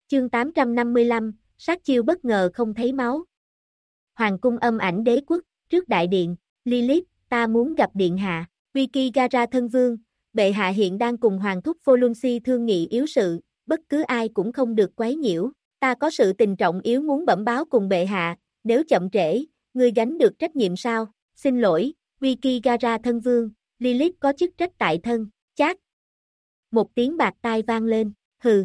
Chương 855, sát chiêu bất ngờ không thấy máu. Hoàng cung âm ảnh đế quốc, trước đại điện, Lilith, ta muốn gặp điện hạ. Vikigara thân vương, bệ hạ hiện đang cùng hoàng thúc Volunsi thương nghị yếu sự, bất cứ ai cũng không được quấy nhiễu. Ta có sự tình trọng yếu muốn bẩm báo cùng bệ hạ, nếu chậm trễ, ngươi gánh được trách nhiệm sao? Xin lỗi, Vikigara thân vương, Lilith có chức trách tại thân. Chát. Một tiếng bạc tai vang lên, hừ.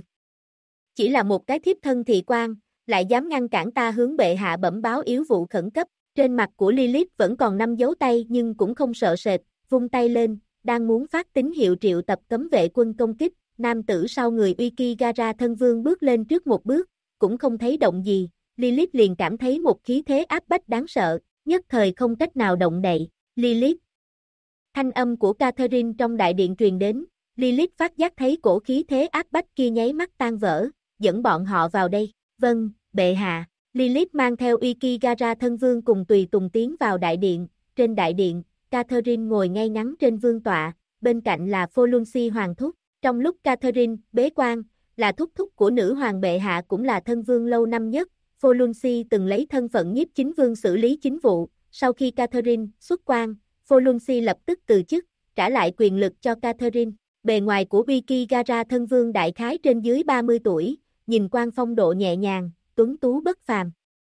Chỉ là một cái thiếp thân thị quan, lại dám ngăn cản ta hướng bệ hạ bẩm báo yếu vụ khẩn cấp. Trên mặt của Lilith vẫn còn 5 dấu tay nhưng cũng không sợ sệt, vung tay lên, đang muốn phát tín hiệu triệu tập cấm vệ quân công kích. Nam tử sau người Vikigara thân vương bước lên trước một bước, cũng không thấy động gì. Lilith liền cảm thấy một khí thế áp bách đáng sợ, nhất thời không cách nào động đậy. Lilith. Thanh âm của Catherine trong đại điện truyền đến, Lilith phát giác thấy cổ khí thế áp bách kia nháy mắt tan vỡ, dẫn bọn họ vào đây. Vâng, bệ hạ. Lilith mang theo Vikigara thân vương cùng tùy tùng tiến vào đại điện. Trên đại điện, Catherine ngồi ngay ngắn trên vương tọa, bên cạnh là Volunsi hoàng thúc. Trong lúc Catherine bế quan, là thúc thúc của nữ hoàng bệ hạ cũng là thân vương lâu năm nhất. Volunsi từng lấy thân phận nhiếp chính vương xử lý chính vụ. Sau khi Catherine xuất quan, Volunsi lập tức từ chức, trả lại quyền lực cho Catherine. Bề ngoài của Vikigara thân vương đại khái trên dưới 30 tuổi, nhìn quan phong độ nhẹ nhàng, tuấn tú bất phàm.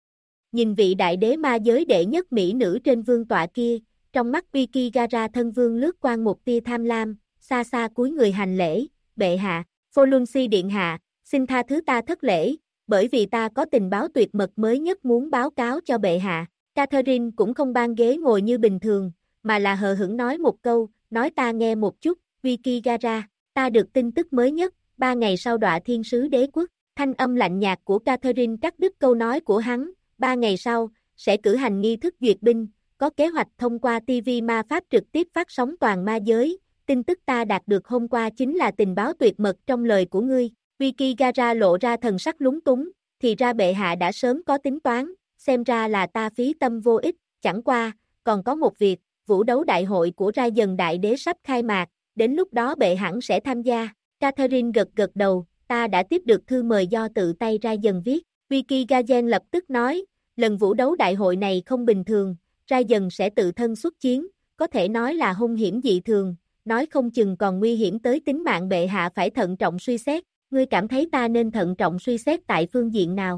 Nhìn vị đại đế ma giới đệ nhất mỹ nữ trên vương tọa kia, trong mắt Vikigara thân vương lướt qua một tia tham lam, xa xa cúi người hành lễ, bệ hạ, Volunsi điện hạ, xin tha thứ ta thất lễ, bởi vì ta có tình báo tuyệt mật mới nhất muốn báo cáo cho bệ hạ. Catherine cũng không ban ghế ngồi như bình thường, mà là hờ hững nói một câu, nói ta nghe một chút. Vikigara, ta được tin tức mới nhất, 3 ngày sau đọa thiên sứ đế quốc. Thanh âm lạnh nhạt của Catherine cắt đứt câu nói của hắn, 3 ngày sau, sẽ cử hành nghi thức duyệt binh, có kế hoạch thông qua TV ma pháp trực tiếp phát sóng toàn ma giới. Tin tức ta đạt được hôm qua chính là tình báo tuyệt mật trong lời của ngươi. Vikigara lộ ra thần sắc lúng túng, thì ra bệ hạ đã sớm có tính toán, xem ra là ta phí tâm vô ích, chẳng qua, còn có một việc, vũ đấu đại hội của Ra Dần Đại Đế sắp khai mạc. Đến lúc đó bệ hẳn sẽ tham gia. Catherine gật gật đầu, ta đã tiếp được thư mời do tự tay Ra Dần viết. Vikigara lập tức nói, lần vũ đấu đại hội này không bình thường, Ra Dần sẽ tự thân xuất chiến, có thể nói là hung hiểm dị thường, nói không chừng còn nguy hiểm tới tính mạng bệ hạ phải thận trọng suy xét. Ngươi cảm thấy ta nên thận trọng suy xét tại phương diện nào?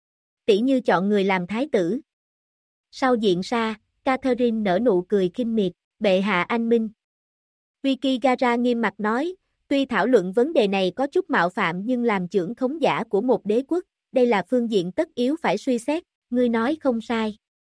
Tỷ như chọn người làm thái tử. Sau diện sa, Catherine nở nụ cười khinh miệt, bệ hạ anh minh. Vikigara nghiêm mặt nói, tuy thảo luận vấn đề này có chút mạo phạm nhưng làm trưởng khống giả của một đế quốc, đây là phương diện tất yếu phải suy xét, ngươi nói không sai.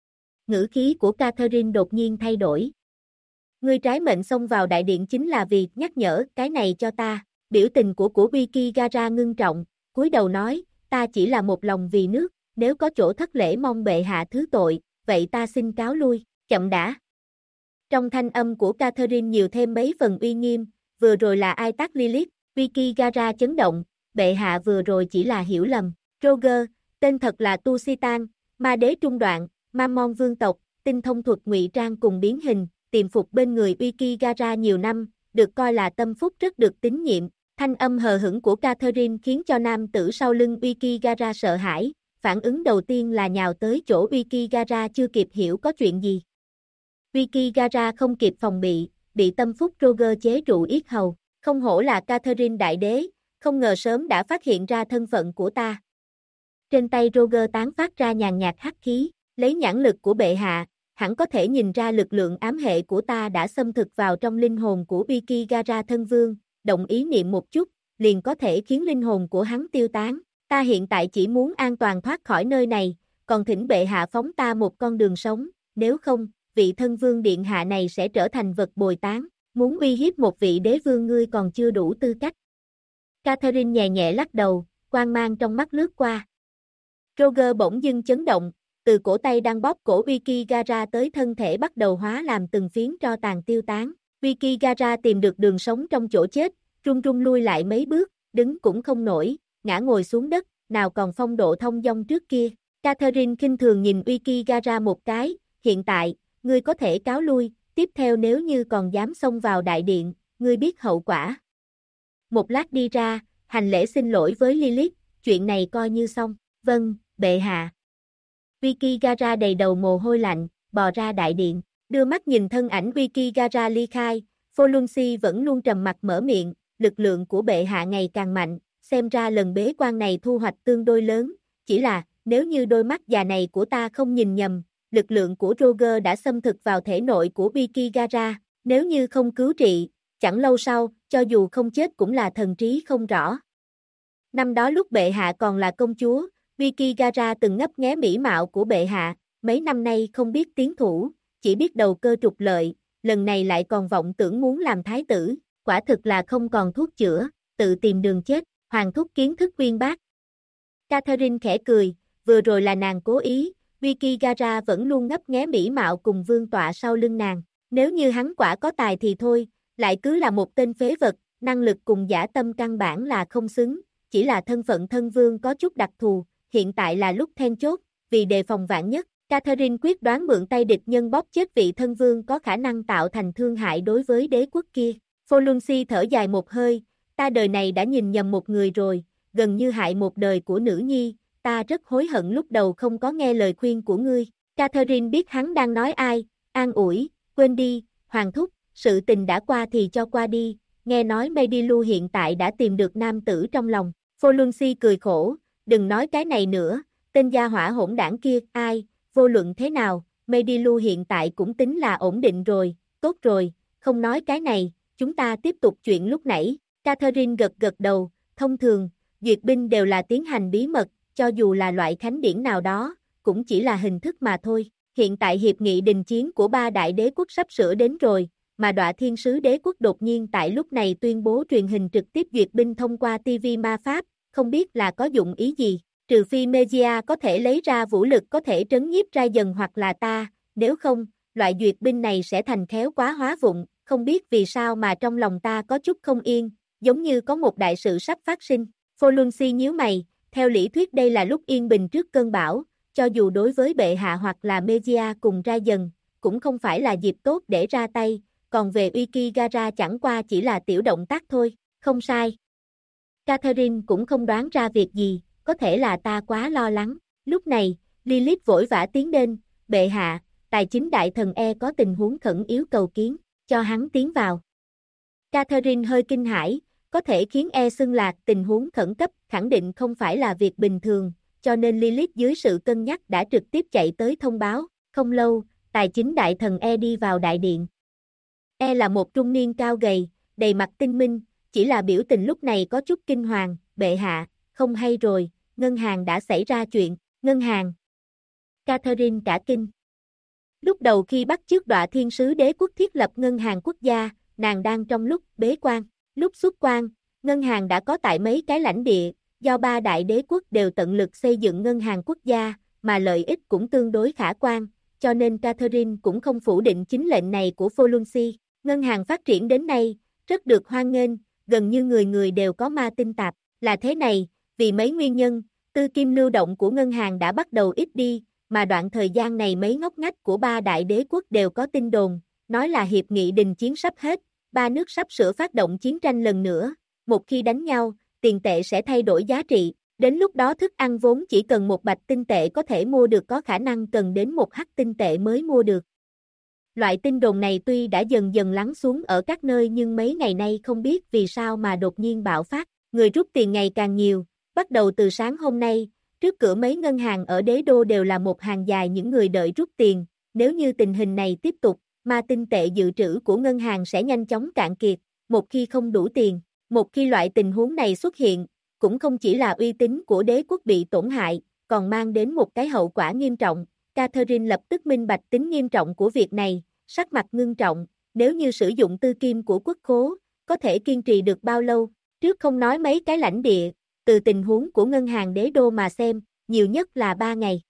Ngữ khí của Catherine đột nhiên thay đổi. Ngươi trái mệnh xông vào đại điện chính là vì nhắc nhở cái này cho ta. Biểu tình của Vikigara ngưng trọng, cúi đầu nói, ta chỉ là một lòng vì nước, nếu có chỗ thất lễ mong bệ hạ thứ tội, vậy ta xin cáo lui, chậm đã. Trong thanh âm của Catherine nhiều thêm mấy phần uy nghiêm, vừa rồi là ai tác Lilith, Vikigara chấn động, bệ hạ vừa rồi chỉ là hiểu lầm. Roger, tên thật là Tusitan, ma đế trung đoạn, Mammon vương tộc, tinh thông thuật ngụy trang cùng biến hình, tiềm phục bên người Vikigara nhiều năm, được coi là tâm phúc rất được tín nhiệm. Thanh âm hờ hững của Catherine khiến cho nam tử sau lưng Vikigara sợ hãi, phản ứng đầu tiên là nhào tới chỗ Vikigara chưa kịp hiểu có chuyện gì. Vikigara không kịp phòng bị tâm phúc Roger chế trụ yết hầu, không hổ là Catherine đại đế, không ngờ sớm đã phát hiện ra thân phận của ta. Trên tay Roger tán phát ra nhàn nhạt hắc khí, lấy nhãn lực của bệ hạ, hẳn có thể nhìn ra lực lượng ám hệ của ta đã xâm thực vào trong linh hồn của Vikigara thân vương, động ý niệm một chút, liền có thể khiến linh hồn của hắn tiêu tán. Ta hiện tại chỉ muốn an toàn thoát khỏi nơi này, còn thỉnh bệ hạ phóng ta một con đường sống, nếu không, vị thân vương điện hạ này sẽ trở thành vật bồi tán, muốn uy hiếp một vị đế vương ngươi còn chưa đủ tư cách. Catherine nhẹ nhẹ lắc đầu, quang mang trong mắt lướt qua. Roger bỗng dưng chấn động, từ cổ tay đang bóp cổ Vikigara tới thân thể bắt đầu hóa làm từng phiến tro tàn tiêu tán. Vikigara tìm được đường sống trong chỗ chết, run run lui lại mấy bước, đứng cũng không nổi, ngã ngồi xuống đất, nào còn phong độ thông dong trước kia. Catherine khinh thường nhìn Vikigara một cái, hiện tại, ngươi có thể cáo lui, tiếp theo nếu như còn dám xông vào đại điện, ngươi biết hậu quả. Một lát đi ra, hành lễ xin lỗi với Lilith, chuyện này coi như xong. Vâng, bệ hạ. Vicky Gara đầy đầu mồ hôi lạnh, bò ra đại điện, đưa mắt nhìn thân ảnh Vicky Gara ly khai, Volunsi vẫn luôn trầm mặc mở miệng, lực lượng của bệ hạ ngày càng mạnh, xem ra lần bế quan này thu hoạch tương đối lớn, chỉ là, nếu như đôi mắt già này của ta không nhìn nhầm, lực lượng của Roger đã xâm thực vào thể nội của Vicky Gara, nếu như không cứu trị, chẳng lâu sau, cho dù không chết cũng là thần trí không rõ. Năm đó lúc bệ hạ còn là công chúa, Vicky Gara từng ngấp nghé mỹ mạo của bệ hạ, mấy năm nay không biết tiến thủ, chỉ biết đầu cơ trục lợi, lần này lại còn vọng tưởng muốn làm thái tử, quả thực là không còn thuốc chữa, tự tìm đường chết, hoàng thúc kiến thức uyên bác. Catherine khẽ cười, vừa rồi là nàng cố ý, Vicky Gara vẫn luôn ngấp nghé mỹ mạo cùng vương tọa sau lưng nàng, nếu như hắn quả có tài thì thôi, lại cứ là một tên phế vật, năng lực cùng dã tâm căn bản là không xứng, chỉ là thân phận thân vương có chút đặc thù, hiện tại là lúc then chốt, vì đề phòng vạn nhất, Catherine quyết đoán mượn tay địch nhân bóp chết vị thân vương có khả năng tạo thành thương hại đối với đế quốc kia. Volunsi thở dài một hơi, ta đời này đã nhìn nhầm một người rồi, gần như hại một đời của nữ nhi, ta rất hối hận lúc đầu không có nghe lời khuyên của ngươi. Catherine biết hắn đang nói ai, an ủi, quên đi, hoàng thúc, sự tình đã qua thì cho qua đi, nghe nói Medilu hiện tại đã tìm được nam tử trong lòng. Volunsi cười khổ, đừng nói cái này nữa, tên gia hỏa hỗn đảng kia, ai, vô luận thế nào, Medilu hiện tại cũng tính là ổn định rồi, tốt rồi, không nói cái này, chúng ta tiếp tục chuyện lúc nãy. Catherine gật gật đầu, thông thường, duyệt binh đều là tiến hành bí mật, cho dù là loại khánh điển nào đó, cũng chỉ là hình thức mà thôi. Hiện tại hiệp nghị đình chiến của ba đại đế quốc sắp sửa đến rồi, mà Đọa Thiên Sứ Đế quốc đột nhiên tại lúc này tuyên bố truyền hình trực tiếp duyệt binh thông qua TV ma pháp, không biết là có dụng ý gì, trừ phi Megia có thể lấy ra vũ lực có thể trấn nhiếp ra dần hoặc là ta, nếu không, loại duyệt binh này sẽ thành khéo quá hóa vụng, không biết vì sao mà trong lòng ta có chút không yên, giống như có một đại sự sắp phát sinh. Volunsi nhíu mày, theo lý thuyết đây là lúc yên bình trước cơn bão, cho dù đối với bệ hạ hoặc là Megia cùng ra dần, cũng không phải là dịp tốt để ra tay, còn về Vicky Gara chẳng qua chỉ là tiểu động tác thôi, không sai. Catherine cũng không đoán ra việc gì, có thể là ta quá lo lắng. Lúc này, Lilith vội vã tiến đến, bệ hạ, tài chính đại thần E có tình huống khẩn yếu cầu kiến, cho hắn tiến vào. Catherine hơi kinh hãi, có thể khiến E xưng lạc tình huống khẩn cấp, khẳng định không phải là việc bình thường, cho nên Lilith dưới sự cân nhắc đã trực tiếp chạy tới thông báo, không lâu, tài chính đại thần E đi vào đại điện. E là một trung niên cao gầy, đầy mặt tinh minh, chỉ là biểu tình lúc này có chút kinh hoàng, bệ hạ, không hay rồi, ngân hàng đã xảy ra chuyện, ngân hàng. Catherine cả kinh. Lúc đầu khi bắt chước Đọa Thiên Sứ Đế quốc thiết lập ngân hàng quốc gia, nàng đang trong lúc bế quan, lúc xuất quan, ngân hàng đã có tại mấy cái lãnh địa, do ba đại đế quốc đều tận lực xây dựng ngân hàng quốc gia, mà lợi ích cũng tương đối khả quan, cho nên Catherine cũng không phủ định chính lệnh này của Volunsi. Ngân hàng phát triển đến nay, rất được hoan nghênh, gần như người người đều có ma tinh tạp, là thế này, vì mấy nguyên nhân, tư kim lưu động của ngân hàng đã bắt đầu ít đi, mà đoạn thời gian này mấy ngóc ngách của ba đại đế quốc đều có tin đồn, nói là hiệp nghị đình chiến sắp hết, ba nước sắp sửa phát động chiến tranh lần nữa, một khi đánh nhau, tiền tệ sẽ thay đổi giá trị, đến lúc đó thức ăn vốn chỉ cần một bạch tinh tệ có thể mua được có khả năng cần đến một hắc tinh tệ mới mua được. Loại tin đồn này tuy đã dần dần lắng xuống ở các nơi nhưng mấy ngày nay không biết vì sao mà đột nhiên bạo phát, người rút tiền ngày càng nhiều, bắt đầu từ sáng hôm nay, trước cửa mấy ngân hàng ở đế đô đều là một hàng dài những người đợi rút tiền, nếu như tình hình này tiếp tục, ma tinh tệ dự trữ của ngân hàng sẽ nhanh chóng cạn kiệt, một khi không đủ tiền, một khi loại tình huống này xuất hiện, cũng không chỉ là uy tín của đế quốc bị tổn hại, còn mang đến một cái hậu quả nghiêm trọng. Catherine lập tức minh bạch tính nghiêm trọng của việc này, sắc mặt ngưng trọng, nếu như sử dụng tư kim của quốc khố, có thể kiên trì được bao lâu, trước không nói mấy cái lãnh địa, từ tình huống của ngân hàng đế đô mà xem, nhiều nhất là 3 ngày.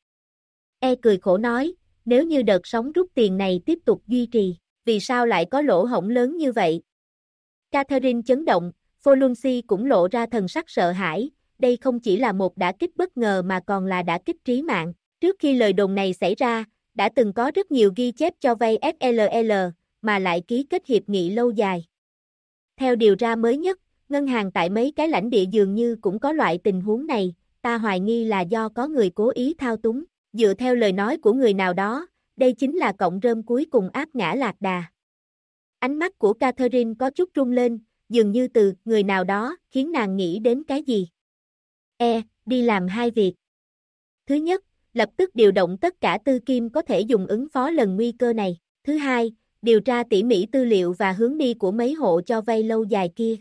E cười khổ nói, nếu như đợt sóng rút tiền này tiếp tục duy trì, vì sao lại có lỗ hổng lớn như vậy? Catherine chấn động, Volunsi cũng lộ ra thần sắc sợ hãi, đây không chỉ là một đả kích bất ngờ mà còn là đả kích trí mạng. Trước khi lời đồn này xảy ra, đã từng có rất nhiều ghi chép cho vay SLL, mà lại ký kết hiệp nghị lâu dài. Theo điều tra mới nhất, ngân hàng tại mấy cái lãnh địa dường như cũng có loại tình huống này, ta hoài nghi là do có người cố ý thao túng, dựa theo lời nói của người nào đó, đây chính là cọng rơm cuối cùng áp ngã Lạc Đà. Ánh mắt của Catherine có chút rung lên, dường như từ người nào đó khiến nàng nghĩ đến cái gì. Đi làm hai việc. Thứ nhất, lập tức điều động tất cả tư kim có thể dùng ứng phó lần nguy cơ này. Thứ hai, điều tra tỉ mỉ tư liệu và hướng đi của mấy hộ cho vay lâu dài kia.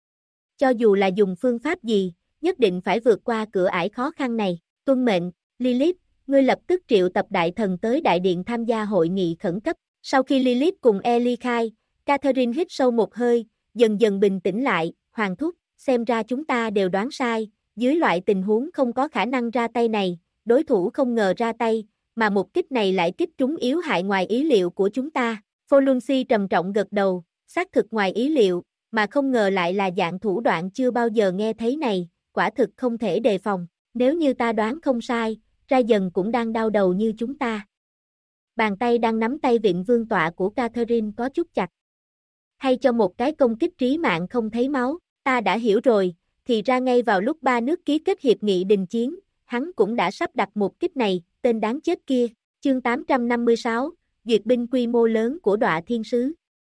Cho dù là dùng phương pháp gì, nhất định phải vượt qua cửa ải khó khăn này. Tuân mệnh, Lilith, ngươi lập tức triệu tập đại thần tới đại điện tham gia hội nghị khẩn cấp. Sau khi Lilith cùng ly khai, Catherine hít sâu một hơi, dần dần bình tĩnh lại. Hoàng thúc, xem ra chúng ta đều đoán sai, dưới loại tình huống không có khả năng ra tay này, đối thủ không ngờ ra tay, mà một kích này lại kích trúng yếu hại ngoài ý liệu của chúng ta. Folunsi trầm trọng gật đầu, xác thực ngoài ý liệu, mà không ngờ lại là dạng thủ đoạn chưa bao giờ nghe thấy này, quả thực không thể đề phòng. Nếu như ta đoán không sai, Ra Dần cũng đang đau đầu như chúng ta. Bàn tay đang nắm tay vịn vương tọa của Catherine có chút chặt. Hay cho một cái công kích trí mạng không thấy máu, ta đã hiểu rồi, thì ra ngay vào lúc ba nước ký kết hiệp nghị đình chiến, hắn cũng đã sắp đặt một kích này, tên đáng chết kia. Chương 856, duyệt binh quy mô lớn của Đọa Thiên Sứ.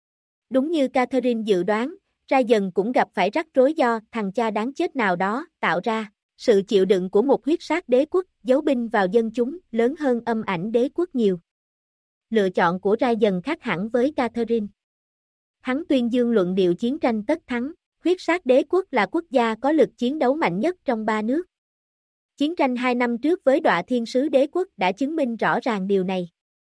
Đúng như Catherine dự đoán, Ra Dần cũng gặp phải rắc rối do thằng cha đáng chết nào đó tạo ra. Sự chịu đựng của một huyết sát đế quốc giấu binh vào dân chúng lớn hơn âm ảnh đế quốc nhiều. Lựa chọn của Ra Dần khác hẳn với Catherine. Hắn tuyên dương luận điệu chiến tranh tất thắng, huyết sát đế quốc là quốc gia có lực chiến đấu mạnh nhất trong ba nước. Chiến tranh 2 năm trước với Đọa Thiên Sứ đế quốc đã chứng minh rõ ràng điều này.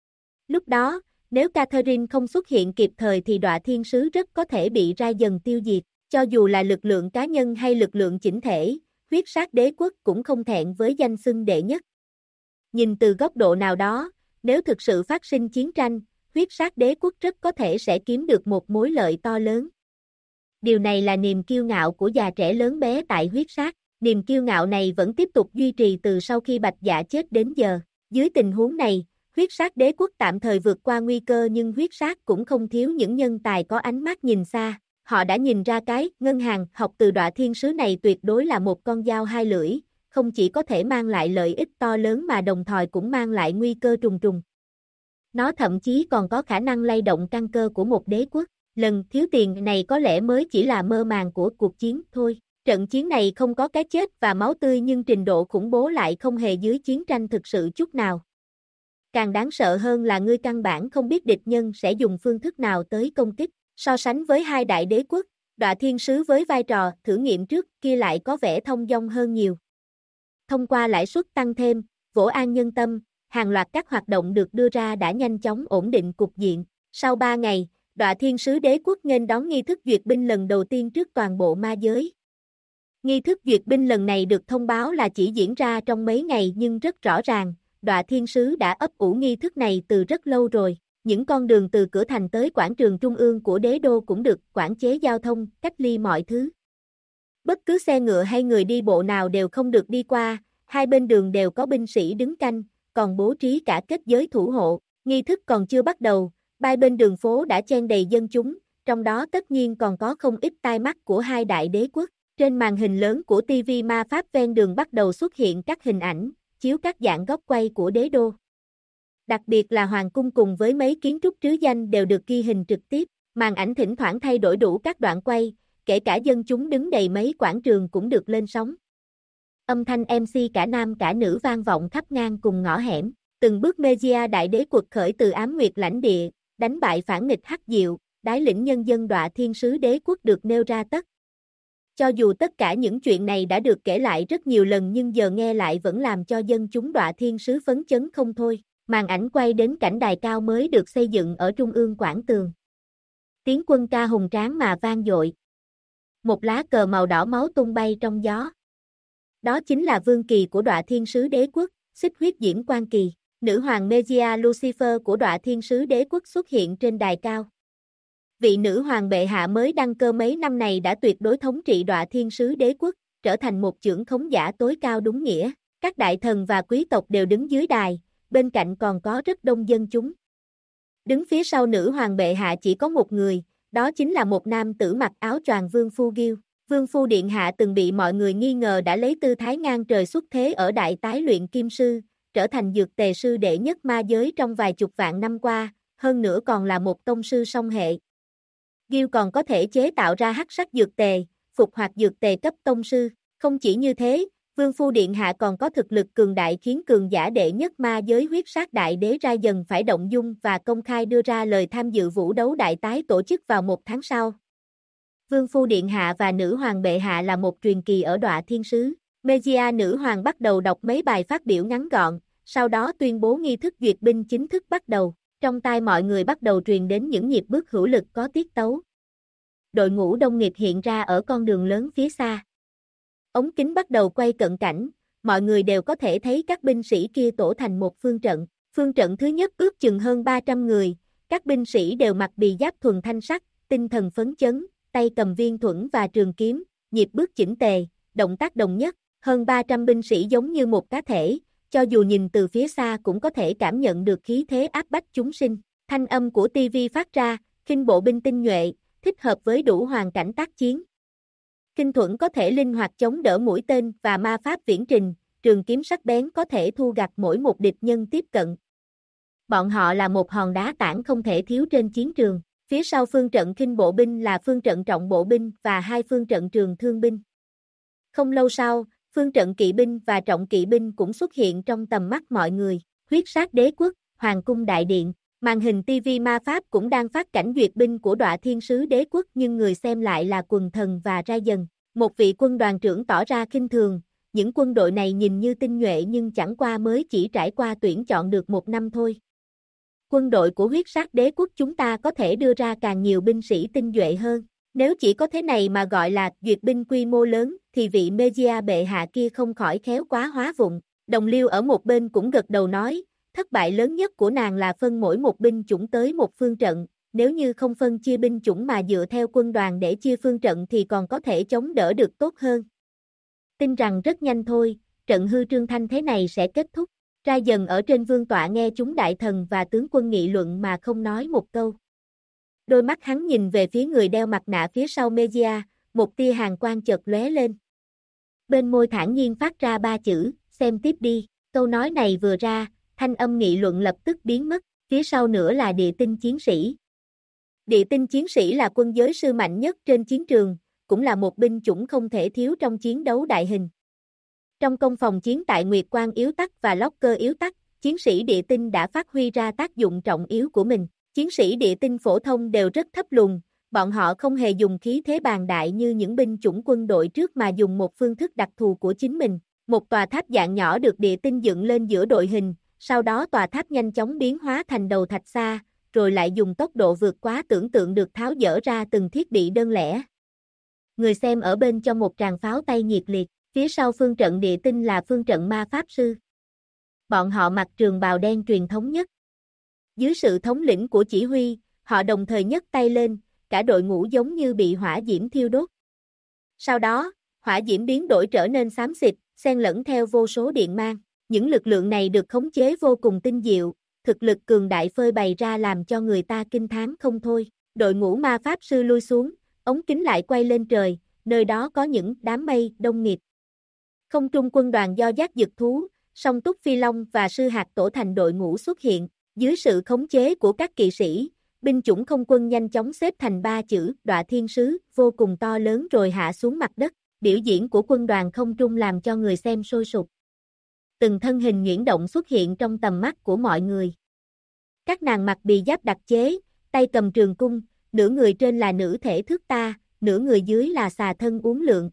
Lúc đó, nếu Catherine không xuất hiện kịp thời thì Đọa Thiên Sứ rất có thể bị Ra Dần tiêu diệt, cho dù là lực lượng cá nhân hay lực lượng chỉnh thể, huyết sát đế quốc cũng không thẹn với danh xưng đệ nhất. Nhìn từ góc độ nào đó, nếu thực sự phát sinh chiến tranh, huyết sát đế quốc rất có thể sẽ kiếm được một mối lợi to lớn. Điều này là niềm kiêu ngạo của già trẻ lớn bé tại huyết sát. Niềm kiêu ngạo này vẫn tiếp tục duy trì từ sau khi Bạch Dạ chết đến giờ. Dưới tình huống này, huyết sát đế quốc tạm thời vượt qua nguy cơ nhưng huyết sát cũng không thiếu những nhân tài có ánh mắt nhìn xa. Họ đã nhìn ra cái ngân hàng học từ Đọa Thiên Sứ này tuyệt đối là một con dao hai lưỡi, không chỉ có thể mang lại lợi ích to lớn mà đồng thời cũng mang lại nguy cơ trùng trùng. Nó thậm chí còn có khả năng lay động căn cơ của một đế quốc. Lần thiếu tiền này có lẽ mới chỉ là mơ màng của cuộc chiến thôi. Trận chiến này không có cái chết và máu tươi nhưng trình độ khủng bố lại không hề dưới chiến tranh thực sự chút nào. Càng đáng sợ hơn là ngươi căn bản không biết địch nhân sẽ dùng phương thức nào tới công kích. So sánh với hai đại đế quốc, Đọa Thiên Sứ với vai trò thử nghiệm trước kia lại có vẻ thông dong hơn nhiều. Thông qua lãi suất tăng thêm, vỗ an nhân tâm, hàng loạt các hoạt động được đưa ra đã nhanh chóng ổn định cục diện. Sau 3 ngày, Đọa Thiên Sứ đế quốc nghênh đón nghi thức duyệt binh lần đầu tiên trước toàn bộ ma giới. Nghi thức duyệt binh lần này được thông báo là chỉ diễn ra trong mấy ngày nhưng rất rõ ràng, Đọa Thiên Sứ đã ấp ủ nghi thức này từ rất lâu rồi. Những con đường từ cửa thành tới quảng trường trung ương của đế đô cũng được quản chế giao thông, cách ly mọi thứ. Bất cứ xe ngựa hay người đi bộ nào đều không được đi qua, hai bên đường đều có binh sĩ đứng canh, còn bố trí cả kết giới thủ hộ. Nghi thức còn chưa bắt đầu, hai bên đường phố đã chen đầy dân chúng, trong đó tất nhiên còn có không ít tai mắt của hai đại đế quốc. Trên màn hình lớn của TV ma pháp ven đường bắt đầu xuất hiện các hình ảnh, chiếu các dạng góc quay của đế đô. Đặc biệt là hoàng cung cùng với mấy kiến trúc trứ danh đều được ghi hình trực tiếp, màn ảnh thỉnh thoảng thay đổi đủ các đoạn quay, kể cả dân chúng đứng đầy mấy quảng trường cũng được lên sóng. Âm thanh MC cả nam cả nữ vang vọng khắp ngang cùng ngõ hẻm, từng bước Megia đại đế quật khởi từ ám nguyệt lãnh địa, đánh bại phản nghịch Hắc Diệu, đái lĩnh nhân dân Đọa Thiên Sứ đế quốc được nêu ra tất. Cho dù tất cả những chuyện này đã được kể lại rất nhiều lần nhưng giờ nghe lại vẫn làm cho dân chúng Đọa Thiên Sứ phấn chấn không thôi. Màn ảnh quay đến cảnh đài cao mới được xây dựng ở trung ương quảng tường. Tiếng quân ca hùng tráng mà vang dội. Một lá cờ màu đỏ máu tung bay trong gió. Đó chính là vương kỳ của Đọa Thiên Sứ đế quốc, xích huyết diễm quan kỳ. Nữ hoàng Megia Lucifer của Đọa Thiên Sứ đế quốc xuất hiện trên đài cao. Vị nữ hoàng bệ hạ mới đăng cơ mấy năm này đã tuyệt đối thống trị Đọa Thiên Sứ đế quốc, trở thành một chưởng khống giả tối cao đúng nghĩa. Các đại thần và quý tộc đều đứng dưới đài, bên cạnh còn có rất đông dân chúng. Đứng phía sau nữ hoàng bệ hạ chỉ có một người, đó chính là một nam tử mặc áo choàng vương Phu Gil. Vương Phu Điện Hạ từng bị mọi người nghi ngờ đã lấy tư thái ngang trời xuất thế ở Đại Tái Luyện Kim Sư, trở thành dược tề sư đệ nhất ma giới trong vài chục vạn năm qua, hơn nữa còn là một tông sư song hệ. Gil còn có thể chế tạo ra hắc sắc dược tề, phục hoạt dược tề cấp tông sư. Không chỉ như thế, Vương Phu Điện Hạ còn có thực lực cường đại khiến cường giả đệ nhất ma giới huyết sát đại đế ra dần phải động dung và công khai đưa ra lời tham dự vũ đấu đại tái tổ chức vào 1 tháng sau. Vương Phu Điện Hạ và Nữ Hoàng Bệ Hạ là một truyền kỳ ở Đọa Thiên Sứ. Megia Nữ Hoàng bắt đầu đọc mấy bài phát biểu ngắn gọn, sau đó tuyên bố nghi thức duyệt binh chính thức bắt đầu. Trong tai mọi người bắt đầu truyền đến những nhịp bước hữu lực có tiết tấu. Đội ngũ đông nghịt hiện ra ở con đường lớn phía xa. Ống kính bắt đầu quay cận cảnh, mọi người đều có thể thấy các binh sĩ kia tổ thành một phương trận. Phương trận thứ nhất ước chừng hơn 300 người, các binh sĩ đều mặc bì giáp thuần thanh sắc, tinh thần phấn chấn, tay cầm viên thuẫn và trường kiếm, nhịp bước chỉnh tề, động tác đồng nhất, hơn 300 binh sĩ giống như một cá thể, cho dù nhìn từ phía xa cũng có thể cảm nhận được khí thế áp bách chúng sinh. Thanh âm của TV phát ra, khinh bộ binh tinh nhuệ, thích hợp với đủ hoàn cảnh tác chiến. Kinh thuẫn có thể linh hoạt chống đỡ mũi tên và ma pháp viễn trình, trường kiếm sắc bén có thể thu gặt mỗi một địch nhân tiếp cận. Bọn họ là một hòn đá tảng không thể thiếu trên chiến trường. Phía sau phương trận khinh bộ binh là phương trận trọng bộ binh và 2 phương trận trường thương binh. Không lâu sau, phương trận kỵ binh và trọng kỵ binh cũng xuất hiện trong tầm mắt mọi người. Huyết sát đế quốc, Hoàng cung đại điện, màn hình TV ma pháp cũng đang phát cảnh duyệt binh của Đọa Thiên Sứ đế quốc nhưng người xem lại là quần thần và ra dần. Một vị quân đoàn trưởng tỏ ra khinh thường, những quân đội này nhìn như tinh nhuệ nhưng chẳng qua mới chỉ trải qua tuyển chọn được 1 năm thôi. Quân đội của huyết sát đế quốc chúng ta có thể đưa ra càng nhiều binh sĩ tinh nhuệ hơn. Nếu chỉ có thế này mà gọi là duyệt binh quy mô lớn, thì vị Megia bệ hạ kia không khỏi khéo quá hóa vụng. Đồng Liêu ở một bên cũng gật đầu nói, thất bại lớn nhất của nàng là phân mỗi một binh chủng tới một phương trận, nếu như không phân chia binh chủng mà dựa theo quân đoàn để chia phương trận thì còn có thể chống đỡ được tốt hơn. Tin rằng rất nhanh thôi, trận hư trương thanh thế này sẽ kết thúc. Ra dần ở trên vương tọa nghe chúng đại thần và tướng quân nghị luận mà không nói một câu. Đôi mắt hắn nhìn về phía người đeo mặt nạ phía sau Megia, một tia hàn quang chợt lóe lên. Bên môi thản nhiên phát ra 3 chữ, xem tiếp đi. Câu nói này vừa ra, thanh âm nghị luận lập tức biến mất, phía sau nữa là địa tinh chiến sĩ. Địa tinh chiến sĩ là quân giới sư mạnh nhất trên chiến trường, cũng là một binh chủng không thể thiếu trong chiến đấu đại hình. Trong công phòng chiến tại Nguyệt Quang yếu tắc và Locker yếu tắc, chiến sĩ địa tinh đã phát huy ra tác dụng trọng yếu của mình. Chiến sĩ địa tinh phổ thông đều rất thấp lùn, bọn họ không hề dùng khí thế bàng đại như những binh chủng quân đội trước mà dùng một phương thức đặc thù của chính mình. Một tòa tháp dạng nhỏ được địa tinh dựng lên giữa đội hình, sau đó tòa tháp nhanh chóng biến hóa thành đầu thạch xa, rồi lại dùng tốc độ vượt quá tưởng tượng được tháo dỡ ra từng thiết bị đơn lẻ. Người xem ở bên cho một tràng pháo tay nhiệt liệt, phía sau phương trận địa tinh là phương trận ma pháp sư. Bọn họ mặc trường bào đen truyền thống nhất. Dưới sự thống lĩnh của chỉ huy, họ đồng thời nhấc tay lên, cả đội ngũ giống như bị hỏa diễm thiêu đốt. Sau đó, hỏa diễm biến đổi trở nên xám xịt, xen lẫn theo vô số điện mang. Những lực lượng này được khống chế vô cùng tinh diệu, thực lực cường đại phơi bày ra làm cho người ta kinh thán không thôi. Đội ngũ ma pháp sư lui xuống, ống kính lại quay lên trời, nơi đó có những đám mây đông nghịt. Không trung quân đoàn do giác dực thú, song túc phi long và sư hạt tổ thành đội ngũ xuất hiện, dưới sự khống chế của các kỵ sĩ, binh chủng không quân nhanh chóng xếp thành 3 chữ Đọa Thiên Sứ, vô cùng to lớn rồi hạ xuống mặt đất. Biểu diễn của quân đoàn không trung làm cho người xem sôi sục. Từng thân hình nhuyễn động xuất hiện trong tầm mắt của mọi người. Các nàng mặc bì giáp đặc chế, tay cầm trường cung, nửa người trên là nữ thể thước ta, nửa người dưới là xà thân uốn lượn.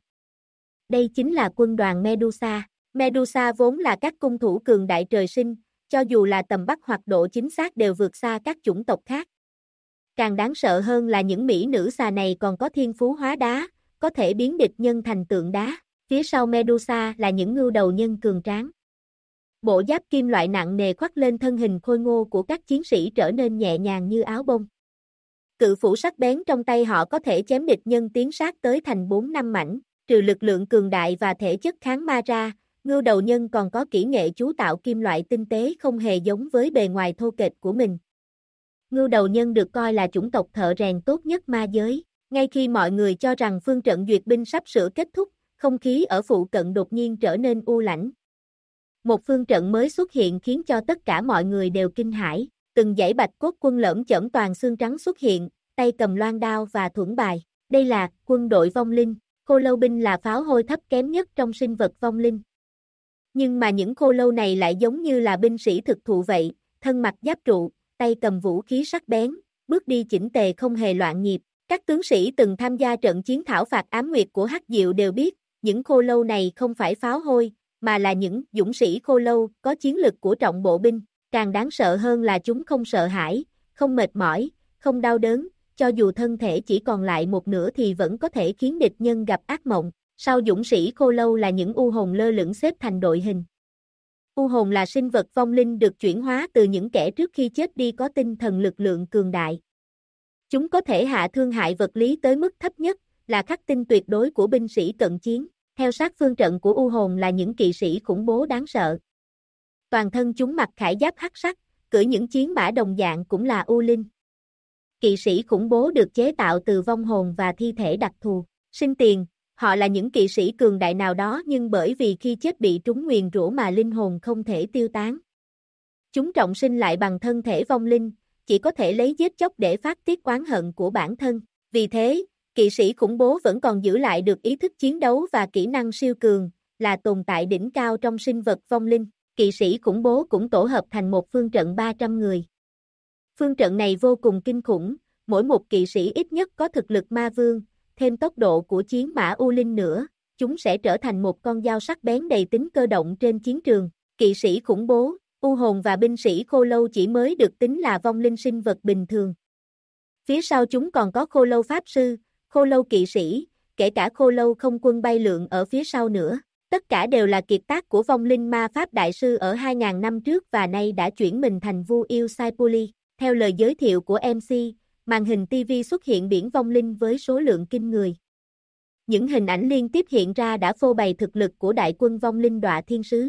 Đây chính là quân đoàn Medusa. Medusa vốn là các cung thủ cường đại trời sinh, cho dù là tầm bắt hoặc độ chính xác đều vượt xa các chủng tộc khác. Càng đáng sợ hơn là những mỹ nữ xà này còn có thiên phú hóa đá, có thể biến địch nhân thành tượng đá. Phía sau Medusa là những ngưu đầu nhân cường tráng. Bộ giáp kim loại nặng nề khoác lên thân hình khôi ngô của các chiến sĩ trở nên nhẹ nhàng như áo bông. Cự phủ sắc bén trong tay họ có thể chém địch nhân tiến sát tới thành 4-5 mảnh. Trừ lực lượng cường đại và thể chất kháng ma ra, ngưu đầu nhân còn có kỹ nghệ chú tạo kim loại tinh tế không hề giống với bề ngoài thô kệch của mình. Ngưu đầu nhân được coi là chủng tộc thợ rèn tốt nhất ma giới. Ngay khi mọi người cho rằng phương trận duyệt binh sắp sửa kết thúc, không khí ở phụ cận đột nhiên trở nên u lãnh. Một phương trận mới xuất hiện khiến cho tất cả mọi người đều kinh hãi, từng dãy bạch cốt quân lởm chởm toàn xương trắng xuất hiện, tay cầm loan đao và thuẫn bài. Đây là quân đội vong linh, khô lâu binh là pháo hôi thấp kém nhất trong sinh vật vong linh. Nhưng mà những khô lâu này lại giống như là binh sĩ thực thụ vậy, thân mặc giáp trụ, tay cầm vũ khí sắc bén, bước đi chỉnh tề không hề loạn nhịp. Các tướng sĩ từng tham gia trận chiến thảo phạt ám nguyệt của Hắc Diệu đều biết, những khô lâu này không phải pháo hôi, mà là những dũng sĩ khô lâu có chiến lực của trọng bộ binh. Càng đáng sợ hơn là chúng không sợ hãi, không mệt mỏi, không đau đớn, cho dù thân thể chỉ còn lại một nửa thì vẫn có thể khiến địch nhân gặp ác mộng. Sau dũng sĩ khô lâu là những u hồn lơ lửng xếp thành đội hình. U hồn là sinh vật vong linh được chuyển hóa từ những kẻ trước khi chết đi có tinh thần lực lượng cường đại. Chúng có thể hạ thương hại vật lý tới mức thấp nhất, là khắc tinh tuyệt đối của binh sĩ cận chiến. Theo sát phương trận của u hồn là những kỵ sĩ khủng bố đáng sợ. Toàn thân chúng mặc khải giáp hắc sắc, cưỡi những chiến mã đồng dạng cũng là u linh. Kỵ sĩ khủng bố được chế tạo từ vong hồn và thi thể đặc thù. Sinh tiền, họ là những kỵ sĩ cường đại nào đó nhưng bởi vì khi chết bị trúng nguyền rủa mà linh hồn không thể tiêu tán. Chúng trọng sinh lại bằng thân thể vong linh, chỉ có thể lấy giết chóc để phát tiết oán hận của bản thân. Vì thế, kỵ sĩ khủng bố vẫn còn giữ lại được ý thức chiến đấu và kỹ năng siêu cường, là tồn tại đỉnh cao trong sinh vật vong linh. Kỵ sĩ khủng bố cũng tổ hợp thành một phương trận 300 người. Phương trận này vô cùng kinh khủng, mỗi một kỵ sĩ ít nhất có thực lực ma vương, thêm tốc độ của chiến mã U Linh nữa, chúng sẽ trở thành một con dao sắc bén đầy tính cơ động trên chiến trường. Kỵ sĩ khủng bố, U hồn và binh sĩ khô lâu chỉ mới được tính là vong linh sinh vật bình thường. Phía sau chúng còn có khô lâu pháp sư, khô lâu kỵ sĩ, kể cả khô lâu không quân bay lượn ở phía sau nữa. Tất cả đều là kiệt tác của vong linh ma pháp đại sư ở 2000 năm trước và nay đã chuyển mình thành Vu yêu Saipuli. Theo lời giới thiệu của MC, màn hình TV xuất hiện biển vong linh với số lượng kinh người. Những hình ảnh liên tiếp hiện ra đã phô bày thực lực của đại quân vong linh Đọa Thiên Sứ.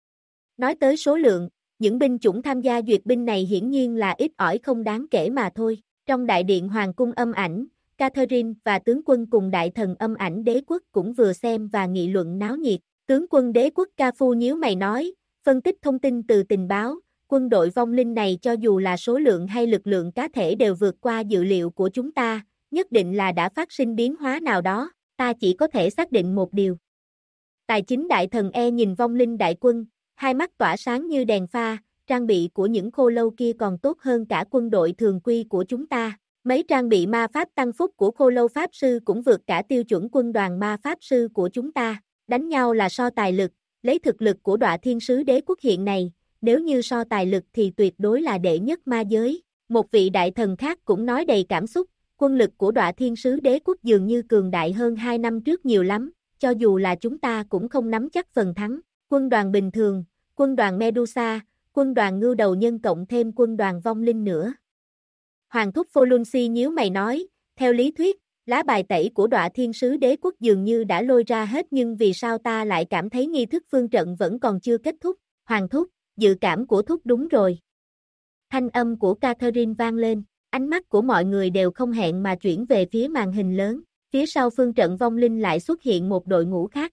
Nói tới số lượng, những binh chủng tham gia duyệt binh này hiển nhiên là ít ỏi không đáng kể mà thôi. Trong đại điện hoàng cung âm ảnh, Catherine và tướng quân cùng đại thần âm ảnh đế quốc cũng vừa xem và nghị luận náo nhiệt. Tướng quân đế quốc Ca Phu nhíu mày nói, phân tích thông tin từ tình báo, quân đội vong linh này cho dù là số lượng hay lực lượng cá thể đều vượt qua dự liệu của chúng ta, nhất định là đã phát sinh biến hóa nào đó, ta chỉ có thể xác định một điều. Tài chính đại thần nhìn vong linh đại quân, hai mắt tỏa sáng như đèn pha, trang bị của những khô lâu kia còn tốt hơn cả quân đội thường quy của chúng ta. Mấy trang bị ma pháp tăng phúc của khô lâu pháp sư cũng vượt cả tiêu chuẩn quân đoàn ma pháp sư của chúng ta. Đánh nhau là so tài lực, lấy thực lực của Đọa Thiên Sứ đế quốc hiện này, nếu như so tài lực thì tuyệt đối là đệ nhất ma giới. Một vị đại thần khác cũng nói đầy cảm xúc, quân lực của Đọa Thiên Sứ đế quốc dường như cường đại hơn 2 năm trước nhiều lắm, cho dù là chúng ta cũng không nắm chắc phần thắng. Quân đoàn bình thường, quân đoàn Medusa, quân đoàn ngưu đầu nhân cộng thêm quân đoàn vong linh nữa. Hoàng thúc Folunsi nhíu mày nói, theo lý thuyết, lá bài tẩy của Đọa Thiên Sứ đế quốc dường như đã lôi ra hết nhưng vì sao ta lại cảm thấy nghi thức phương trận vẫn còn chưa kết thúc. Hoàng thúc, dự cảm của thúc đúng rồi. Thanh âm của Catherine vang lên, ánh mắt của mọi người đều không hẹn mà chuyển về phía màn hình lớn, phía sau phương trận vong linh lại xuất hiện một đội ngũ khác.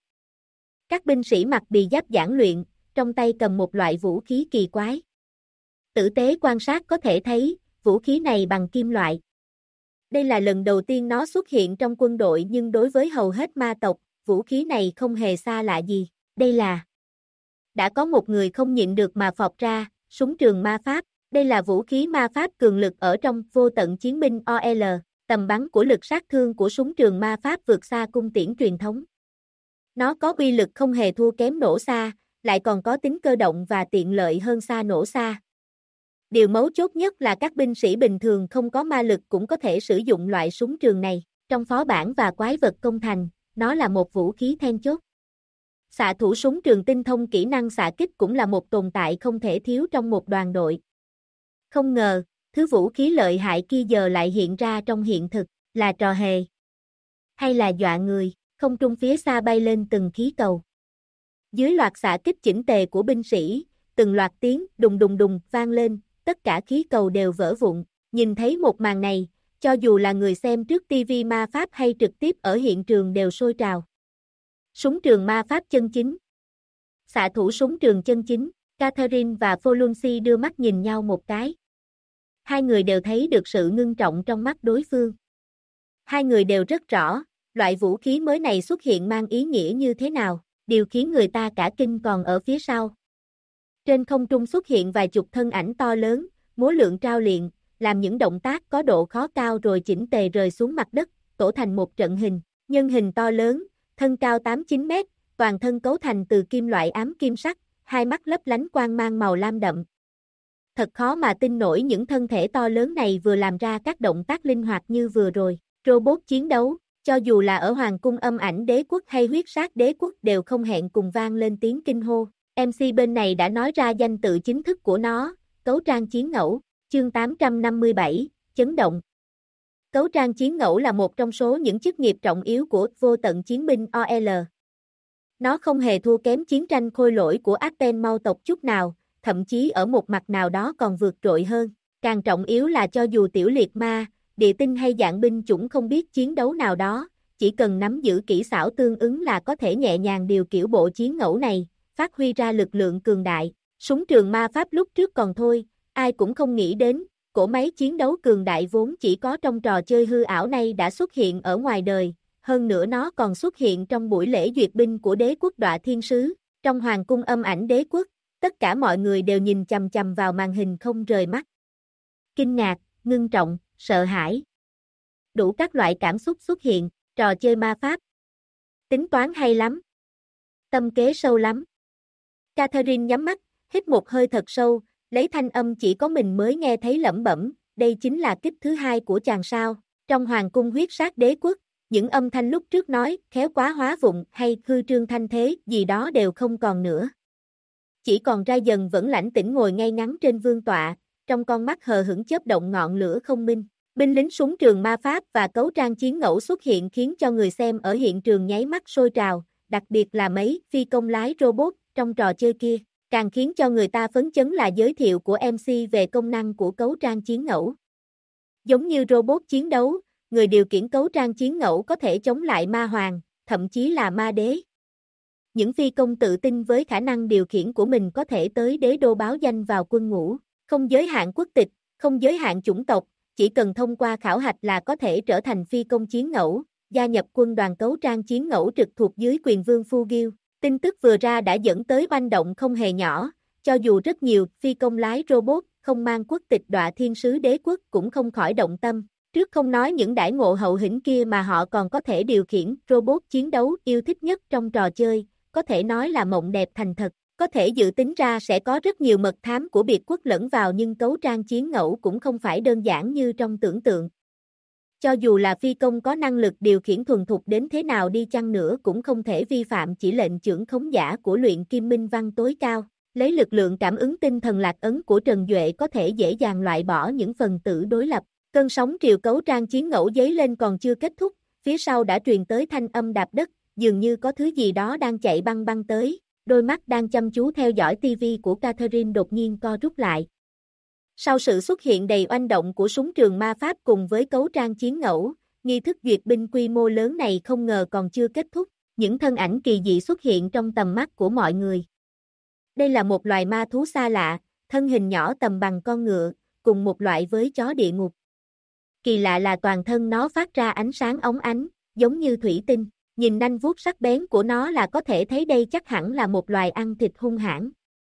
Các binh sĩ mặc bì giáp giản luyện, trong tay cầm một loại vũ khí kỳ quái. Tử tế quan sát có thể thấy, vũ khí này bằng kim loại. Đây là lần đầu tiên nó xuất hiện trong quân đội nhưng đối với hầu hết ma tộc, vũ khí này không hề xa lạ gì. Đây là... Đã có một người không nhịn được mà phọt ra, súng trường ma pháp. Đây là vũ khí ma pháp cường lực ở trong vô tận chiến binh OL. Tầm bắn của lực sát thương của súng trường ma pháp vượt xa cung tiễn truyền thống. Nó có uy lực không hề thua kém nổ xa, lại còn có tính cơ động và tiện lợi hơn xa nổ xa. Điều mấu chốt nhất là các binh sĩ bình thường không có ma lực cũng có thể sử dụng loại súng trường này. Trong phó bản và quái vật công thành, nó là một vũ khí then chốt. Xạ thủ súng trường tinh thông kỹ năng xạ kích cũng là một tồn tại không thể thiếu trong một đoàn đội. Không ngờ, thứ vũ khí lợi hại kia giờ lại hiện ra trong hiện thực, là trò hề. Hay là dọa người, không trung phía xa bay lên từng khí cầu. Dưới loạt xạ kích chỉnh tề của binh sĩ, từng loạt tiếng đùng đùng đùng vang lên, tất cả khí cầu đều vỡ vụn. Nhìn thấy một màn này, cho dù là người xem trước TV ma pháp hay trực tiếp ở hiện trường đều sôi trào. Súng trường ma pháp chân chính. Xạ thủ súng trường chân chính, Catherine và Folunsi đưa mắt nhìn nhau một cái. Hai người đều thấy được sự ngưng trọng trong mắt đối phương. Hai người đều rất rõ, loại vũ khí mới này xuất hiện mang ý nghĩa như thế nào, điều khiến người ta cả kinh còn ở phía sau. Trên không trung xuất hiện vài chục thân ảnh to lớn, múa lượn trao liệng, làm những động tác có độ khó cao rồi chỉnh tề rơi xuống mặt đất, tổ thành một trận hình, nhân hình to lớn, thân cao 8-9 mét, toàn thân cấu thành từ kim loại ám kim sắc, hai mắt lấp lánh quang mang màu lam đậm. Thật khó mà tin nổi những thân thể to lớn này vừa làm ra các động tác linh hoạt như vừa rồi. Robot chiến đấu, cho dù là ở Hoàng cung Âm Ảnh Đế Quốc hay Huyết Sát Đế Quốc đều không hẹn cùng vang lên tiếng kinh hô. MC bên này đã nói ra danh tự chính thức của nó, Cấu Trang Chiến Ngẫu, chương 857, chấn động. Cấu Trang Chiến Ngẫu là một trong số những chức nghiệp trọng yếu của Vô Tận Chiến binh OL. Nó không hề thua kém chiến tranh khôi lỗi của Aten Mau tộc chút nào, thậm chí ở một mặt nào đó còn vượt trội hơn. Càng trọng yếu là cho dù tiểu liệt ma, địa tinh hay dạng binh chủng không biết chiến đấu nào đó, chỉ cần nắm giữ kỹ xảo tương ứng là có thể nhẹ nhàng điều kiểu bộ chiến ngẫu này, phát huy ra lực lượng cường đại. Súng trường ma pháp lúc trước còn thôi, ai cũng không nghĩ đến, cỗ máy chiến đấu cường đại vốn chỉ có trong trò chơi hư ảo này đã xuất hiện ở ngoài đời, hơn nữa nó còn xuất hiện trong buổi lễ duyệt binh của đế quốc Đọa Thiên Sứ. Trong Hoàng cung Âm Ảnh Đế Quốc, tất cả mọi người đều nhìn chằm chằm vào màn hình không rời mắt. Kinh ngạc, ngưng trọng, sợ hãi. Đủ các loại cảm xúc xuất hiện, trò chơi ma pháp. Tính toán hay lắm. Tâm kế sâu lắm. Catherine nhắm mắt, hít một hơi thật sâu, lấy thanh âm chỉ có mình mới nghe thấy lẩm bẩm, đây chính là kích thứ hai của chàng sao. Trong Hoàng cung Huyết Sát Đế Quốc, những âm thanh lúc trước nói, khéo quá hóa vụng hay hư trương thanh thế gì đó đều không còn nữa. Chỉ còn Ra Dần vẫn lãnh tĩnh ngồi ngay ngắn trên vương tọa, trong con mắt hờ hững chớp động ngọn lửa không minh. Binh lính súng trường ma pháp và cấu trang chiến ngẫu xuất hiện khiến cho người xem ở hiện trường nháy mắt sôi trào, đặc biệt là mấy phi công lái robot trong trò chơi kia. Càng khiến cho người ta phấn chấn là giới thiệu của MC về công năng của cấu trang chiến ngẫu. Giống như robot chiến đấu, người điều khiển cấu trang chiến ngẫu có thể chống lại ma hoàng, thậm chí là ma đế. Những phi công tự tin với khả năng điều khiển của mình có thể tới đế đô báo danh vào quân ngũ, không giới hạn quốc tịch, không giới hạn chủng tộc, chỉ cần thông qua khảo hạch là có thể trở thành phi công chiến ngẫu, gia nhập quân đoàn cấu trang chiến ngẫu trực thuộc dưới quyền vương Fugil. Tin tức vừa ra đã dẫn tới oanh động không hề nhỏ, cho dù rất nhiều phi công lái robot không mang quốc tịch Đọa Thiên Sứ Đế Quốc cũng không khỏi động tâm. Trước không nói những đãi ngộ hậu hĩnh kia mà họ còn có thể điều khiển robot chiến đấu yêu thích nhất trong trò chơi, có thể nói là mộng đẹp thành thật. Có thể dự tính ra sẽ có rất nhiều mật thám của biệt quốc lẫn vào nhưng cấu trang chiến ngẫu cũng không phải đơn giản như trong tưởng tượng. Cho dù là phi công có năng lực điều khiển thuần thục đến thế nào đi chăng nữa cũng không thể vi phạm chỉ lệnh chưởng khống giả của luyện kim minh văn tối cao. Lấy lực lượng cảm ứng tinh thần lạc ấn của Trần Duệ có thể dễ dàng loại bỏ những phần tử đối lập. Cơn sóng triều cấu trang chiến ngẫu dấy lên còn chưa kết thúc, phía sau đã truyền tới thanh âm đạp đất, dường như có thứ gì đó đang chạy băng băng tới. Đôi mắt đang chăm chú theo dõi TV của Catherine đột nhiên co rút lại. Sau sự xuất hiện đầy oanh động của súng trường ma pháp cùng với cấu trang chiến ngẫu, nghi thức duyệt binh quy mô lớn này không ngờ còn chưa kết thúc, những thân ảnh kỳ dị xuất hiện trong tầm mắt của mọi người. Đây là một loài ma thú xa lạ, thân hình nhỏ tầm bằng con ngựa, cùng một loại với chó địa ngục. Kỳ lạ là toàn thân nó phát ra ánh sáng óng ánh, giống như thủy tinh. Nhìn nanh vuốt sắc bén của nó là có thể thấy đây chắc hẳn là một loài ăn thịt hung hãn.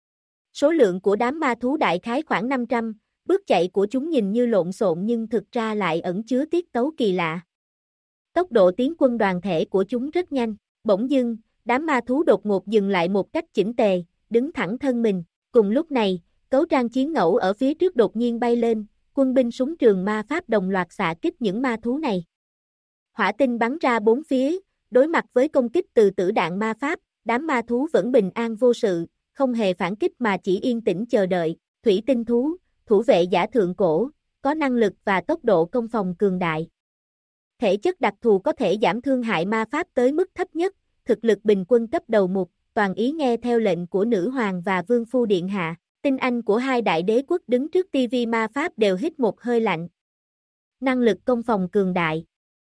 Số lượng của đám ma thú đại khái khoảng 500, bước chạy của chúng nhìn như lộn xộn nhưng thực ra lại ẩn chứa tiết tấu kỳ lạ. Tốc độ tiến quân đoàn thể của chúng rất nhanh, bỗng dưng, đám ma thú đột ngột dừng lại một cách chỉnh tề, đứng thẳng thân mình. Cùng lúc này, cấu trang chiến ngẫu ở phía trước đột nhiên bay lên, quân binh súng trường ma pháp đồng loạt xạ kích những ma thú này. Hỏa tinh bắn ra bốn phía. Đối mặt với công kích từ tử đạn ma pháp, đám ma thú vẫn bình an vô sự, không hề phản kích mà chỉ yên tĩnh chờ đợi. Thủy tinh thú, thủ vệ giả thượng cổ, có năng lực và tốc độ công phòng cường đại. Thể chất đặc thù có thể giảm thương hại ma pháp tới mức thấp nhất, thực lực bình quân cấp đầu mục, toàn ý nghe theo lệnh của nữ hoàng và vương phu điện hạ. Tinh anh của hai đại đế quốc đứng trước TV ma pháp đều hít một hơi lạnh. năng lực công phòng cường đại,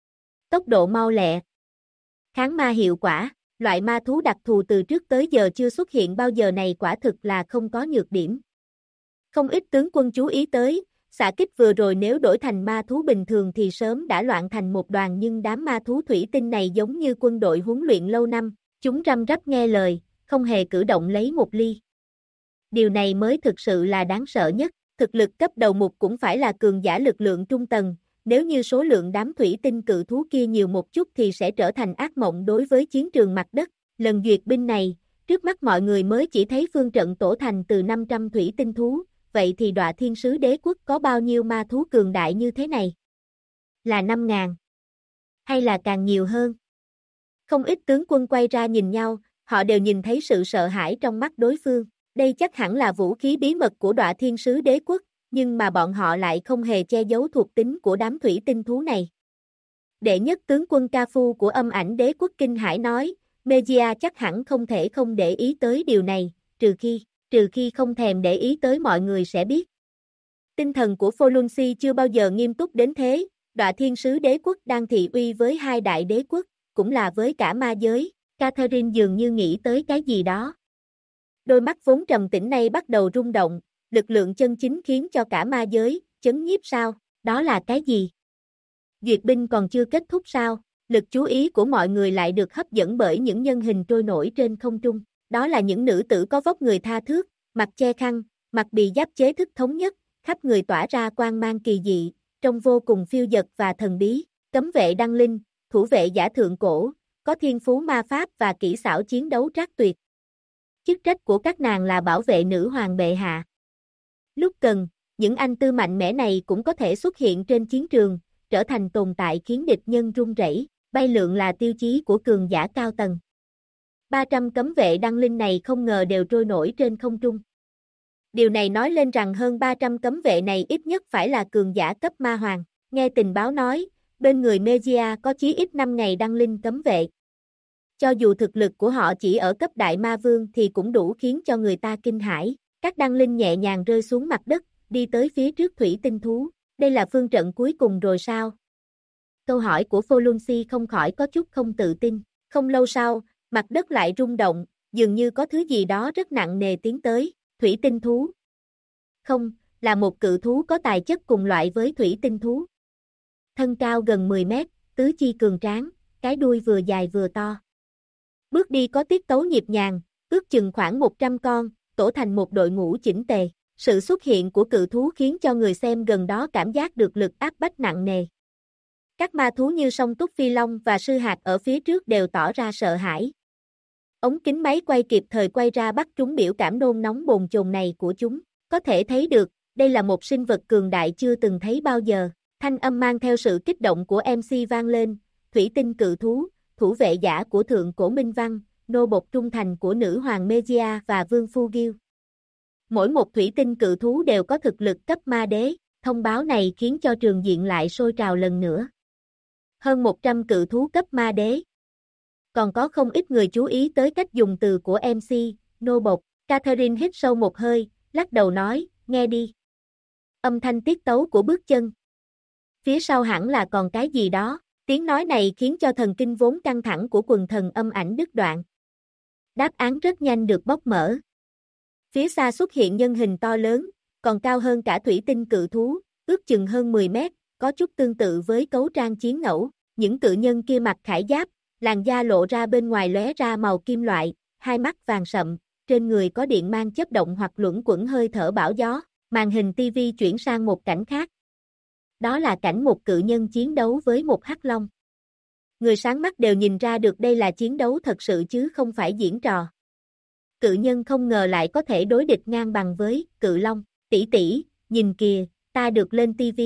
tốc độ mau lẹ, kháng ma hiệu quả, loại ma thú đặc thù từ trước tới giờ chưa xuất hiện bao giờ này quả thực là không có nhược điểm. Không ít tướng quân chú ý tới, xạ kích vừa rồi nếu đổi thành ma thú bình thường thì sớm đã loạn thành một đoàn nhưng đám ma thú thủy tinh này giống như quân đội huấn luyện lâu năm, chúng răm rắp nghe lời, không hề cử động lấy một ly. Điều này mới thực sự là đáng sợ nhất, thực lực cấp đầu mục cũng phải là cường giả lực lượng trung tầng, nếu như số lượng đám thủy tinh cự thú kia nhiều một chút thì sẽ trở thành ác mộng đối với chiến trường mặt đất. Lần duyệt binh này, trước mắt mọi người mới chỉ thấy phương trận tổ thành từ 500 thủy tinh thú, vậy thì Đọa Thiên Sứ Đế Quốc có bao nhiêu ma thú cường đại như thế này? Là 5.000? Hay là càng nhiều hơn? Không ít tướng quân quay ra nhìn nhau, họ đều nhìn thấy sự sợ hãi trong mắt đối phương. Đây chắc hẳn là vũ khí bí mật của Đọa Thiên Sứ Đế Quốc, nhưng mà bọn họ lại không hề che giấu thuộc tính của đám thủy tinh thú này. Đệ nhất tướng quân Ca Phu của Âm Ảnh Đế Quốc kinh hãi nói, Megia chắc hẳn không thể không để ý tới điều này, trừ khi không thèm để ý tới mọi người sẽ biết. Tinh thần của Folunsi chưa bao giờ nghiêm túc đến thế, Đọa Thiên Sứ Đế Quốc đang thị uy với hai đại đế quốc, cũng là với cả ma giới. Catherine dường như nghĩ tới cái gì đó. Đôi mắt vốn trầm tĩnh này bắt đầu rung động, lực lượng chân chính khiến cho cả ma giới chấn nhiếp sao? Đó là cái gì? Duyệt binh còn chưa kết thúc sao? Lực chú ý của mọi người lại được hấp dẫn bởi những nhân hình trôi nổi trên không trung. Đó là những nữ tử có vóc người tha thước, mặt che khăn, mặc bì giáp chế thức thống nhất, khắp người tỏa ra quang mang kỳ dị, trông vô cùng phiêu dật và thần bí. Cấm vệ đăng linh, thủ vệ giả thượng cổ, có thiên phú ma pháp và kỹ xảo chiến đấu trác tuyệt. Chức trách của các nàng là bảo vệ nữ hoàng bệ hạ. Lúc cần, những anh tư mạnh mẽ này cũng có thể xuất hiện trên chiến trường, trở thành tồn tại khiến địch nhân run rẩy. Bay lượn là tiêu chí của cường giả cao tầng. 300 cấm vệ đăng linh này không ngờ đều trôi nổi trên không trung. Điều này nói lên rằng hơn 300 cấm vệ này ít nhất phải là cường giả cấp ma hoàng. Nghe tình báo nói, bên người Megia có chí ít 5 ngày đăng linh cấm vệ. Cho dù thực lực của họ chỉ ở cấp đại ma vương thì cũng đủ khiến cho người ta kinh hãi. Các đăng linh nhẹ nhàng rơi xuống mặt đất, đi tới phía trước thủy tinh thú. Đây là phương trận cuối cùng rồi sao? Câu hỏi của Folunsi không khỏi có chút không tự tin. Không lâu sau, mặt đất lại rung động, dường như có thứ gì đó rất nặng nề tiến tới. Thủy tinh thú. Không, là một cự thú có tài chất cùng loại với thủy tinh thú. Thân cao gần 10 mét, tứ chi cường tráng, cái đuôi vừa dài vừa to. Bước đi có tiết tấu nhịp nhàng, ước chừng khoảng 100 con, tổ thành một đội ngũ chỉnh tề. Sự xuất hiện của cự thú khiến cho người xem gần đó cảm giác được lực áp bách nặng nề. Các ma thú như song túc phi long và sư hạt ở phía trước đều tỏ ra sợ hãi. Ống kính máy quay kịp thời quay ra bắt trúng biểu cảm nôn nóng bồn chồn này của chúng. Có thể thấy được, đây là một sinh vật cường đại chưa từng thấy bao giờ. Thanh âm mang theo sự kích động của MC vang lên, thủy tinh cự thú, thủ vệ giả của thượng cổ Minh Văn, nô bộc trung thành của nữ hoàng Megia và vương phu Gil. Mỗi một thủy tinh cự thú đều có thực lực cấp ma đế, thông báo này khiến cho trường diện lại sôi trào lần nữa. Hơn 100 cự thú cấp ma đế. Còn có không ít người chú ý tới cách dùng từ của MC, nô bộc. Catherine hít sâu một hơi, lắc đầu nói, nghe đi. Âm thanh tiết tấu của bước chân. Phía sau hẳn là còn cái gì đó, tiếng nói này khiến cho thần kinh vốn căng thẳng của quần thần Âm Ảnh đứt đoạn. Đáp án rất nhanh được bóc mở. Phía xa xuất hiện nhân hình to lớn, còn cao hơn cả thủy tinh cự thú, ước chừng hơn 10 mét, có chút tương tự với cấu trang chiến ngẫu. Những cự nhân kia mặc khải giáp, làn da lộ ra bên ngoài lóe ra màu kim loại, hai mắt vàng sậm, trên người có điện mang chớp động hoặc luẩn quẩn hơi thở bão gió. Màn hình TV chuyển sang một cảnh khác. Đó là cảnh một cự nhân chiến đấu với một hắc long. Người sáng mắt đều nhìn ra được đây là chiến đấu thật sự chứ không phải diễn trò. Cự nhân không ngờ lại có thể đối địch ngang bằng với cự long. Tỷ tỷ, nhìn kìa, ta được lên TV.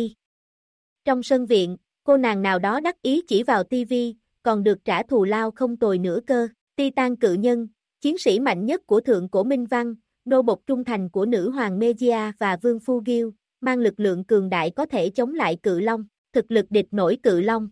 Trong sân viện, cô nàng nào đó đắc ý chỉ vào TV, còn được trả thù lao không tồi nữa cơ. Titan cự nhân, chiến sĩ mạnh nhất của thượng cổ Minh Văn, nô bộc trung thành của nữ hoàng Megia và vương phu Gil, mang lực lượng cường đại có thể chống lại cự long, thực lực địch nổi cự long.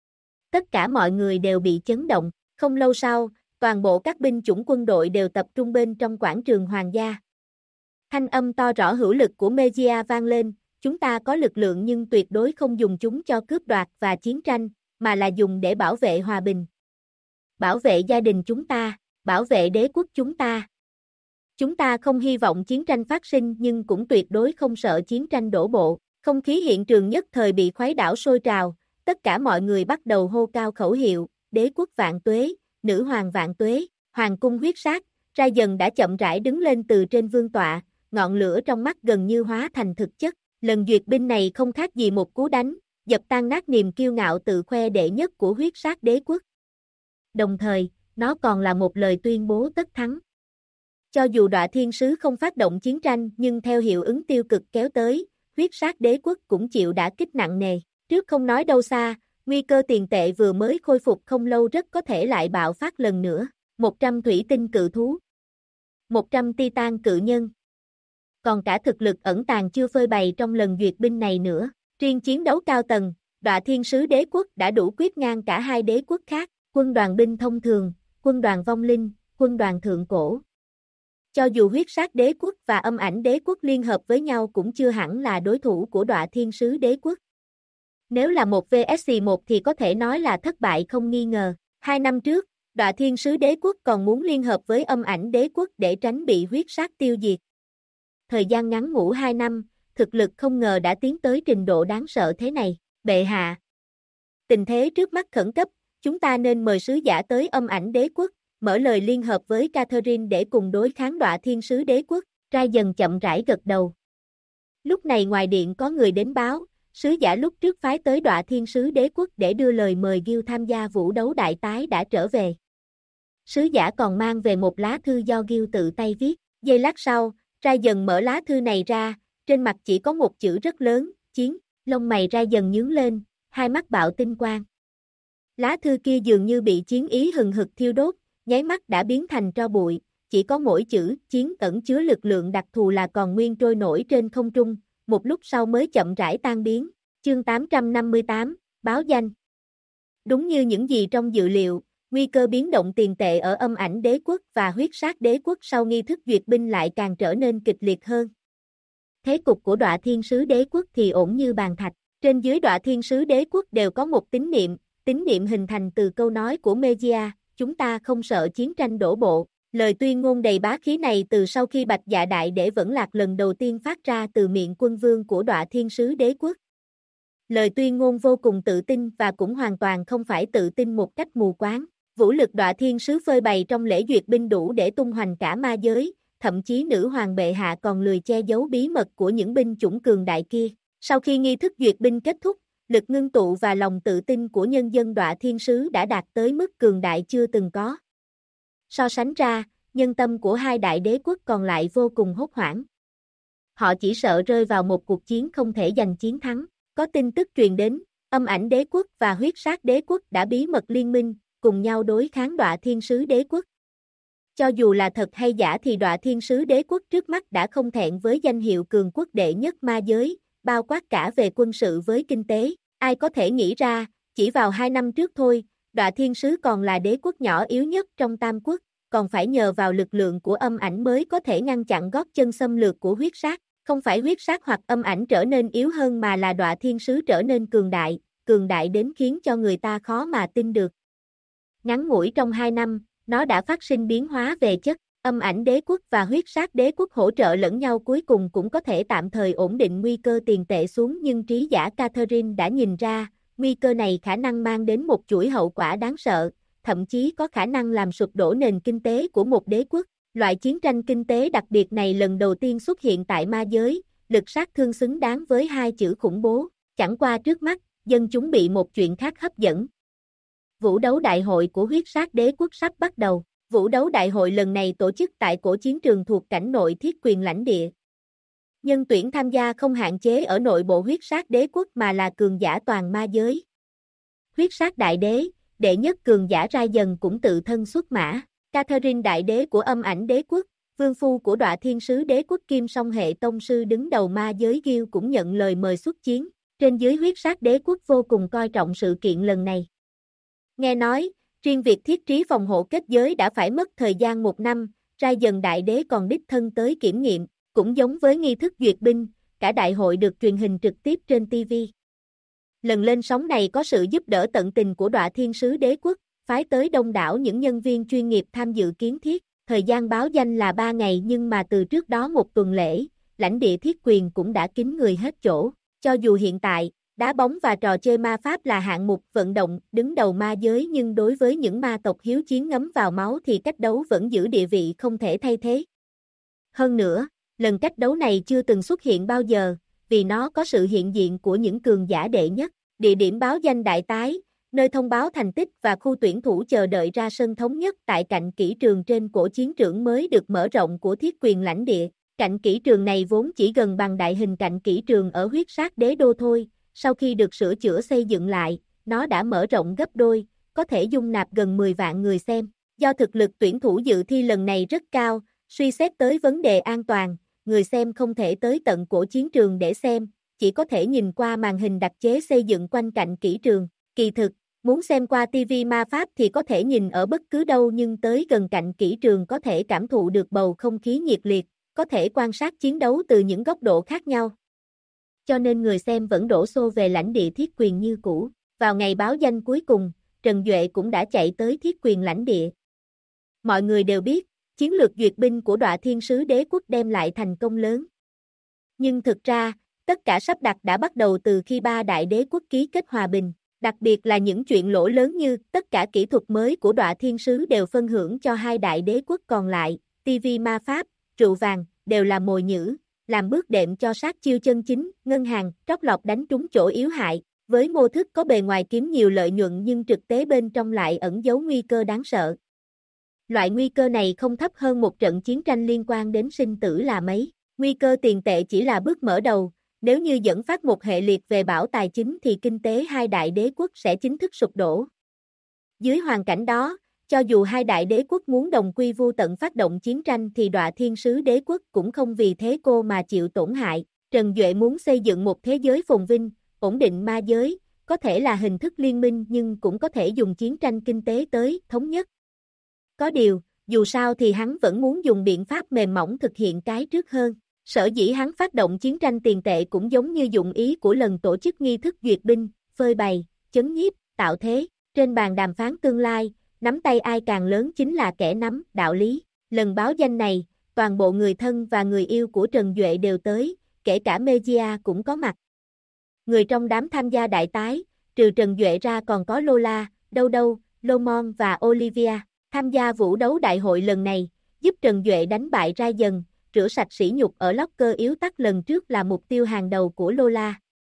Tất cả mọi người đều bị chấn động. Không lâu sau, toàn bộ các binh chủng quân đội đều tập trung bên trong quảng trường hoàng gia. Thanh âm to rõ hữu lực của Megia vang lên, chúng ta có lực lượng nhưng tuyệt đối không dùng chúng cho cướp đoạt và chiến tranh, mà là dùng để bảo vệ hòa bình. Bảo vệ gia đình chúng ta, bảo vệ đế quốc chúng ta. Chúng ta không hy vọng chiến tranh phát sinh nhưng cũng tuyệt đối không sợ chiến tranh đổ bộ. Không khí hiện trường nhất thời bị khuấy đảo sôi trào, tất cả mọi người bắt đầu hô cao khẩu hiệu, đế quốc vạn tuế, nữ hoàng vạn tuế, hoàng cung huyết sát, Ra Dần đã chậm rãi đứng lên từ trên vương tọa, ngọn lửa trong mắt gần như hóa thành thực chất. Lần duyệt binh này không khác gì một cú đánh, dập tan nát niềm kiêu ngạo tự khoe đệ nhất của huyết sát đế quốc. Đồng thời, nó còn là một lời tuyên bố tất thắng. Cho dù Đọa Thiên Sứ không phát động chiến tranh nhưng theo hiệu ứng tiêu cực kéo tới, huyết sát đế quốc cũng chịu đả kích nặng nề. Trước không nói đâu xa, nguy cơ tiền tệ vừa mới khôi phục không lâu rất có thể lại bạo phát lần nữa. 100 thủy tinh cự thú, 100 Titan cự nhân. Còn cả thực lực ẩn tàng chưa phơi bày trong lần duyệt binh này nữa. Riêng chiến đấu cao tầng, Đọa Thiên Sứ đế quốc đã đủ quyết ngang cả hai đế quốc khác, quân đoàn binh thông thường, quân đoàn vong linh, quân đoàn thượng cổ. Cho dù huyết sát đế quốc và âm ảnh đế quốc liên hợp với nhau cũng chưa hẳn là đối thủ của Đọa Thiên Sứ đế quốc. Nếu là 1 vs 1 thì có thể nói là thất bại không nghi ngờ. 2 năm trước, Đọa Thiên Sứ đế quốc còn muốn liên hợp với âm ảnh đế quốc để tránh bị huyết sát tiêu diệt. Thời gian ngắn ngủi 2 năm, thực lực không ngờ đã tiến tới trình độ đáng sợ thế này. Bệ hạ, tình thế trước mắt khẩn cấp, chúng ta nên mời sứ giả tới âm ảnh đế quốc, mở lời liên hợp với Catherine để cùng đối kháng Đọa Thiên Sứ đế quốc. Ra Dần chậm rãi gật đầu. Lúc này ngoài điện có người đến báo, sứ giả lúc trước phái tới Đọa Thiên Sứ đế quốc để đưa lời mời Gil tham gia vũ đấu đại tái đã trở về. Sứ giả còn mang về một lá thư do Gil tự tay viết. Giây lát sau, Ra Dần mở lá thư này ra, trên mặt chỉ có một chữ rất lớn, chiến. Lông mày Ra Dần nhướng lên, hai mắt bạo tinh quang. Lá thư kia dường như bị chiến ý hừng hực thiêu đốt, nháy mắt đã biến thành tro bụi, chỉ có mỗi chữ chiến ẩn chứa lực lượng đặc thù là còn nguyên trôi nổi trên không trung, một lúc sau mới chậm rãi tan biến. Chương 858, báo danh. Đúng như những gì trong dự liệu, nguy cơ biến động tiền tệ ở âm ảnh đế quốc và huyết sát đế quốc sau nghi thức duyệt binh lại càng trở nên kịch liệt hơn. Thế cục của Đọa Thiên Sứ đế quốc thì ổn như bàn thạch. Trên dưới Đọa Thiên Sứ đế quốc đều có một tín niệm hình thành từ câu nói của Megia, chúng ta không sợ chiến tranh đổ bộ. Lời tuyên ngôn đầy bá khí này từ sau khi Bạch Dạ Đại Đế Vẫn Lạc lần đầu tiên phát ra từ miệng quân vương của Đọa Thiên Sứ đế quốc. Lời tuyên ngôn vô cùng tự tin và cũng hoàn toàn không phải tự tin một cách mù quáng. Vũ lực Đọa Thiên Sứ phơi bày trong lễ duyệt binh đủ để tung hoành cả ma giới, thậm chí nữ hoàng bệ hạ còn lười che giấu bí mật của những binh chủng cường đại kia. Sau khi nghi thức duyệt binh kết thúc, lực ngưng tụ và lòng tự tin của nhân dân Đọa Thiên Sứ đã đạt tới mức cường đại chưa từng có. So sánh ra, nhân tâm của hai đại đế quốc còn lại vô cùng hốt hoảng. Họ chỉ sợ rơi vào một cuộc chiến không thể giành chiến thắng. Có tin tức truyền đến, âm ảnh đế quốc và huyết sát đế quốc đã bí mật liên minh, cùng nhau đối kháng Đọa Thiên Sứ đế quốc. Cho dù là thật hay giả thì Đọa Thiên Sứ đế quốc trước mắt đã không thẹn với danh hiệu cường quốc đệ nhất ma giới, bao quát cả về quân sự với kinh tế. Ai có thể nghĩ ra, chỉ vào 2 năm trước thôi, Đọa Thiên Sứ còn là đế quốc nhỏ yếu nhất trong Tam Quốc, còn phải nhờ vào lực lượng của âm ảnh mới có thể ngăn chặn gót chân xâm lược của huyết sát. Không phải huyết sát hoặc âm ảnh trở nên yếu hơn mà là Đọa Thiên Sứ trở nên cường đại đến khiến cho người ta khó mà tin được. Ngắn ngủi trong 2 năm, nó đã phát sinh biến hóa về chất. Âm ảnh đế quốc và huyết sát đế quốc hỗ trợ lẫn nhau cuối cùng cũng có thể tạm thời ổn định nguy cơ tiền tệ xuống, nhưng trí giả Catherine đã nhìn ra, nguy cơ này khả năng mang đến một chuỗi hậu quả đáng sợ, thậm chí có khả năng làm sụp đổ nền kinh tế của một đế quốc. Loại chiến tranh kinh tế đặc biệt này lần đầu tiên xuất hiện tại ma giới, lực sát thương xứng đáng với 2 chữ khủng bố. Chẳng qua trước mắt, dân chúng bị một chuyện khác hấp dẫn. Vũ đấu đại hội của huyết sát đế quốc sắp bắt đầu. Vũ đấu đại hội lần này tổ chức tại cổ chiến trường thuộc cảnh nội thiết quyền lãnh địa. Nhân tuyển tham gia không hạn chế ở nội bộ huyết sát đế quốc mà là cường giả toàn ma giới. Huyết sát đại đế, đệ nhất cường giả Ra Dần cũng tự thân xuất mã. Catherine đại đế của âm ảnh đế quốc, vương phu của Đọa Thiên Sứ đế quốc kim song hệ tông sư đứng đầu ma giới Gil cũng nhận lời mời xuất chiến. Trên dưới huyết sát đế quốc vô cùng coi trọng sự kiện lần này. Nghe nói, riêng việc thiết trí phòng hộ kết giới đã phải mất thời gian 1 năm, Ra Dần đại đế còn đích thân tới kiểm nghiệm. Cũng giống với nghi thức duyệt binh, cả đại hội được truyền hình trực tiếp trên TV. Lần lên sóng này có sự giúp đỡ tận tình của Đọa Thiên Sứ Đế Quốc, phái tới đông đảo những nhân viên chuyên nghiệp tham dự kiến thiết. Thời gian báo danh là 3 ngày nhưng mà từ trước đó một tuần lễ, lãnh địa thiết quyền cũng đã kín người hết chỗ. Cho dù hiện tại, đá bóng và trò chơi ma pháp là hạng mục vận động đứng đầu ma giới nhưng đối với những ma tộc hiếu chiến ngấm vào máu thì cách đấu vẫn giữ địa vị không thể thay thế. Hơn nữa, lần cách đấu này chưa từng xuất hiện bao giờ, vì nó có sự hiện diện của những cường giả đệ nhất. Địa điểm báo danh đại tái, nơi thông báo thành tích và khu tuyển thủ chờ đợi ra sân thống nhất tại cạnh kỹ trường trên cổ chiến trường mới được mở rộng của thiết quyền lãnh địa. Cạnh kỹ trường này vốn chỉ gần bằng đại hình cạnh kỹ trường ở huyết sát đế đô thôi, sau khi được sửa chữa xây dựng lại, nó đã mở rộng gấp đôi, có thể dung nạp gần 10 vạn người xem. Do thực lực tuyển thủ dự thi lần này rất cao, suy xét tới vấn đề an toàn, người xem không thể tới tận cổ chiến trường để xem, chỉ có thể nhìn qua màn hình đặc chế xây dựng quanh cạnh kỹ trường. Kỳ thực, muốn xem qua TV ma pháp thì có thể nhìn ở bất cứ đâu nhưng tới gần cạnh kỹ trường có thể cảm thụ được bầu không khí nhiệt liệt, có thể quan sát chiến đấu từ những góc độ khác nhau. Cho nên người xem vẫn đổ xô về lãnh địa thiết quyền như cũ. Vào ngày báo danh cuối cùng, Trần Duệ cũng đã chạy tới thiết quyền lãnh địa. Mọi người đều biết, chiến lược duyệt binh của Đọa Thiên Sứ Đế Quốc đem lại thành công lớn. Nhưng thực ra, tất cả sắp đặt đã bắt đầu từ khi 3 đại đế quốc ký kết hòa bình. Đặc biệt là những chuyện lỗ lớn như tất cả kỹ thuật mới của Đọa Thiên Sứ đều phân hưởng cho 2 đại đế quốc còn lại, TV ma pháp, rượu vàng, đều là mồi nhử, làm bước đệm cho sát chiêu chân chính, ngân hàng, trót lọt đánh trúng chỗ yếu hại. Với mô thức có bề ngoài kiếm nhiều lợi nhuận nhưng thực tế bên trong lại ẩn giấu nguy cơ đáng sợ. Loại nguy cơ này không thấp hơn một trận chiến tranh liên quan đến sinh tử là mấy. Nguy cơ tiền tệ chỉ là bước mở đầu, nếu như dẫn phát một hệ liệt về bão tài chính thì kinh tế 2 đại đế quốc sẽ chính thức sụp đổ. Dưới hoàn cảnh đó, cho dù 2 đại đế quốc muốn đồng quy vu tận phát động chiến tranh thì Đọa Thiên Sứ Đế Quốc cũng không vì thế cô mà chịu tổn hại. Trần Duệ muốn xây dựng một thế giới phồn vinh, ổn định ma giới, có thể là hình thức liên minh nhưng cũng có thể dùng chiến tranh kinh tế tới thống nhất. Có điều, dù sao thì hắn vẫn muốn dùng biện pháp mềm mỏng thực hiện cái trước hơn. Sở dĩ hắn phát động chiến tranh tiền tệ cũng giống như dụng ý của lần tổ chức nghi thức duyệt binh, phơi bày, chấn nhiếp, tạo thế. Trên bàn đàm phán tương lai, nắm tay ai càng lớn chính là kẻ nắm đạo lý. Lần báo danh này, toàn bộ người thân và người yêu của Trần Duệ đều tới, kể cả Megia cũng có mặt. Người trong đám tham gia đại tái, trừ Trần Duệ ra còn có Lola, Đâu Đâu, Lomon và Olivia. Tham gia vũ đấu đại hội lần này, giúp Trần Duệ đánh bại Ra Dần, rửa sạch sỉ nhục ở locker yếu tắc lần trước là mục tiêu hàng đầu của Lola.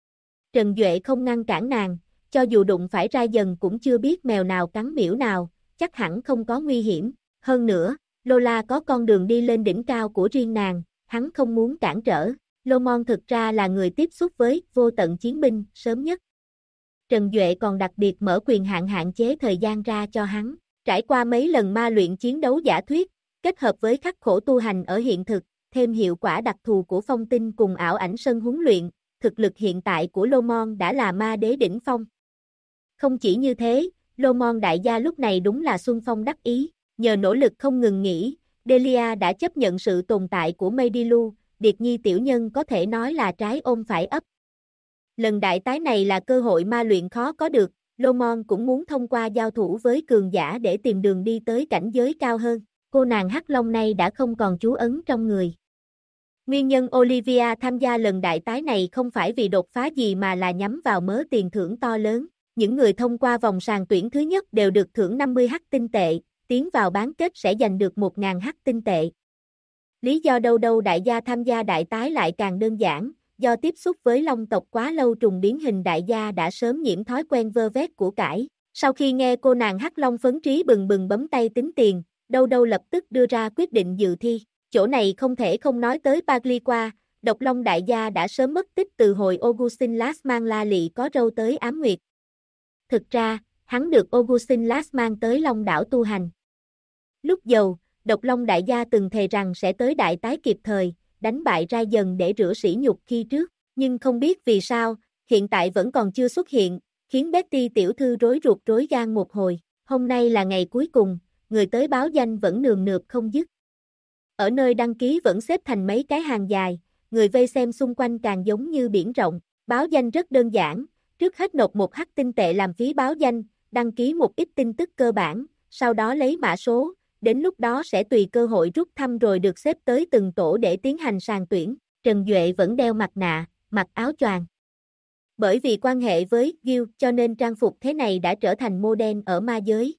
Trần Duệ không ngăn cản nàng, cho dù đụng phải Ra Dần cũng chưa biết mèo nào cắn miễu nào, chắc hẳn không có nguy hiểm. Hơn nữa, Lola có con đường đi lên đỉnh cao của riêng nàng, hắn không muốn cản trở. Lomon thực ra là người tiếp xúc với vô tận chiến binh sớm nhất. Trần Duệ còn đặc biệt mở quyền hạn chế thời gian ra cho hắn. Trải qua mấy lần ma luyện chiến đấu giả thuyết, kết hợp với khắc khổ tu hành ở hiện thực, thêm hiệu quả đặc thù của phong tinh cùng ảo ảnh sân huấn luyện, thực lực hiện tại của Lomon đã là ma đế đỉnh phong. Không chỉ như thế, Lomon đại gia lúc này đúng là xuân phong đắc ý, nhờ nỗ lực không ngừng nghỉ, Delia đã chấp nhận sự tồn tại của Meidilu, Điệt Nhi tiểu nhân có thể nói là trái ôm phải ấp. Lần đại tái này là cơ hội ma luyện khó có được, Lomon cũng muốn thông qua giao thủ với cường giả để tìm đường đi tới cảnh giới cao hơn. Cô nàng Hắc Long này đã không còn chú ấn trong người. Nguyên nhân Olivia tham gia lần đại tái này không phải vì đột phá gì mà là nhắm vào mớ tiền thưởng to lớn. Những người thông qua vòng sàng tuyển thứ nhất đều được thưởng 50 hắc tinh tệ, tiến vào bán kết sẽ giành được 1.000 hắc tinh tệ. Lý do đâu đâu đại gia tham gia đại tái lại càng đơn giản, do tiếp xúc với long tộc quá lâu trùng biến hình đại gia đã sớm nhiễm thói quen vơ vét của cải. Sau khi nghe cô nàng Hắc Long phấn trí bừng bừng bấm tay tính tiền, đâu đâu lập tức đưa ra quyết định dự thi. Chỗ này không thể không nói tới Pagliqua, độc long đại gia đã sớm mất tích từ hồi Augustin Lass mang La Lị có râu tới ám nguyệt. Thực ra, hắn được Augustin Lass mang tới Long đảo tu hành. Lúc giàu, độc long đại gia từng thề rằng sẽ tới đại tái kịp thời, đánh bại Ra Dần để rửa sỉ nhục khi trước, nhưng không biết vì sao, hiện tại vẫn còn chưa xuất hiện, khiến Betty tiểu thư rối ruột rối gan một hồi. Hôm nay là ngày cuối cùng, người tới báo danh vẫn nườm nượp không dứt. Ở nơi đăng ký vẫn xếp thành mấy cái hàng dài, người vây xem xung quanh càng giống như biển rộng. Báo danh rất đơn giản, trước hết nộp một hắc tinh tệ làm phí báo danh, đăng ký một ít tin tức cơ bản, sau đó lấy mã số, đến lúc đó sẽ tùy cơ hội rút thăm rồi được xếp tới từng tổ để tiến hành sàng tuyển. Trần Duệ vẫn đeo mặt nạ, mặc áo choàng. Bởi vì quan hệ với Guild cho nên trang phục thế này đã trở thành mô đen ở ma giới.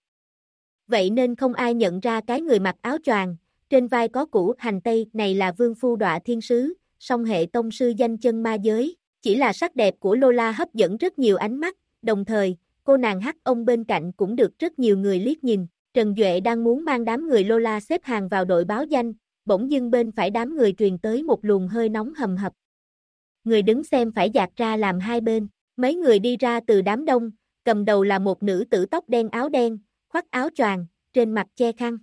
Vậy nên không ai nhận ra cái người mặc áo choàng, trên vai có củ hành tây này là Vương Phu Đọa Thiên Sứ, song hệ tông sư danh chân ma giới. Chỉ là sắc đẹp của Lola hấp dẫn rất nhiều ánh mắt, đồng thời, cô nàng hắc ông bên cạnh cũng được rất nhiều người liếc nhìn. Trần Duệ đang muốn mang đám người Lola xếp hàng vào đội báo danh, bỗng dưng bên phải đám người truyền tới một luồng hơi nóng hầm hập. Người đứng xem phải dạt ra làm hai bên, mấy người đi ra từ đám đông, cầm đầu là một nữ tử tóc đen áo đen, khoác áo choàng, trên mặt che khăn.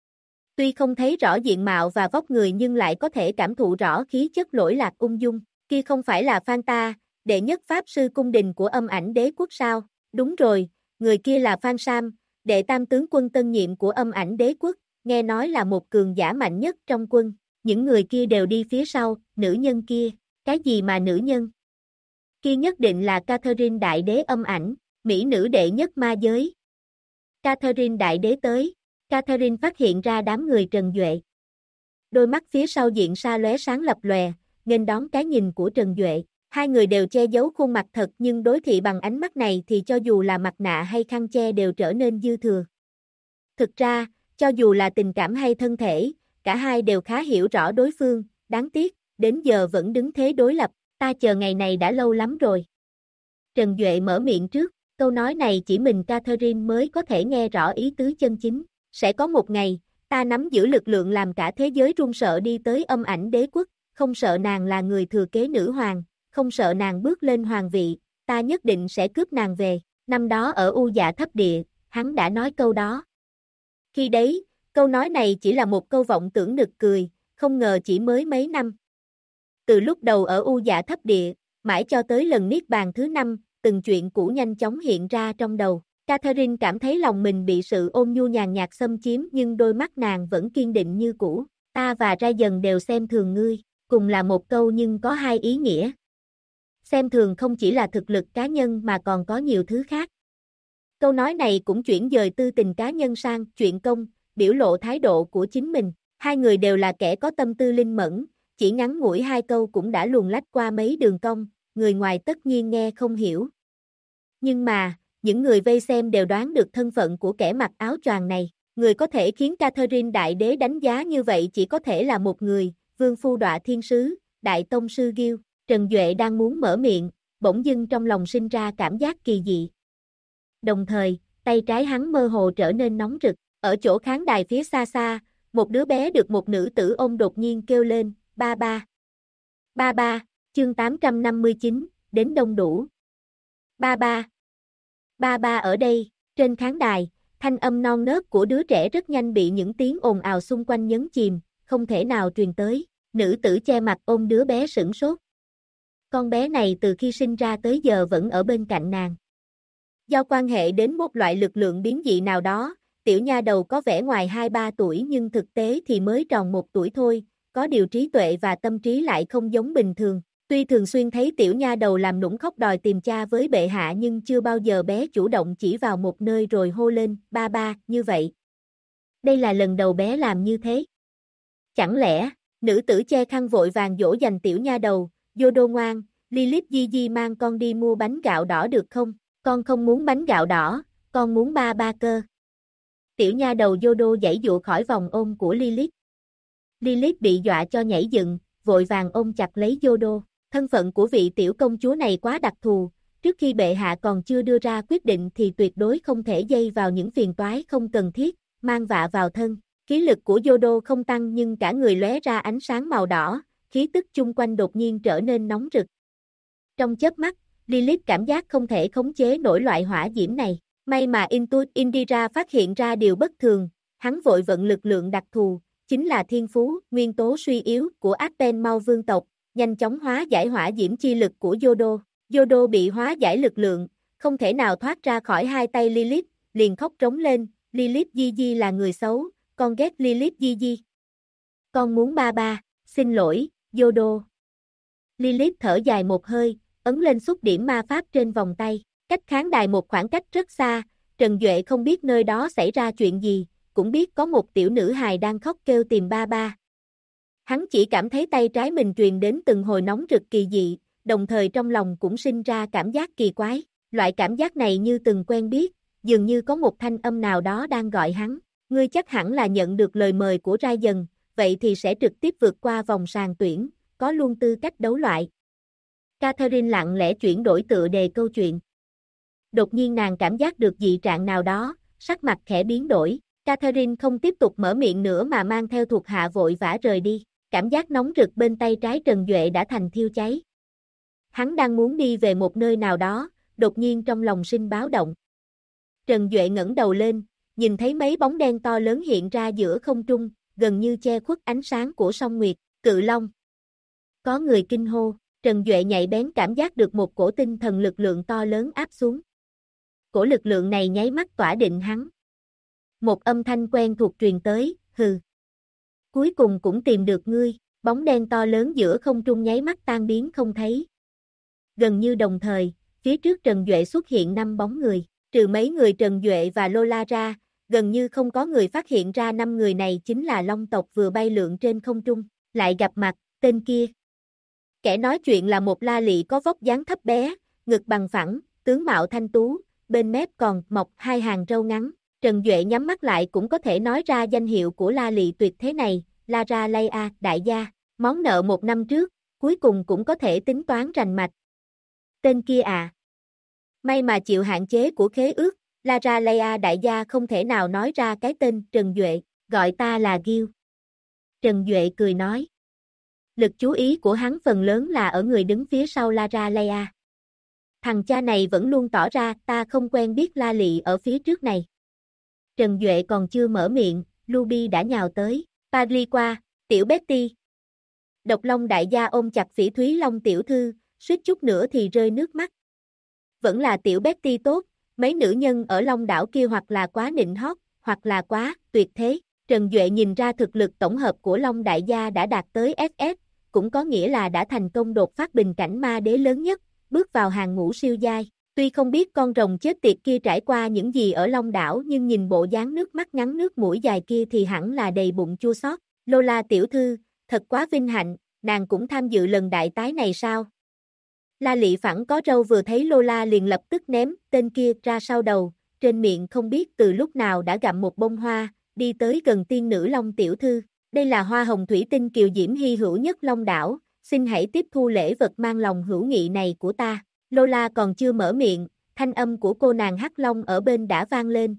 Tuy không thấy rõ diện mạo và vóc người nhưng lại có thể cảm thụ rõ khí chất lỗi lạc ung dung, kia không phải là Phanta, đệ nhất pháp sư cung đình của Âm Ảnh Đế Quốc sao? Đúng rồi, người kia là Phan Sam, đệ tam tướng quân tân nhiệm của Âm Ảnh Đế Quốc, nghe nói là một cường giả mạnh nhất trong quân. Những người kia đều đi phía sau, nữ nhân kia, cái gì mà nữ nhân? Kia nhất định là Catherine đại đế Âm Ảnh, mỹ nữ đệ nhất ma giới. Catherine đại đế tới, Catherine phát hiện ra đám người Trần Duệ. Đôi mắt phía sau diện sa lóe sáng lập lòe, nghênh đón cái nhìn của Trần Duệ. Hai người đều che giấu khuôn mặt thật nhưng đối thị bằng ánh mắt này thì cho dù là mặt nạ hay khăn che đều trở nên dư thừa. Thực ra, cho dù là tình cảm hay thân thể, cả hai đều khá hiểu rõ đối phương, đáng tiếc, đến giờ vẫn đứng thế đối lập, ta chờ ngày này đã lâu lắm rồi. Trần Duệ mở miệng trước, câu nói này chỉ mình Catherine mới có thể nghe rõ ý tứ chân chính. Sẽ có một ngày, ta nắm giữ lực lượng làm cả thế giới run sợ đi tới Âm Ảnh Đế Quốc, không sợ nàng là người thừa kế nữ hoàng, không sợ nàng bước lên hoàng vị, ta nhất định sẽ cướp nàng về. Năm đó ở U Dạ Thấp Địa, hắn đã nói câu đó. Khi đấy, câu nói này chỉ là một câu vọng tưởng nực cười, không ngờ chỉ mới mấy năm. Từ lúc đầu ở U Dạ Thấp Địa, mãi cho tới lần niết bàn thứ 5, từng chuyện cũ nhanh chóng hiện ra trong đầu. Catherine cảm thấy lòng mình bị sự ôn nhu nhàn nhạt xâm chiếm nhưng đôi mắt nàng vẫn kiên định như cũ. Ta và Ra Dần đều xem thường ngươi, cùng là một câu nhưng có hai ý nghĩa. Xem thường không chỉ là thực lực cá nhân mà còn có nhiều thứ khác. Câu nói này cũng chuyển dời tư tình cá nhân sang chuyện công, biểu lộ thái độ của chính mình. Hai người đều là kẻ có tâm tư linh mẫn, chỉ ngắn ngủi hai câu cũng đã luồn lách qua mấy đường cong, người ngoài tất nhiên nghe không hiểu. Nhưng mà, những người vây xem đều đoán được thân phận của kẻ mặc áo choàng này. Người có thể khiến Catherine đại đế đánh giá như vậy chỉ có thể là một người, Vương Phu Đọa Thiên Sứ, Đại Tông Sư Guild. Trần Duệ đang muốn mở miệng, bỗng dưng trong lòng sinh ra cảm giác kỳ dị. Đồng thời, tay trái hắn mơ hồ trở nên nóng rực. Ở chỗ khán đài phía xa xa, một đứa bé được một nữ tử ôm đột nhiên kêu lên, ba ba. Ba ba, chương 859, đến đông đủ. Ba ba. Ba ba ở đây, trên khán đài, thanh âm non nớt của đứa trẻ rất nhanh bị những tiếng ồn ào xung quanh nhấn chìm, không thể nào truyền tới. Nữ tử che mặt ôm đứa bé sửng sốt. Con bé này từ khi sinh ra tới giờ vẫn ở bên cạnh nàng. Do quan hệ đến một loại lực lượng biến dị nào đó, tiểu nha đầu có vẻ ngoài 2-3 tuổi nhưng thực tế thì mới tròn 1 tuổi thôi, có điều trí tuệ và tâm trí lại không giống bình thường. Tuy thường xuyên thấy tiểu nha đầu làm nũng khóc đòi tìm cha với bệ hạ nhưng chưa bao giờ bé chủ động chỉ vào một nơi rồi hô lên, ba ba, như vậy. Đây là lần đầu bé làm như thế. Chẳng lẽ, nữ tử che khăn vội vàng dỗ dành tiểu nha đầu, Yodo ngoan, Lilith Di Di mang con đi mua bánh gạo đỏ được không? Con không muốn bánh gạo đỏ, con muốn ba ba cơ. Tiểu nha đầu Yodo giãy dụa khỏi vòng ôm của Lilith. Lilith bị dọa cho nhảy dựng, vội vàng ôm chặt lấy Yodo. Thân phận của vị tiểu công chúa này quá đặc thù, trước khi bệ hạ còn chưa đưa ra quyết định thì tuyệt đối không thể dây vào những phiền toái không cần thiết, mang vạ vào thân. Khí lực của Yodo không tăng nhưng cả người lóe ra ánh sáng màu đỏ, khí tức chung quanh đột nhiên trở nên nóng rực. Trong chớp mắt, Lilith cảm giác không thể khống chế nổi loại hỏa diễm này. May mà Intuit Indira phát hiện ra điều bất thường, hắn vội vận lực lượng đặc thù, chính là thiên phú, nguyên tố suy yếu của Aspen Mau vương tộc, nhanh chóng hóa giải hỏa diễm chi lực của Yodo. Yodo bị hóa giải lực lượng, không thể nào thoát ra khỏi hai tay Lilith, liền khóc trống lên, Lilith Di Di là người xấu, con ghét Lilith Di Di. Con muốn ba ba, xin lỗi, Yodo. Lilith thở dài một hơi, ấn lên xúc điểm ma pháp trên vòng tay. Cách khán đài một khoảng cách rất xa, Trần Duệ không biết nơi đó xảy ra chuyện gì, cũng biết có một tiểu nữ hài đang khóc kêu tìm ba ba. Hắn chỉ cảm thấy tay trái mình truyền đến từng hồi nóng rực kỳ dị, đồng thời trong lòng cũng sinh ra cảm giác kỳ quái. Loại cảm giác này như từng quen biết, dường như có một thanh âm nào đó đang gọi hắn. Ngươi chắc hẳn là nhận được lời mời của Ryan, vậy thì sẽ trực tiếp vượt qua vòng sàng tuyển, có luôn tư cách đấu loại. Catherine lặng lẽ chuyển đổi tựa đề câu chuyện. Đột nhiên nàng cảm giác được dị trạng nào đó, sắc mặt khẽ biến đổi. Catherine không tiếp tục mở miệng nữa mà mang theo thuộc hạ vội vã rời đi. Cảm giác nóng rực bên tay trái Trần Duệ đã thành thiêu cháy. Hắn đang muốn đi về một nơi nào đó, đột nhiên trong lòng sinh báo động. Trần Duệ ngẩng đầu lên, nhìn thấy mấy bóng đen to lớn hiện ra giữa không trung, gần như che khuất ánh sáng của song nguyệt, Cự Long. Có người kinh hô, Trần Duệ nhạy bén cảm giác được một cổ tinh thần lực lượng to lớn áp xuống. Cổ lực lượng này nháy mắt tỏa định hắn. Một âm thanh quen thuộc truyền tới, hừ. Cuối cùng cũng tìm được ngươi, bóng đen to lớn giữa không trung nháy mắt tan biến không thấy. Gần như đồng thời, phía trước Trần Duệ xuất hiện 5 bóng người, trừ mấy người Trần Duệ và Lola ra, gần như không có người phát hiện ra 5 người này chính là Long tộc vừa bay lượn trên không trung, lại gặp mặt, tên kia. Kẻ nói chuyện là một La Lị có vóc dáng thấp bé, ngực bằng phẳng, tướng mạo thanh tú, bên mép còn mọc 2 hàng râu ngắn. Trần Duệ nhắm mắt lại cũng có thể nói ra danh hiệu của La Lị tuyệt thế này, Lara Leia, đại gia, món nợ 1 năm trước, cuối cùng cũng có thể tính toán rành mạch. Tên kia à? May mà chịu hạn chế của khế ước, Lara Leia đại gia không thể nào nói ra cái tên Trần Duệ, gọi ta là Gil. Trần Duệ cười nói. Lực chú ý của hắn phần lớn là ở người đứng phía sau Lara Leia. Thằng cha này vẫn luôn tỏ ra ta không quen biết La Lị ở phía trước này. Trần Duệ còn chưa mở miệng, Ruby đã nhào tới, Padri qua, tiểu Betty. Độc Long đại gia ôm chặt Phỉ Thúy Long tiểu thư, suýt chút nữa thì rơi nước mắt. Vẫn là tiểu Betty tốt, mấy nữ nhân ở Long đảo kia hoặc là quá nịnh hót, hoặc là quá tuyệt thế. Trần Duệ nhìn ra thực lực tổng hợp của Long đại gia đã đạt tới SS, cũng có nghĩa là đã thành công đột phát bình cảnh ma đế lớn nhất, bước vào hàng ngũ siêu giai. Tuy không biết con rồng chết tiệt kia trải qua những gì ở Long đảo nhưng nhìn bộ dáng nước mắt ngắn nước mũi dài kia thì hẳn là đầy bụng chua xót. Lola tiểu thư, thật quá vinh hạnh, nàng cũng tham dự lần đại tái này sao? La Lị phẳng có râu vừa thấy Lola liền lập tức ném tên kia ra sau đầu, trên miệng không biết từ lúc nào đã gặm một bông hoa, đi tới gần tiên nữ Long tiểu thư. Đây là hoa hồng thủy tinh kiều diễm hy hữu nhất Long đảo, xin hãy tiếp thu lễ vật mang lòng hữu nghị này của ta. Lola còn chưa mở miệng, thanh âm của cô nàng Hắc Long ở bên đã vang lên,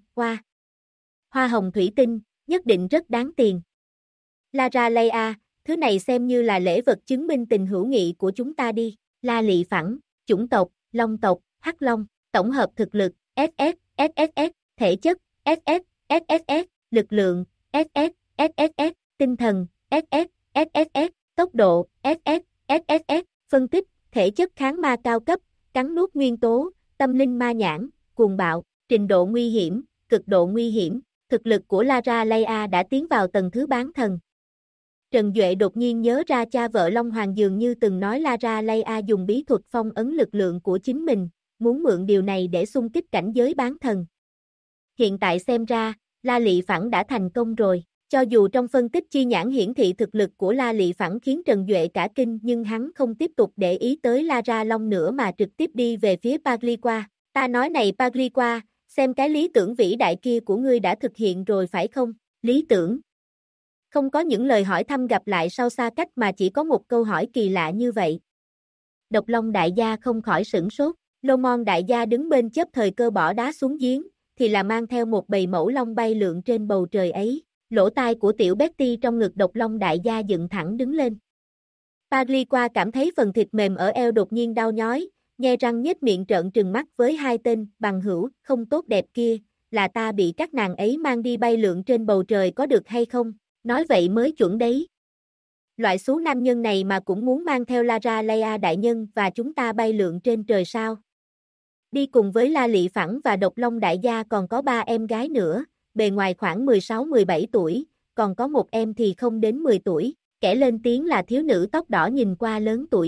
hoa hồng thủy tinh, nhất định rất đáng tiền. Lara Leia, thứ này xem như là lễ vật chứng minh tình hữu nghị của chúng ta đi. La Lị phẳng, chủng tộc, Long tộc, Hắc Long, tổng hợp thực lực, SS, SSS, thể chất, SS, SSS, lực lượng, SS, SSS, tinh thần, SS, SSS, tốc độ, SS, SSS, phân tích, thể chất kháng ma cao cấp, cắn nuốt nguyên tố, tâm linh ma nhãn, cuồng bạo, trình độ nguy hiểm, cực độ nguy hiểm, thực lực của Lara Leia đã tiến vào tầng thứ bán thần. Trần Duệ đột nhiên nhớ ra cha vợ Long Hoàng dường như từng nói Lara Leia dùng bí thuật phong ấn lực lượng của chính mình, muốn mượn điều này để xung kích cảnh giới bán thần. Hiện tại xem ra, La Lị phẳng đã thành công rồi. Cho dù trong phân tích chi nhãn hiển thị thực lực của La Lị phẳng khiến Trần Duệ cả kinh nhưng hắn không tiếp tục để ý tới Lara Long nữa mà trực tiếp đi về phía Pagliqua. Ta nói này Pagliqua, xem cái lý tưởng vĩ đại kia của ngươi đã thực hiện rồi phải không? Lý tưởng? Không có những lời hỏi thăm gặp lại sau xa cách mà chỉ có một câu hỏi kỳ lạ như vậy. Độc Long đại gia không khỏi sửng sốt, Lomon đại gia đứng bên chớp thời cơ bỏ đá xuống giếng, thì là mang theo một bầy mẫu long bay lượn trên bầu trời ấy. Lỗ tai của tiểu Betty trong ngực Độc Long đại gia dựng thẳng đứng lên. Pagliqua cảm thấy phần thịt mềm ở eo đột nhiên đau nhói, nhe răng nhếch miệng trợn trừng mắt với hai tên bằng hữu không tốt đẹp kia, là ta bị các nàng ấy mang đi bay lượn trên bầu trời có được hay không? Nói vậy mới chuẩn đấy. Loại số nam nhân này mà cũng muốn mang theo Lara Leia đại nhân và chúng ta bay lượn trên trời sao? Đi cùng với La Lị phẳng và Độc Long đại gia còn có 3 em gái nữa, bề ngoài khoảng 16-17 tuổi, còn có một em thì không đến 10 tuổi, kẻ lên tiếng là thiếu nữ tóc đỏ nhìn qua lớn tuổi nhất.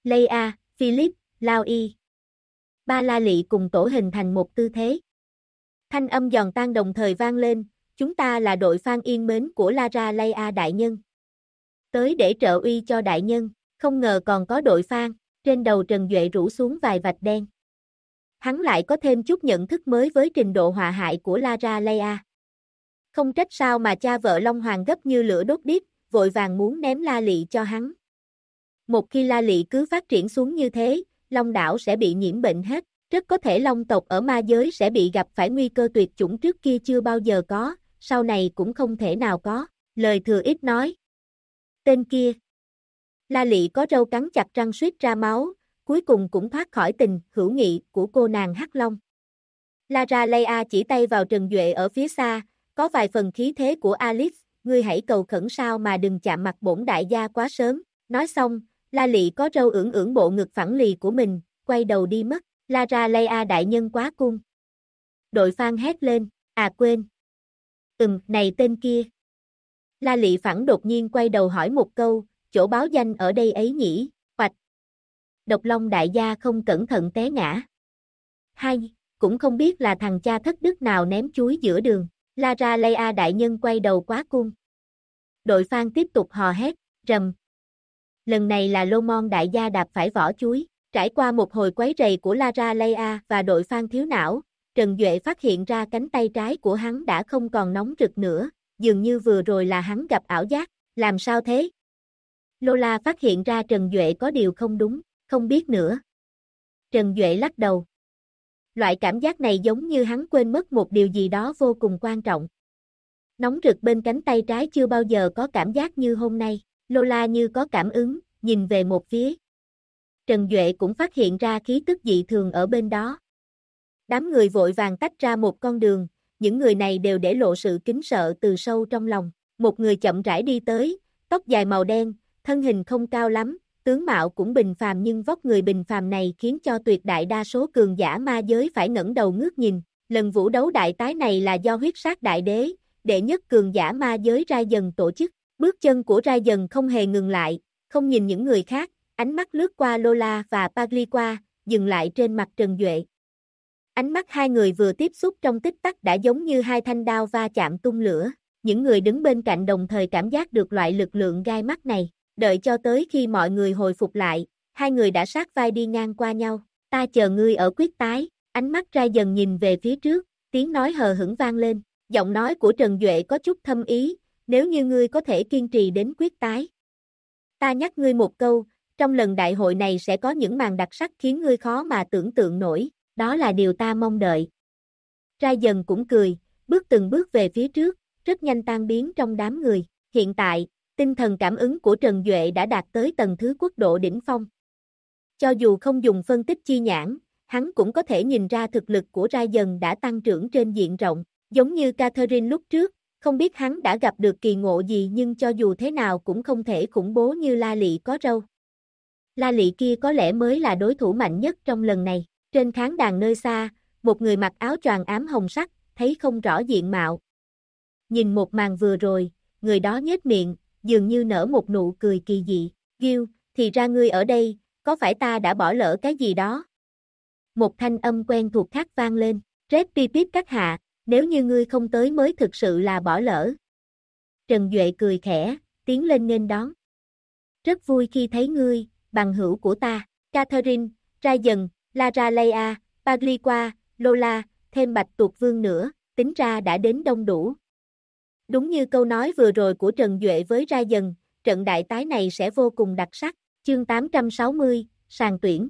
Leia, Philip, Lao Y. Ba La Lị cùng tổ hình thành một tư thế. Thanh âm giòn tan đồng thời vang lên, chúng ta là đội fan yên mến của Lara Leia đại nhân. Tới để trợ uy cho đại nhân, không ngờ còn có đội fan, trên đầu Trần Duệ rủ xuống vài vạch đen. Hắn lại có thêm chút nhận thức mới với trình độ họa hại của Lara Leia. Không trách sao mà cha vợ Long Hoàng gấp như lửa đốt đít, vội vàng muốn ném La Lị cho hắn. Một khi La Lị cứ phát triển xuống như thế, Long đảo sẽ bị nhiễm bệnh hết, rất có thể Long tộc ở ma giới sẽ bị gặp phải nguy cơ tuyệt chủng trước kia chưa bao giờ có, sau này cũng không thể nào có, lời thừa ít nói. Tên kia. La Lị có râu cắn chặt răng suýt ra máu, cuối cùng cũng thoát khỏi tình hữu nghị của cô nàng Hắc Long. Lara Leia chỉ tay vào Trần Duệ ở phía xa, có vài phần khí thế của Alice, ngươi hãy cầu khẩn sao mà đừng chạm mặt bổn đại gia quá sớm. Nói xong, La Lị có râu ưỡn ưỡn bộ ngực phẳng lì của mình, quay đầu đi mất. Lara Leia đại nhân quá cung. Đội fan hét lên, à quên. Này tên kia. La Lị phẳng đột nhiên quay đầu hỏi một câu, chỗ báo danh ở đây ấy nhỉ, hoạch. Độc Long đại gia không cẩn thận té ngã. Hai, cũng không biết là thằng cha thất đức nào ném chuối giữa đường. Lara Leia đại nhân quay đầu quá cung. Đội fan tiếp tục hò hét, rầm. Lần này là Lomon đại gia đạp phải vỏ chuối. Trải qua một hồi quấy rầy của Lara Leia và đội fan thiếu não, Trần Duệ phát hiện ra cánh tay trái của hắn đã không còn nóng rực nữa, dường như vừa rồi là hắn gặp ảo giác, làm sao thế? Lola phát hiện ra Trần Duệ có điều không đúng, không biết nữa. Trần Duệ lắc đầu. Loại cảm giác này giống như hắn quên mất một điều gì đó vô cùng quan trọng. Nóng rực bên cánh tay trái chưa bao giờ có cảm giác như hôm nay, Lola như có cảm ứng, nhìn về một phía. Trần Duệ cũng phát hiện ra khí tức dị thường ở bên đó. Đám người vội vàng tách ra một con đường, những người này đều để lộ sự kính sợ từ sâu trong lòng. Một người chậm rãi đi tới, tóc dài màu đen, thân hình không cao lắm, tướng mạo cũng bình phàm nhưng vóc người bình phàm này khiến cho tuyệt đại đa số cường giả ma giới phải ngẩng đầu ngước nhìn. Lần vũ đấu đại tái này là do huyết sát đại đế, đệ nhất cường giả ma giới Ra Dần tổ chức. Bước chân của Ra Dần không hề ngừng lại, không nhìn những người khác, ánh mắt lướt qua Lola và Pagliqua, dừng lại trên mặt Trần Duệ. Ánh mắt hai người vừa tiếp xúc trong tích tắc đã giống như hai thanh đao va chạm tung lửa. Những người đứng bên cạnh đồng thời cảm giác được loại lực lượng gai mắt này. Đợi cho tới khi mọi người hồi phục lại, hai người đã sát vai đi ngang qua nhau. Ta chờ ngươi ở quyết tái. Ánh mắt Ra Dần nhìn về phía trước, tiếng nói hờ hững vang lên. Giọng nói của Trần Duệ có chút thâm ý, nếu như ngươi có thể kiên trì đến quyết tái. Ta nhắc ngươi một câu, trong lần đại hội này sẽ có những màn đặc sắc khiến ngươi khó mà tưởng tượng nổi, đó là điều ta mong đợi. Ra Dần cũng cười, bước từng bước về phía trước, rất nhanh tan biến trong đám người. Hiện tại, tinh thần cảm ứng của Trần Duệ đã đạt tới tầng thứ quốc độ đỉnh phong. Cho dù không dùng phân tích chi nhãn, hắn cũng có thể nhìn ra thực lực của Ra Dần đã tăng trưởng trên diện rộng, giống như Catherine lúc trước, không biết hắn đã gặp được kỳ ngộ gì nhưng cho dù thế nào cũng không thể khủng bố như La Lị có râu. La Lị kia có lẽ mới là đối thủ mạnh nhất trong lần này. Trên khán đàn nơi xa, một người mặc áo choàng ám hồng sắc, thấy không rõ diện mạo. Nhìn một màn vừa rồi, người đó nhếch miệng, dường như nở một nụ cười kỳ dị. Gil, thì ra ngươi ở đây, có phải ta đã bỏ lỡ cái gì đó? Một thanh âm quen thuộc khác vang lên. Red Pipip các hạ, nếu như ngươi không tới mới thực sự là bỏ lỡ. Trần Duệ cười khẽ, tiến lên nghênh đón. Rất vui khi thấy ngươi, bằng hữu của ta. Catherine, Ra Dần, Lara Leia, Pagliqua, Lola, thêm Bạch Tuộc Vương nữa, tính ra đã đến đông đủ. Đúng như câu nói vừa rồi của Trần Duệ với Ra Dần, trận đại tái này sẽ vô cùng đặc sắc. Chương 860, sàng tuyển.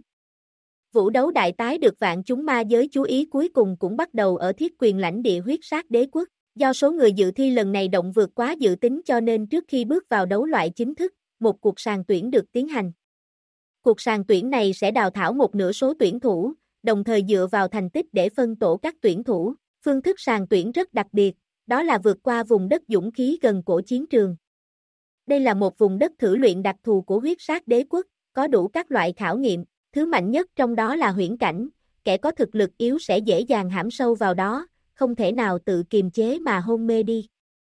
Vũ đấu đại tái được vạn chúng ma giới chú ý cuối cùng cũng bắt đầu ở thiết quyền lãnh địa huyết sát đế quốc. Do số người dự thi lần này động vượt quá dự tính cho nên trước khi bước vào đấu loại chính thức, một cuộc sàng tuyển được tiến hành. Cuộc sàng tuyển này sẽ đào thải một nửa số tuyển thủ, đồng thời dựa vào thành tích để phân tổ các tuyển thủ. Phương thức sàng tuyển rất đặc biệt, đó là vượt qua vùng đất dũng khí gần cổ chiến trường. Đây là một vùng đất thử luyện đặc thù của huyết sát đế quốc, có đủ các loại khảo nghiệm. Thứ mạnh nhất trong đó là huyễn cảnh, kẻ có thực lực yếu sẽ dễ dàng hãm sâu vào đó, không thể nào tự kiềm chế mà hôn mê đi.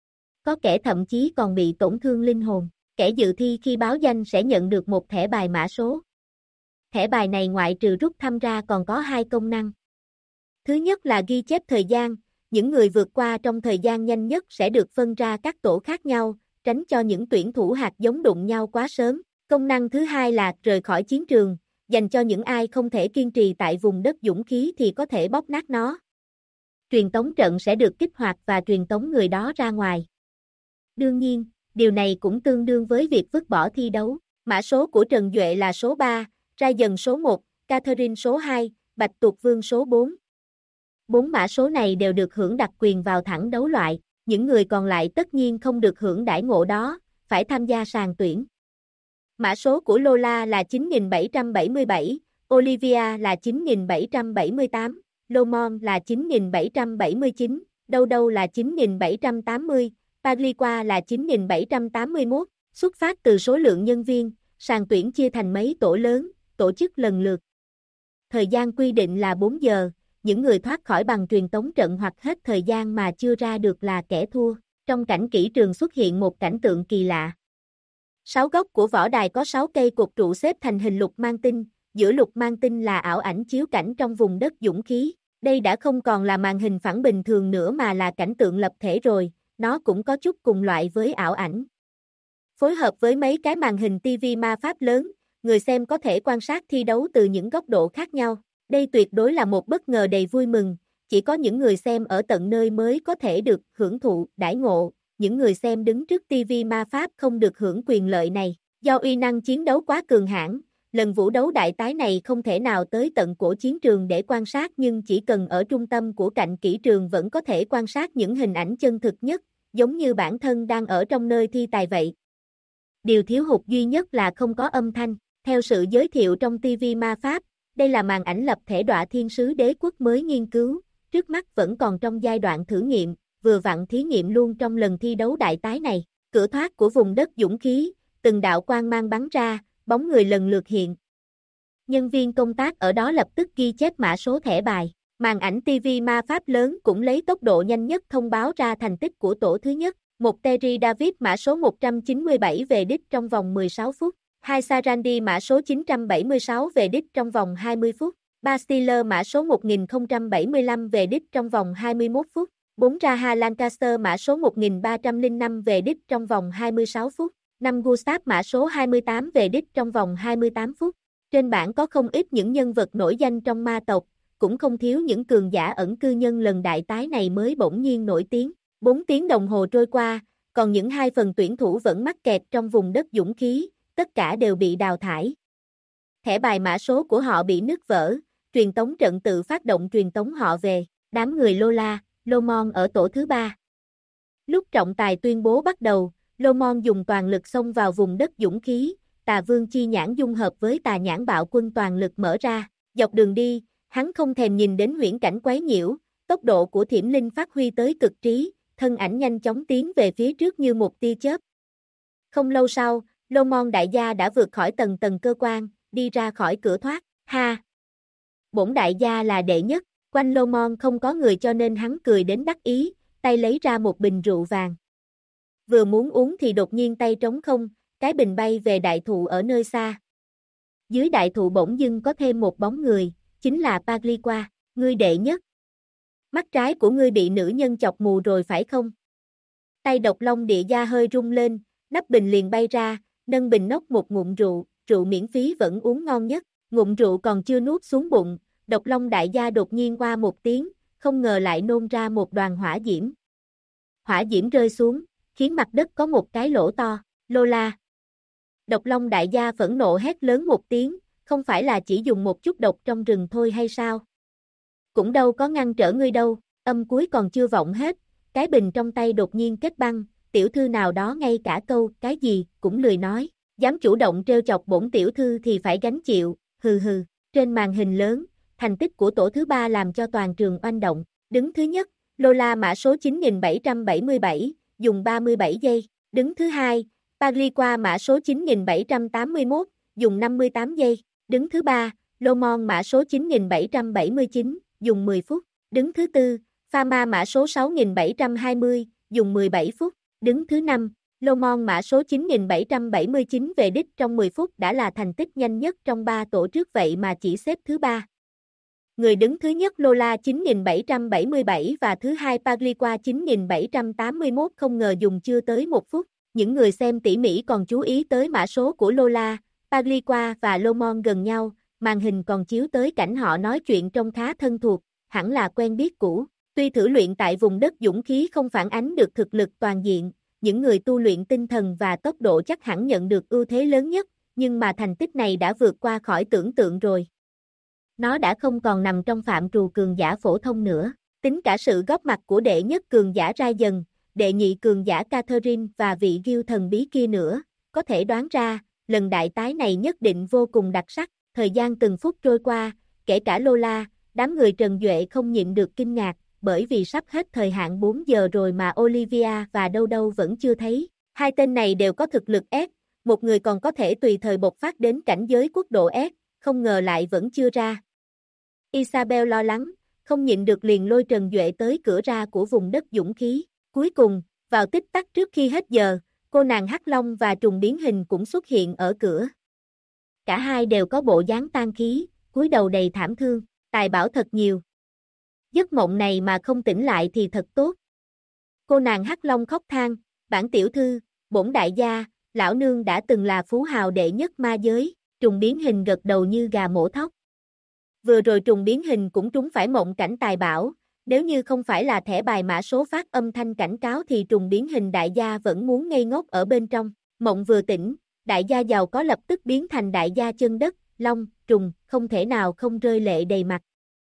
Có kẻ thậm chí còn bị tổn thương linh hồn. Kẻ dự thi khi báo danh sẽ nhận được một thẻ bài mã số. Thẻ bài này ngoại trừ rút thăm ra còn có hai công năng. Thứ nhất là ghi chép thời gian, những người vượt qua trong thời gian nhanh nhất sẽ được phân ra các tổ khác nhau, tránh cho những tuyển thủ hạt giống đụng nhau quá sớm. Công năng thứ hai là rời khỏi chiến trường, dành cho những ai không thể kiên trì tại vùng đất dũng khí thì có thể bóp nát nó. Truyền tống trận sẽ được kích hoạt và truyền tống người đó ra ngoài. Đương nhiên, điều này cũng tương đương với việc vứt bỏ thi đấu. Mã số của Trần Duệ là số 3, Ra Dần số 1, Catherine số 2, Bạch Tuộc Vương số 4. 4 mã số này đều được hưởng đặc quyền vào thẳng đấu loại, những người còn lại tất nhiên không được hưởng đãi ngộ đó, phải tham gia sàn tuyển. Mã số của Lola là 9777, Olivia là 9778, Lomon là 9779, Đâu Đâu là 9780, Pagliqua là 9781. Xuất phát từ số lượng nhân viên, sàn tuyển chia thành mấy tổ lớn, tổ chức lần lượt. Thời gian quy định là 4 giờ, những người thoát khỏi bằng truyền tống trận hoặc hết thời gian mà chưa ra được là kẻ thua. Trong cảnh kỹ trường xuất hiện một cảnh tượng kỳ lạ. 6 góc của võ đài có 6 cây cột trụ xếp thành hình lục mang tinh, giữa lục mang tinh là ảo ảnh chiếu cảnh trong vùng đất dũng khí. Đây đã không còn là màn hình phẳng bình thường nữa mà là cảnh tượng lập thể rồi, nó cũng có chút cùng loại với ảo ảnh. Phối hợp với mấy cái màn hình TV ma pháp lớn, người xem có thể quan sát thi đấu từ những góc độ khác nhau. Đây tuyệt đối là một bất ngờ đầy vui mừng, chỉ có những người xem ở tận nơi mới có thể được hưởng thụ đãi ngộ, những người xem đứng trước TV ma pháp không được hưởng quyền lợi này. Do uy năng chiến đấu quá cường hãn, lần vũ đấu đại tái này không thể nào tới tận cổ chiến trường để quan sát nhưng chỉ cần ở trung tâm của cạnh kỹ trường vẫn có thể quan sát những hình ảnh chân thực nhất, giống như bản thân đang ở trong nơi thi tài vậy. Điều thiếu hụt duy nhất là không có âm thanh. Theo sự giới thiệu trong TV ma pháp, đây là màn ảnh lập thể đọa thiên sứ đế quốc mới nghiên cứu, trước mắt vẫn còn trong giai đoạn thử nghiệm, vừa vặn thí nghiệm luôn trong lần thi đấu đại tái này. Cửa thoát của vùng đất dũng khí, từng đạo quang mang bắn ra, bóng người lần lượt hiện. Nhân viên công tác ở đó lập tức ghi chép mã số thẻ bài. Màn ảnh TV ma pháp lớn cũng lấy tốc độ nhanh nhất thông báo ra thành tích của tổ thứ nhất. Một Terry David mã số 197 về đích trong vòng 16 phút. 2 Sarandi mã số 976 về đích trong vòng 20 phút. 3 Steeler mã số 1075 về đích trong vòng 21 phút. 4 Raha Lancaster mã số 1305 về đích trong vòng 26 phút. 5 Gustav mã số 28 về đích trong vòng 28 phút. Trên bảng có không ít những nhân vật nổi danh trong ma tộc, cũng không thiếu những cường giả ẩn cư nhân lần đại tái này mới bỗng nhiên nổi tiếng. 4 tiếng đồng hồ trôi qua, còn những 2 phần tuyển thủ vẫn mắc kẹt trong vùng đất dũng khí, tất cả đều bị đào thải. Thẻ bài mã số của họ bị nứt vỡ, truyền tống trận tự phát động truyền tống họ về, đám người Lola, Lomon ở tổ thứ 3. Lúc trọng tài tuyên bố bắt đầu, Lomon dùng toàn lực xông vào vùng đất dũng khí, Tà Vương chi nhãn dung hợp với Tà nhãn bạo quân toàn lực mở ra, dọc đường đi, hắn không thèm nhìn đến huyễn cảnh quấy nhiễu, tốc độ của Thiểm Linh phát huy tới cực trí, thân ảnh nhanh chóng tiến về phía trước như một tia chớp. Không lâu sau, Lomon đại gia đã vượt khỏi tầng tầng cơ quan, đi ra khỏi cửa thoát, ha! Bổn đại gia là đệ nhất, quanh Lomon không có người cho nên hắn cười đến đắc ý, tay lấy ra một bình rượu vàng. Vừa muốn uống thì đột nhiên tay trống không, cái bình bay về đại thụ ở nơi xa. Dưới đại thụ bỗng dưng có thêm một bóng người, chính là Pagliqua, ngươi đệ nhất. Mắt trái của ngươi bị nữ nhân chọc mù rồi phải không? Tay Độc Long địa gia hơi rung lên, nắp bình liền bay ra, nâng bình nốc một ngụm rượu, rượu miễn phí vẫn uống ngon nhất, ngụm rượu còn chưa nuốt xuống bụng, Độc Long đại gia đột nhiên qua một tiếng, không ngờ lại nôn ra một đoàn hỏa diễm. Hỏa diễm rơi xuống, khiến mặt đất có một cái lỗ to, Lola. Độc Long đại gia phẫn nộ hét lớn một tiếng, không phải là chỉ dùng một chút độc trong rừng thôi hay sao? Cũng đâu có ngăn trở ngươi đâu, âm cuối còn chưa vọng hết, cái bình trong tay đột nhiên kết băng, tiểu thư nào đó ngay cả câu cái gì cũng lười nói, dám chủ động trêu chọc bổn tiểu thư thì phải gánh chịu, hừ hừ. Trên màn hình lớn, thành tích của tổ thứ 3 làm cho toàn trường oanh động, đứng thứ nhất, Lola mã số 9777, dùng 37 giây, đứng thứ hai, Pagliqua mã số 9781, dùng 58 giây, đứng thứ ba, Lomon mã số 9779, dùng 10 phút, đứng thứ tư, Fama mã số 6720, dùng 17 phút, đứng thứ năm, Lomon mã số 9779 về đích trong 10 phút đã là thành tích nhanh nhất trong 3 tổ trước vậy mà chỉ xếp thứ 3. Người đứng thứ nhất Lola 9777 và thứ hai Pagliqua 9781 không ngờ dùng chưa tới 1 phút. Những người xem tỉ mỉ còn chú ý tới mã số của Lola, Pagliqua và Lomon gần nhau, màn hình còn chiếu tới cảnh họ nói chuyện trông khá thân thuộc, hẳn là quen biết cũ. Tuy thử luyện tại vùng đất dũng khí không phản ánh được thực lực toàn diện, những người tu luyện tinh thần và tốc độ chắc hẳn nhận được ưu thế lớn nhất, nhưng mà thành tích này đã vượt qua khỏi tưởng tượng rồi. Nó đã không còn nằm trong phạm trù cường giả phổ thông nữa. Tính cả sự góp mặt của đệ nhất cường giả Raiden, đệ nhị cường giả Catherine và vị Gil thần bí kia nữa, có thể đoán ra, lần đại tái này nhất định vô cùng đặc sắc. Thời gian từng phút trôi qua, kể cả Lola, đám người Trần Duệ không nhịn được kinh ngạc, bởi vì sắp hết thời hạn 4 giờ rồi mà Olivia và Đâu Đâu vẫn chưa thấy. Hai tên này đều có thực lực S, một người còn có thể tùy thời bộc phát đến cảnh giới quốc độ S, không ngờ lại vẫn chưa ra. Isabel lo lắng, không nhịn được liền lôi Trần Duệ tới cửa ra của vùng đất dũng khí. Cuối cùng, vào tích tắc trước khi hết giờ, cô nàng Hắc Long và trùng biến hình cũng xuất hiện ở cửa. Cả hai đều có bộ dáng tang khí, cúi đầu đầy thảm thương, tài bảo thật nhiều. Giấc mộng này mà không tỉnh lại thì thật tốt. Cô nàng Hắc Long khóc than, bản tiểu thư, bổn đại gia, lão nương đã từng là phú hào đệ nhất ma giới, trùng biến hình gật đầu như gà mổ thóc. Vừa rồi trùng biến hình cũng trúng phải mộng cảnh tài bảo, nếu như không phải là thẻ bài mã số phát âm thanh cảnh cáo thì trùng biến hình đại gia vẫn muốn ngây ngốc ở bên trong. Mộng vừa tỉnh, đại gia giàu có lập tức biến thành đại gia chân đất, long, trùng, không thể nào không rơi lệ đầy mặt.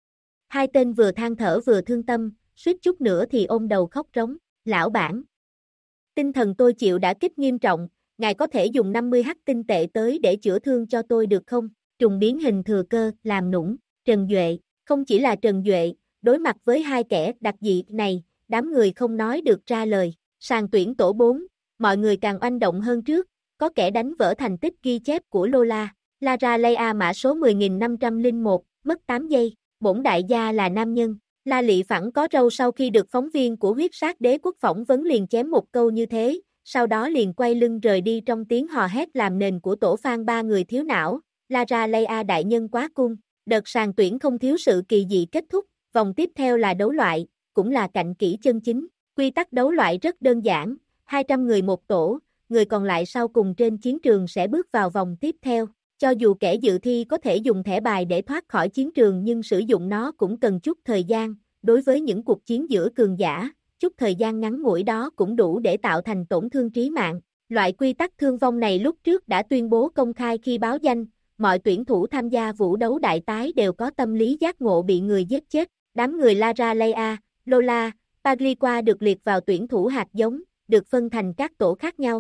Hai tên vừa than thở vừa thương tâm, suýt chút nữa thì ôm đầu khóc rống. Lão bản, tinh thần tôi chịu đả kích nghiêm trọng, ngài có thể dùng 50h tinh tệ tới để chữa thương cho tôi được không? Trùng biến hình thừa cơ, làm nũng. Trần Duệ, không chỉ là Trần Duệ, đối mặt với hai kẻ đặc dị này, đám người không nói được ra lời. Sàn tuyển tổ 4, mọi người càng oanh động hơn trước, có kẻ đánh vỡ thành tích ghi chép của Lola. Lara Leia mã số 10.501, mất 8 giây, bổn đại gia là nam nhân. La Lị phẳng có râu sau khi được phóng viên của huyết sát đế quốc phỏng vấn liền chém một câu như thế, sau đó liền quay lưng rời đi trong tiếng hò hét làm nền của tổ fan ba người thiếu não. Lara Leia đại nhân quá cung. Đợt sàn tuyển không thiếu sự kỳ dị kết thúc, vòng tiếp theo là đấu loại, cũng là cạnh kỹ chân chính. Quy tắc đấu loại rất đơn giản, 200 người một tổ, người còn lại sau cùng trên chiến trường sẽ bước vào vòng tiếp theo. Cho dù kẻ dự thi có thể dùng thẻ bài để thoát khỏi chiến trường nhưng sử dụng nó cũng cần chút thời gian, đối với những cuộc chiến giữa cường giả, chút thời gian ngắn ngủi đó cũng đủ để tạo thành tổn thương trí mạng. Loại quy tắc thương vong này lúc trước đã tuyên bố công khai khi báo danh. Mọi tuyển thủ tham gia vũ đấu đại tái đều có tâm lý giác ngộ bị người giết chết. Đám người Lara Leia, Lola, Pagliqua được liệt vào tuyển thủ hạt giống, được phân thành các tổ khác nhau.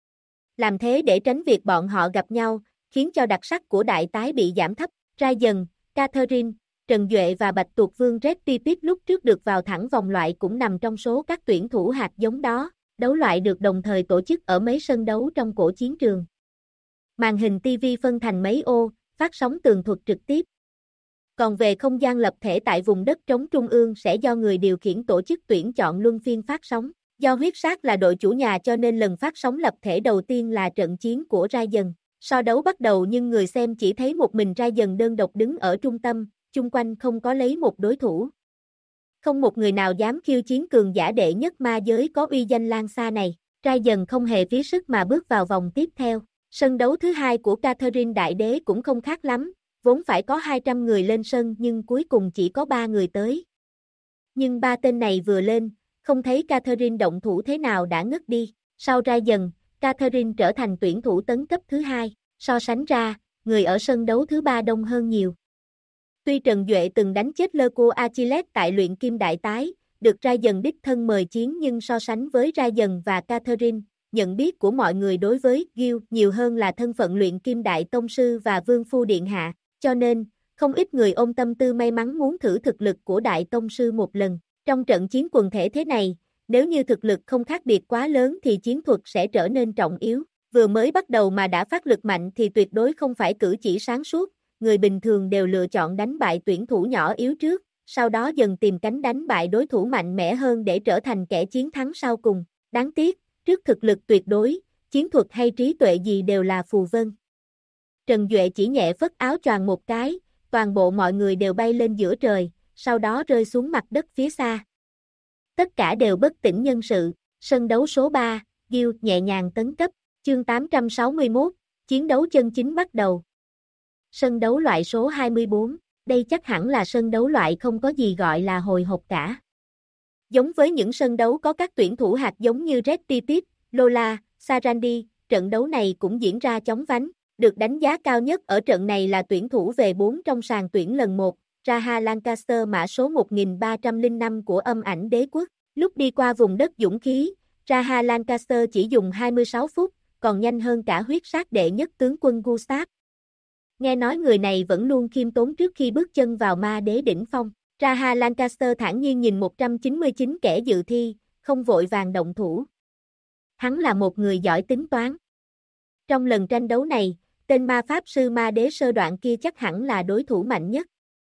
Làm thế để tránh việc bọn họ gặp nhau, khiến cho đặc sắc của đại tái bị giảm thấp. Raiden, Catherine, Trần Duệ và Bạch Tuộc Vương Red Pipit lúc trước được vào thẳng vòng loại cũng nằm trong số các tuyển thủ hạt giống đó. Đấu loại được đồng thời tổ chức ở mấy sân đấu trong cổ chiến trường. Màn hình TV phân thành mấy ô, phát sóng tường thuật trực tiếp. Còn về không gian lập thể tại vùng đất trống trung ương sẽ do người điều khiển tổ chức tuyển chọn luân phiên phát sóng. Do huyết sát là đội chủ nhà cho nên lần phát sóng lập thể đầu tiên là trận chiến của Raiden. So đấu bắt đầu nhưng người xem chỉ thấy một mình Raiden đơn độc đứng ở trung tâm, chung quanh không có lấy một đối thủ. Không một người nào dám khiêu chiến cường giả đệ nhất ma giới có uy danh lan xa này. Raiden không hề phí sức mà bước vào vòng tiếp theo. Sân đấu thứ hai của Catherine Đại Đế cũng không khác lắm, vốn phải có 200 người lên sân nhưng cuối cùng chỉ có 3 người tới. Nhưng ba tên này vừa lên, không thấy Catherine động thủ thế nào đã ngất đi. Sau Raiden, Catherine trở thành tuyển thủ tấn cấp thứ hai. So sánh ra, người ở sân đấu thứ ba đông hơn nhiều. Tuy Trần Duệ từng đánh chết Lurko Achilles tại luyện kim đại tái, được Raiden đích thân mời chiến nhưng so sánh với Raiden và Catherine, nhận biết của mọi người đối với Gil nhiều hơn là thân phận luyện kim đại tông sư và vương phu điện hạ, cho nên, không ít người ôm tâm tư may mắn muốn thử thực lực của đại tông sư một lần. Trong trận chiến quần thể thế này, nếu như thực lực không khác biệt quá lớn thì chiến thuật sẽ trở nên trọng yếu. Vừa mới bắt đầu mà đã phát lực mạnh thì tuyệt đối không phải cử chỉ sáng suốt, người bình thường đều lựa chọn đánh bại tuyển thủ nhỏ yếu trước, sau đó dần tìm cánh đánh bại đối thủ mạnh mẽ hơn để trở thành kẻ chiến thắng sau cùng. Đáng tiếc, trước thực lực tuyệt đối, chiến thuật hay trí tuệ gì đều là phù vân. Trần Duệ chỉ nhẹ phất áo choàng một cái, toàn bộ mọi người đều bay lên giữa trời, sau đó rơi xuống mặt đất phía xa. Tất cả đều bất tỉnh nhân sự, sân đấu số 3, Guild nhẹ nhàng tấn cấp, chương 861, chiến đấu chân chính bắt đầu. Sân đấu loại số 24, đây chắc hẳn là sân đấu loại không có gì gọi là hồi hộp cả. Giống với những sân đấu có các tuyển thủ hạt giống như Red Pipit, Lola, Sarandi, trận đấu này cũng diễn ra chóng vánh. Được đánh giá cao nhất ở trận này là tuyển thủ về 4 trong sàn tuyển lần 1, Raha Lancaster mã số 1305 của Âm Ảnh Đế Quốc. Lúc đi qua vùng đất dũng khí, Raha Lancaster chỉ dùng 26 phút, còn nhanh hơn cả huyết sát đệ nhất tướng quân Gustav. Nghe nói người này vẫn luôn khiêm tốn trước khi bước chân vào ma đế đỉnh phong. Raha Lancaster thản nhiên nhìn 199 kẻ dự thi, không vội vàng động thủ. Hắn là một người giỏi tính toán. Trong lần tranh đấu này, tên ma pháp sư ma đế sơ đoạn kia chắc hẳn là đối thủ mạnh nhất.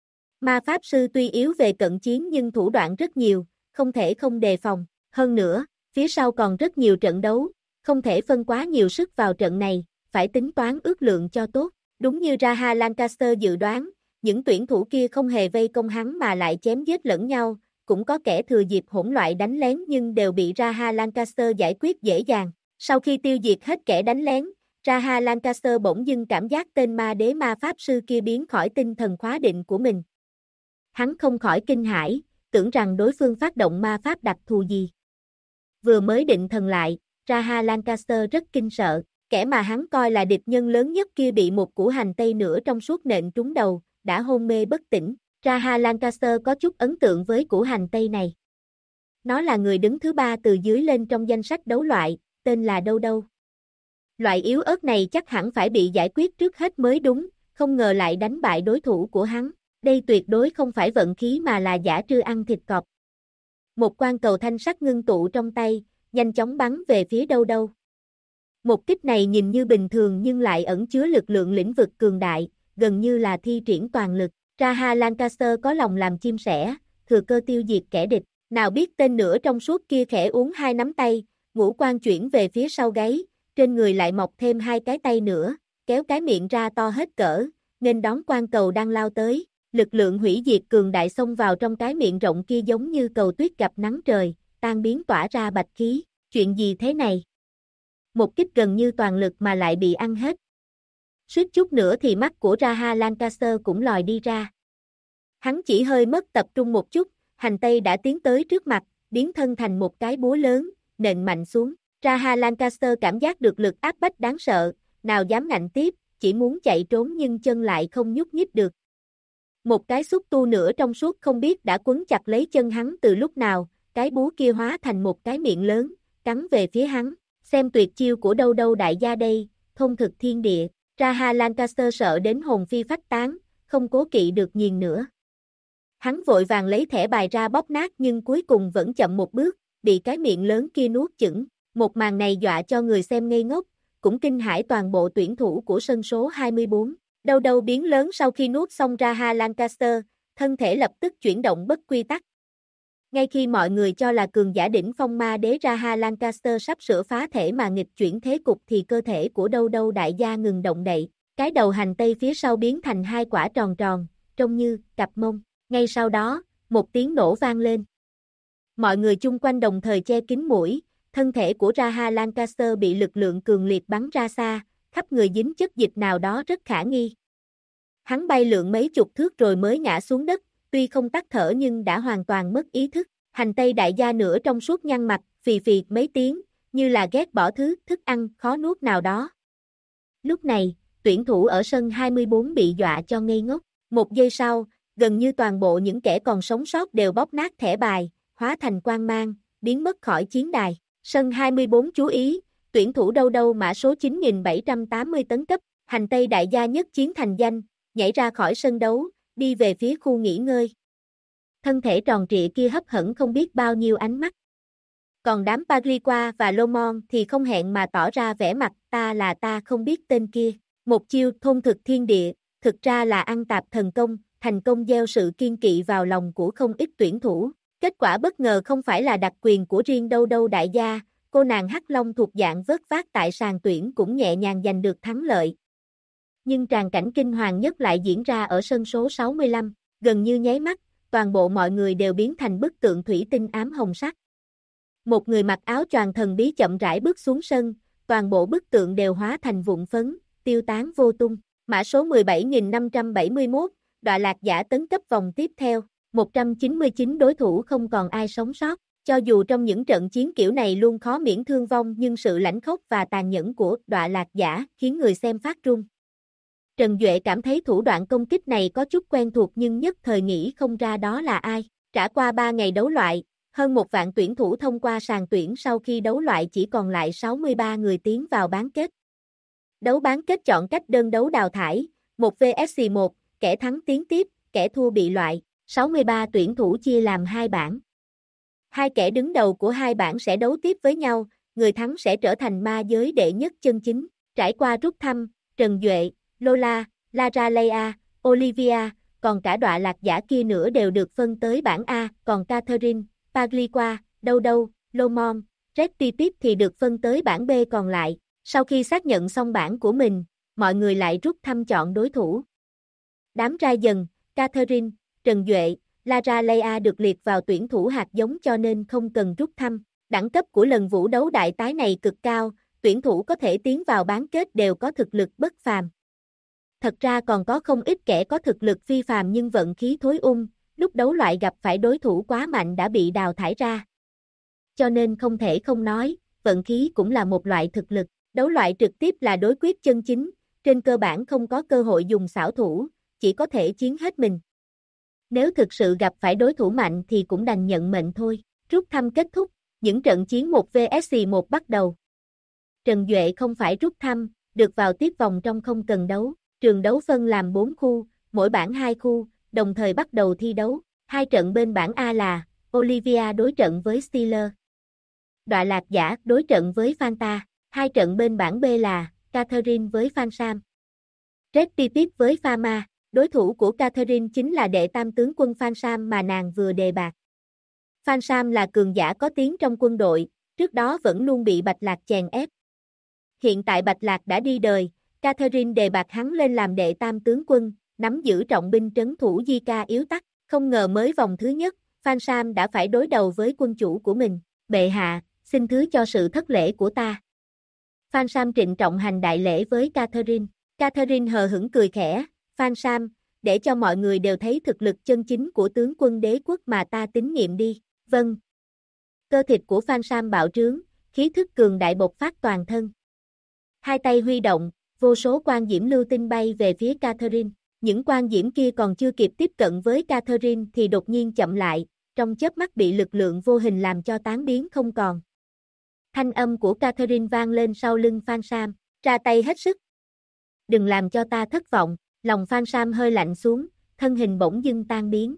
Ma pháp sư tuy yếu về cận chiến nhưng thủ đoạn rất nhiều, không thể không đề phòng. Hơn nữa, phía sau còn rất nhiều trận đấu, không thể phân quá nhiều sức vào trận này, phải tính toán ước lượng cho tốt. Đúng như Raha Lancaster dự đoán, những tuyển thủ kia không hề vây công hắn mà lại chém giết lẫn nhau, cũng có kẻ thừa dịp hỗn loạn đánh lén nhưng đều bị Raha Lancaster giải quyết dễ dàng. Sau khi tiêu diệt hết kẻ đánh lén, Raha Lancaster bỗng dưng cảm giác tên ma đế ma pháp sư kia biến khỏi tinh thần khóa định của mình. Hắn không khỏi kinh hãi, tưởng rằng đối phương phát động ma pháp đặc thù gì. Vừa mới định thần lại, Raha Lancaster rất kinh sợ, kẻ mà hắn coi là địch nhân lớn nhất kia bị một củ hành tây nửa trong suốt nện trúng đầu, đã hôn mê bất tỉnh. Raha Lancaster có chút ấn tượng với củ hành tây này. Nó là người đứng thứ 3 từ dưới lên trong danh sách đấu loại, tên là Đâu Đâu. Loại yếu ớt này chắc hẳn phải bị giải quyết trước hết mới đúng, không ngờ lại đánh bại đối thủ của hắn. Đây tuyệt đối không phải vận khí mà là giả trư ăn thịt cọp. Một quan cầu thanh sắc ngưng tụ trong tay, nhanh chóng bắn về phía Đâu Đâu. Một kích này nhìn như bình thường nhưng lại ẩn chứa lực lượng lĩnh vực cường đại, gần như là thi triển toàn lực. Raha Lancaster có lòng làm chim sẻ, thừa cơ tiêu diệt kẻ địch. Nào biết tên nửa trong suốt kia khẽ uốn hai nắm tay, ngũ quan chuyển về phía sau gáy, trên người lại mọc thêm 2 cái tay nữa, kéo cái miệng ra to hết cỡ, nên đón quan cầu đang lao tới. Lực lượng hủy diệt cường đại xông vào trong cái miệng rộng kia giống như cầu tuyết gặp nắng trời, tan biến tỏa ra bạch khí. Chuyện gì thế này? Một kích gần như toàn lực mà lại bị ăn hết. Suýt chút nữa thì mắt của Raha Lancaster cũng lòi đi ra. Hắn chỉ hơi mất tập trung một chút, hành tây đã tiến tới trước mặt, biến thân thành một cái búa lớn, nện mạnh xuống. Raha Lancaster cảm giác được lực áp bách đáng sợ, nào dám ngạnh tiếp, chỉ muốn chạy trốn nhưng chân lại không nhúc nhích được. Một cái xúc tu nửa trong suốt không biết đã quấn chặt lấy chân hắn từ lúc nào, cái búa kia hóa thành một cái miệng lớn, cắn về phía hắn. Xem tuyệt chiêu của Đâu Đâu đại gia đây, thôn thực thiên địa. Raha Lancaster sợ đến hồn phi phách tán, không cố kỵ được nhìn nữa. Hắn vội vàng lấy thẻ bài ra bóp nát nhưng cuối cùng vẫn chậm một bước, bị cái miệng lớn kia nuốt chửng. Một màn này dọa cho người xem ngây ngốc, cũng kinh hãi toàn bộ tuyển thủ của sân số 24. Đâu Đâu biến lớn sau khi nuốt xong Raha Lancaster, thân thể lập tức chuyển động bất quy tắc. Ngay khi mọi người cho là cường giả đỉnh phong ma đế Raha Lancaster sắp sửa phá thể mà nghịch chuyển thế cục thì cơ thể của Đâu Đâu đại gia ngừng động đậy. Cái đầu hành tây phía sau biến thành 2 quả tròn tròn, trông như cặp mông. Ngay sau đó, một tiếng nổ vang lên. Mọi người chung quanh đồng thời che kín mũi, thân thể của Raha Lancaster bị lực lượng cường liệt bắn ra xa, khắp người dính chất dịch nào đó rất khả nghi. Hắn bay lượn mấy chục thước rồi mới ngã xuống đất, tuy không tắt thở nhưng đã hoàn toàn mất ý thức. Hành tây đại gia nửa trong suốt nhăn mặt, phì phì mấy tiếng, như là ghét bỏ thức ăn khó nuốt nào đó. Lúc này, tuyển thủ ở sân 24 bị dọa cho ngây ngốc. Một giây sau, gần như toàn bộ những kẻ còn sống sót đều bóp nát thẻ bài, hóa thành quang mang, biến mất khỏi chiến đài. Sân 24 chú ý, tuyển thủ Đâu Đâu mã số 9780 tấn cấp, hành tây đại gia nhất chiến thành danh, nhảy ra khỏi sân đấu, đi về phía khu nghỉ ngơi. Thân thể tròn trịa kia hấp dẫn không biết bao nhiêu ánh mắt. Còn đám Pagriqua và Lomon thì không hẹn mà tỏ ra vẻ mặt ta không biết tên kia. Một chiêu thôn thực thiên địa, thực ra là ăn tạp thần công, thành công gieo sự kiên kỵ vào lòng của không ít tuyển thủ. Kết quả bất ngờ không phải là đặc quyền của riêng Đâu Đâu đại gia, cô nàng Hắc Long thuộc dạng vớt vát tại sàn tuyển cũng nhẹ nhàng giành được thắng lợi. Nhưng tràng cảnh kinh hoàng nhất lại diễn ra ở sân số 65, gần như nháy mắt, toàn bộ mọi người đều biến thành bức tượng thủy tinh ám hồng sắc. Một người mặc áo choàng thần bí chậm rãi bước xuống sân, toàn bộ bức tượng đều hóa thành vụn phấn, tiêu tán vô tung. Mã số 17.571, đọa lạc giả tấn cấp vòng tiếp theo, 199 đối thủ không còn ai sống sót. Cho dù trong những trận chiến kiểu này luôn khó miễn thương vong nhưng sự lãnh khốc và tàn nhẫn của đọa lạc giả khiến người xem phát run. Trần Duệ cảm thấy thủ đoạn công kích này có chút quen thuộc nhưng nhất thời nghĩ không ra đó là ai. Trải qua 3 ngày đấu loại, hơn 1 vạn tuyển thủ thông qua sàn tuyển sau khi đấu loại chỉ còn lại 63 người tiến vào bán kết. Đấu bán kết chọn cách đơn đấu đào thải, 1 vs 1, kẻ thắng tiến tiếp, kẻ thua bị loại, 63 tuyển thủ chia làm 2 bảng. Hai kẻ đứng đầu của hai bảng sẽ đấu tiếp với nhau, người thắng sẽ trở thành ma giới đệ nhất chân chính. Trải qua rút thăm, Trần Duệ, Lola, Lara Leia, Olivia, còn cả đọa lạc giả kia nữa đều được phân tới bảng A, còn Catherine, Pagliqua, Đâu Đâu, Lomon, Red Titip thì được phân tới bảng B còn lại. Sau khi xác nhận xong bảng của mình, mọi người lại rút thăm chọn đối thủ. Đám trai dần, Catherine, Trần Duệ, Lara Leia được liệt vào tuyển thủ hạt giống cho nên không cần rút thăm. Đẳng cấp của lần vũ đấu đại tái này cực cao, tuyển thủ có thể tiến vào bán kết đều có thực lực bất phàm. Thật ra còn có không ít kẻ có thực lực phi phàm nhưng vận khí thối lúc đấu loại gặp phải đối thủ quá mạnh đã bị đào thải ra. Cho nên không thể không nói, vận khí cũng là một loại thực lực. Đấu loại trực tiếp là đối quyết chân chính, trên cơ bản không có cơ hội dùng xảo thủ, chỉ có thể chiến hết mình. Nếu thực sự gặp phải đối thủ mạnh thì cũng đành nhận mệnh thôi. Rút thăm kết thúc, những trận chiến 1 vs 1 bắt đầu. Trần Duệ không phải rút thăm, được vào tiếp vòng trong không cần đấu. Trường đấu phân làm 4 khu, mỗi bảng 2 khu, đồng thời bắt đầu thi đấu. Hai trận bên bảng A là Olivia đối trận với Steeler, đọa lạc giả đối trận với Fanta. Hai trận bên bảng B là Catherine với Phan Sam, Red Titip với Pharma. Đối thủ của Catherine chính là đệ tam tướng quân Phan Sam mà nàng vừa đề bạt. Phan Sam là cường giả có tiếng trong quân đội, trước đó vẫn luôn bị Bạch Lạc chèn ép. Hiện tại Bạch Lạc đã đi đời, Catherine đề bạt hắn lên làm đệ tam tướng quân, nắm giữ trọng binh trấn thủ Di Ca yếu tắc. Không ngờ mới vòng thứ nhất, Phan Sam đã phải đối đầu với quân chủ của mình. Bệ hạ, xin thứ cho sự thất lễ của ta. Phan Sam trịnh trọng hành đại lễ với Catherine. Catherine hờ hững cười khẽ, Phan Sam, để cho mọi người đều thấy thực lực chân chính của tướng quân đế quốc mà ta tín nhiệm đi. Vâng. Cơ thịt của Phan Sam bạo trướng, khí thức cường đại bộc phát toàn thân. Hai tay huy động, vô số quang diễm lưu tinh bay về phía Catherine. Những quang diễm kia còn chưa kịp tiếp cận với Catherine thì đột nhiên chậm lại, trong chớp mắt bị lực lượng vô hình làm cho tán biến không còn. Thanh âm của Catherine vang lên sau lưng Phan Sam, ra tay hết sức. Đừng làm cho ta thất vọng. Lòng Phan Sam hơi lạnh xuống, thân hình bỗng dưng tan biến.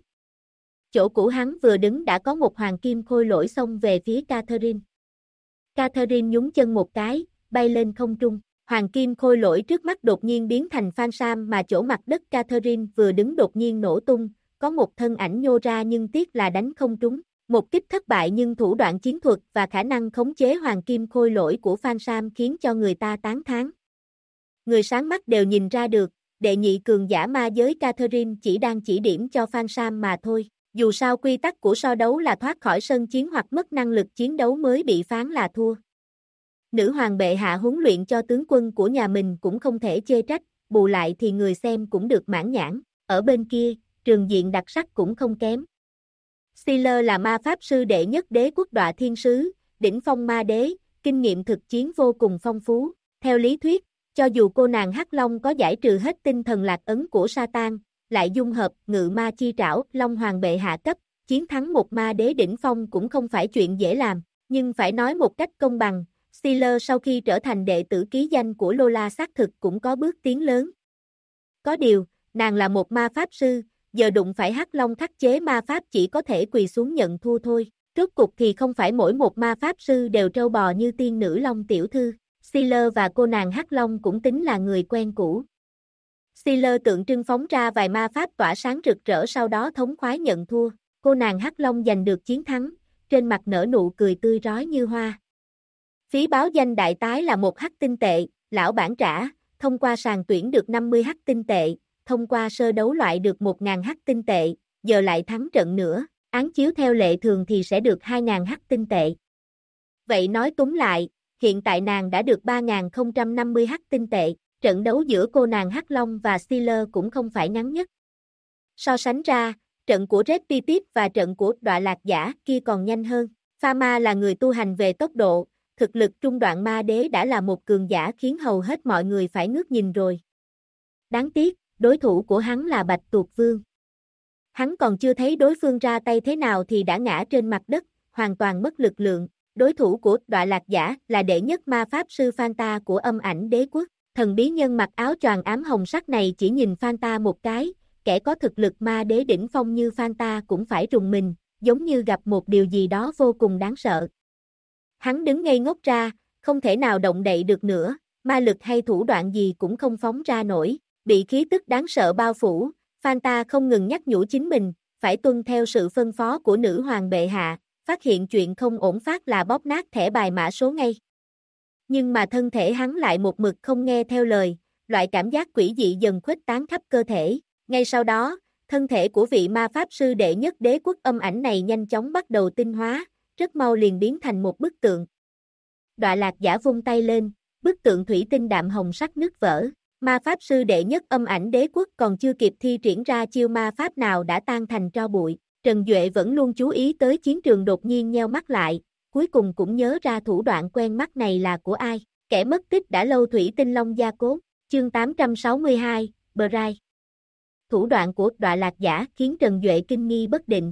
Chỗ cũ hắn vừa đứng đã có một hoàng kim khôi lỗi xông về phía Catherine. Catherine nhún chân một cái, bay lên không trung. Hoàng kim khôi lỗi trước mắt đột nhiên biến thành Phan Sam mà chỗ mặt đất Catherine vừa đứng đột nhiên nổ tung, có một thân ảnh nhô ra nhưng tiếc là đánh không trúng. Một kích thất bại nhưng thủ đoạn chiến thuật và khả năng khống chế hoàng kim khôi lỗi của Phan Sam khiến cho người ta tán thán. Người sáng mắt đều nhìn ra được, đệ nhị cường giả ma giới Catherine chỉ đang chỉ điểm cho Phan Sam mà thôi. Dù sao quy tắc của so đấu là thoát khỏi sân chiến hoặc mất năng lực chiến đấu mới bị phán là thua. Nữ hoàng bệ hạ huấn luyện cho tướng quân của nhà mình cũng không thể chê trách, bù lại thì người xem cũng được mãn nhãn. Ở bên kia, trường diện đặc sắc cũng không kém. Steeler là ma pháp sư đệ nhất đế quốc đọa thiên sứ, đỉnh phong ma đế, kinh nghiệm thực chiến vô cùng phong phú. Theo lý thuyết, cho dù cô nàng Hắc Long có giải trừ hết tinh thần lạc ấn của Satan, lại dung hợp ngự ma chi trảo Long Hoàng bệ hạ cấp, chiến thắng một ma đế đỉnh phong cũng không phải chuyện dễ làm, nhưng phải nói một cách công bằng, Steeler sau khi trở thành đệ tử ký danh của Lola xác thực cũng có bước tiến lớn. Có điều, nàng là một ma pháp sư, giờ đụng phải Hắc Long khắc chế ma pháp chỉ có thể quỳ xuống nhận thua thôi. Rốt cục thì không phải mỗi một ma pháp sư đều trâu bò như tiên nữ Long tiểu thư. Steeler và cô nàng Hắc Long cũng tính là người quen cũ. Steeler tượng trưng phóng ra vài ma pháp tỏa sáng rực rỡ sau đó thống khoái nhận thua. Cô nàng Hắc Long giành được chiến thắng, trên mặt nở nụ cười tươi rói như hoa. Phí báo danh đại tái là 1 hắc tinh tệ, lão bản trả, thông qua sàn tuyển được 50 hắc tinh tệ, thông qua sơ đấu loại được 1.000 hắc tinh tệ, giờ lại thắng trận nữa, án chiếu theo lệ thường thì sẽ được 2.000 hắc tinh tệ. Vậy nói túm lại, hiện tại nàng đã được 3.050 hắc tinh tệ, trận đấu giữa cô nàng Hắc Long và Steeler cũng không phải ngắn nhất. So sánh ra, trận của Red Pipip và trận của Đọa Lạc Giả kia còn nhanh hơn. Pharma là người tu hành về tốc độ, thực lực trung đoạn ma đế đã là một cường giả khiến hầu hết mọi người phải ngước nhìn rồi. Đáng tiếc, đối thủ của hắn là Bạch Tuộc Vương. Hắn còn chưa thấy đối phương ra tay thế nào thì đã ngã trên mặt đất, hoàn toàn mất lực lượng. Đối thủ của Đọa Lạc Giả là đệ nhất ma pháp sư Phanta của Âm Ảnh Đế Quốc. Thần bí nhân mặc áo choàng ám hồng sắc này chỉ nhìn Phanta một cái, kẻ có thực lực ma đế đỉnh phong như Phanta cũng phải rùng mình, giống như gặp một điều gì đó vô cùng đáng sợ. Hắn đứng ngây ngốc ra, không thể nào động đậy được nữa, ma lực hay thủ đoạn gì cũng không phóng ra nổi, bị khí tức đáng sợ bao phủ, Phanta không ngừng nhắc nhủ chính mình, phải tuân theo sự phân phó của nữ hoàng bệ hạ, phát hiện chuyện không ổn phát là bóp nát thẻ bài mã số ngay. Nhưng mà thân thể hắn lại một mực không nghe theo lời, loại cảm giác quỷ dị dần khuếch tán khắp cơ thể. Ngay sau đó, thân thể của vị ma pháp sư đệ nhất đế quốc Âm Ảnh này nhanh chóng bắt đầu tinh hóa, rất mau liền biến thành một bức tượng. Đọa Lạc Giả vung tay lên, bức tượng thủy tinh đạm hồng sắc nứt vỡ. Ma pháp sư đệ nhất Âm Ảnh Đế Quốc còn chưa kịp thi triển ra chiêu ma pháp nào đã tan thành tro bụi. Trần Duệ vẫn luôn chú ý tới chiến trường, đột nhiên nheo mắt lại, cuối cùng cũng nhớ ra thủ đoạn quen mắt này là của ai. Kẻ mất tích đã lâu Thủy Tinh Long Gia Cốt, chương 862, Bright. Thủ đoạn của Đọa Lạc Giả khiến Trần Duệ kinh nghi bất định.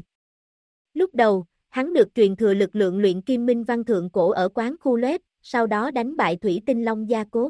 Lúc đầu, hắn được truyền thừa lực lượng luyện kim minh văn thượng cổ ở quán khu lết, sau đó đánh bại Thủy Tinh Long Gia Cốt.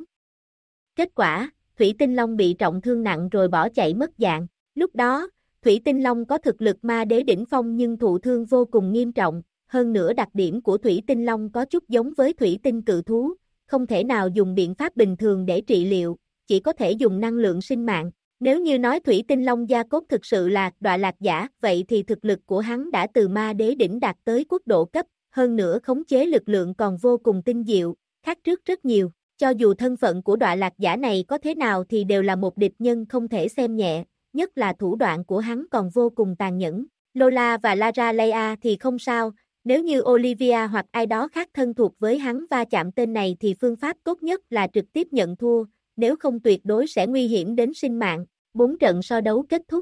Kết quả, Thủy Tinh Long bị trọng thương nặng rồi bỏ chạy mất dạng. Lúc đó, Thủy Tinh Long có thực lực ma đế đỉnh phong nhưng thụ thương vô cùng nghiêm trọng, hơn nữa đặc điểm của Thủy Tinh Long có chút giống với Thủy Tinh Cự Thú, không thể nào dùng biện pháp bình thường để trị liệu, chỉ có thể dùng năng lượng sinh mạng. Nếu như nói Thủy Tinh Long Gia Cốt thực sự là Đọa Lạc Giả, vậy thì thực lực của hắn đã từ ma đế đỉnh đạt tới quốc độ cấp, hơn nữa khống chế lực lượng còn vô cùng tinh diệu, khác trước rất nhiều. Cho dù thân phận của Đọa Lạc Giả này có thế nào thì đều là một địch nhân không thể xem nhẹ, nhất là thủ đoạn của hắn còn vô cùng tàn nhẫn. Lola và Lara Leia thì không sao, nếu như Olivia hoặc ai đó khác thân thuộc với hắn va chạm tên này thì phương pháp tốt nhất là trực tiếp nhận thua, nếu không tuyệt đối sẽ nguy hiểm đến sinh mạng. 4 trận so đấu kết thúc.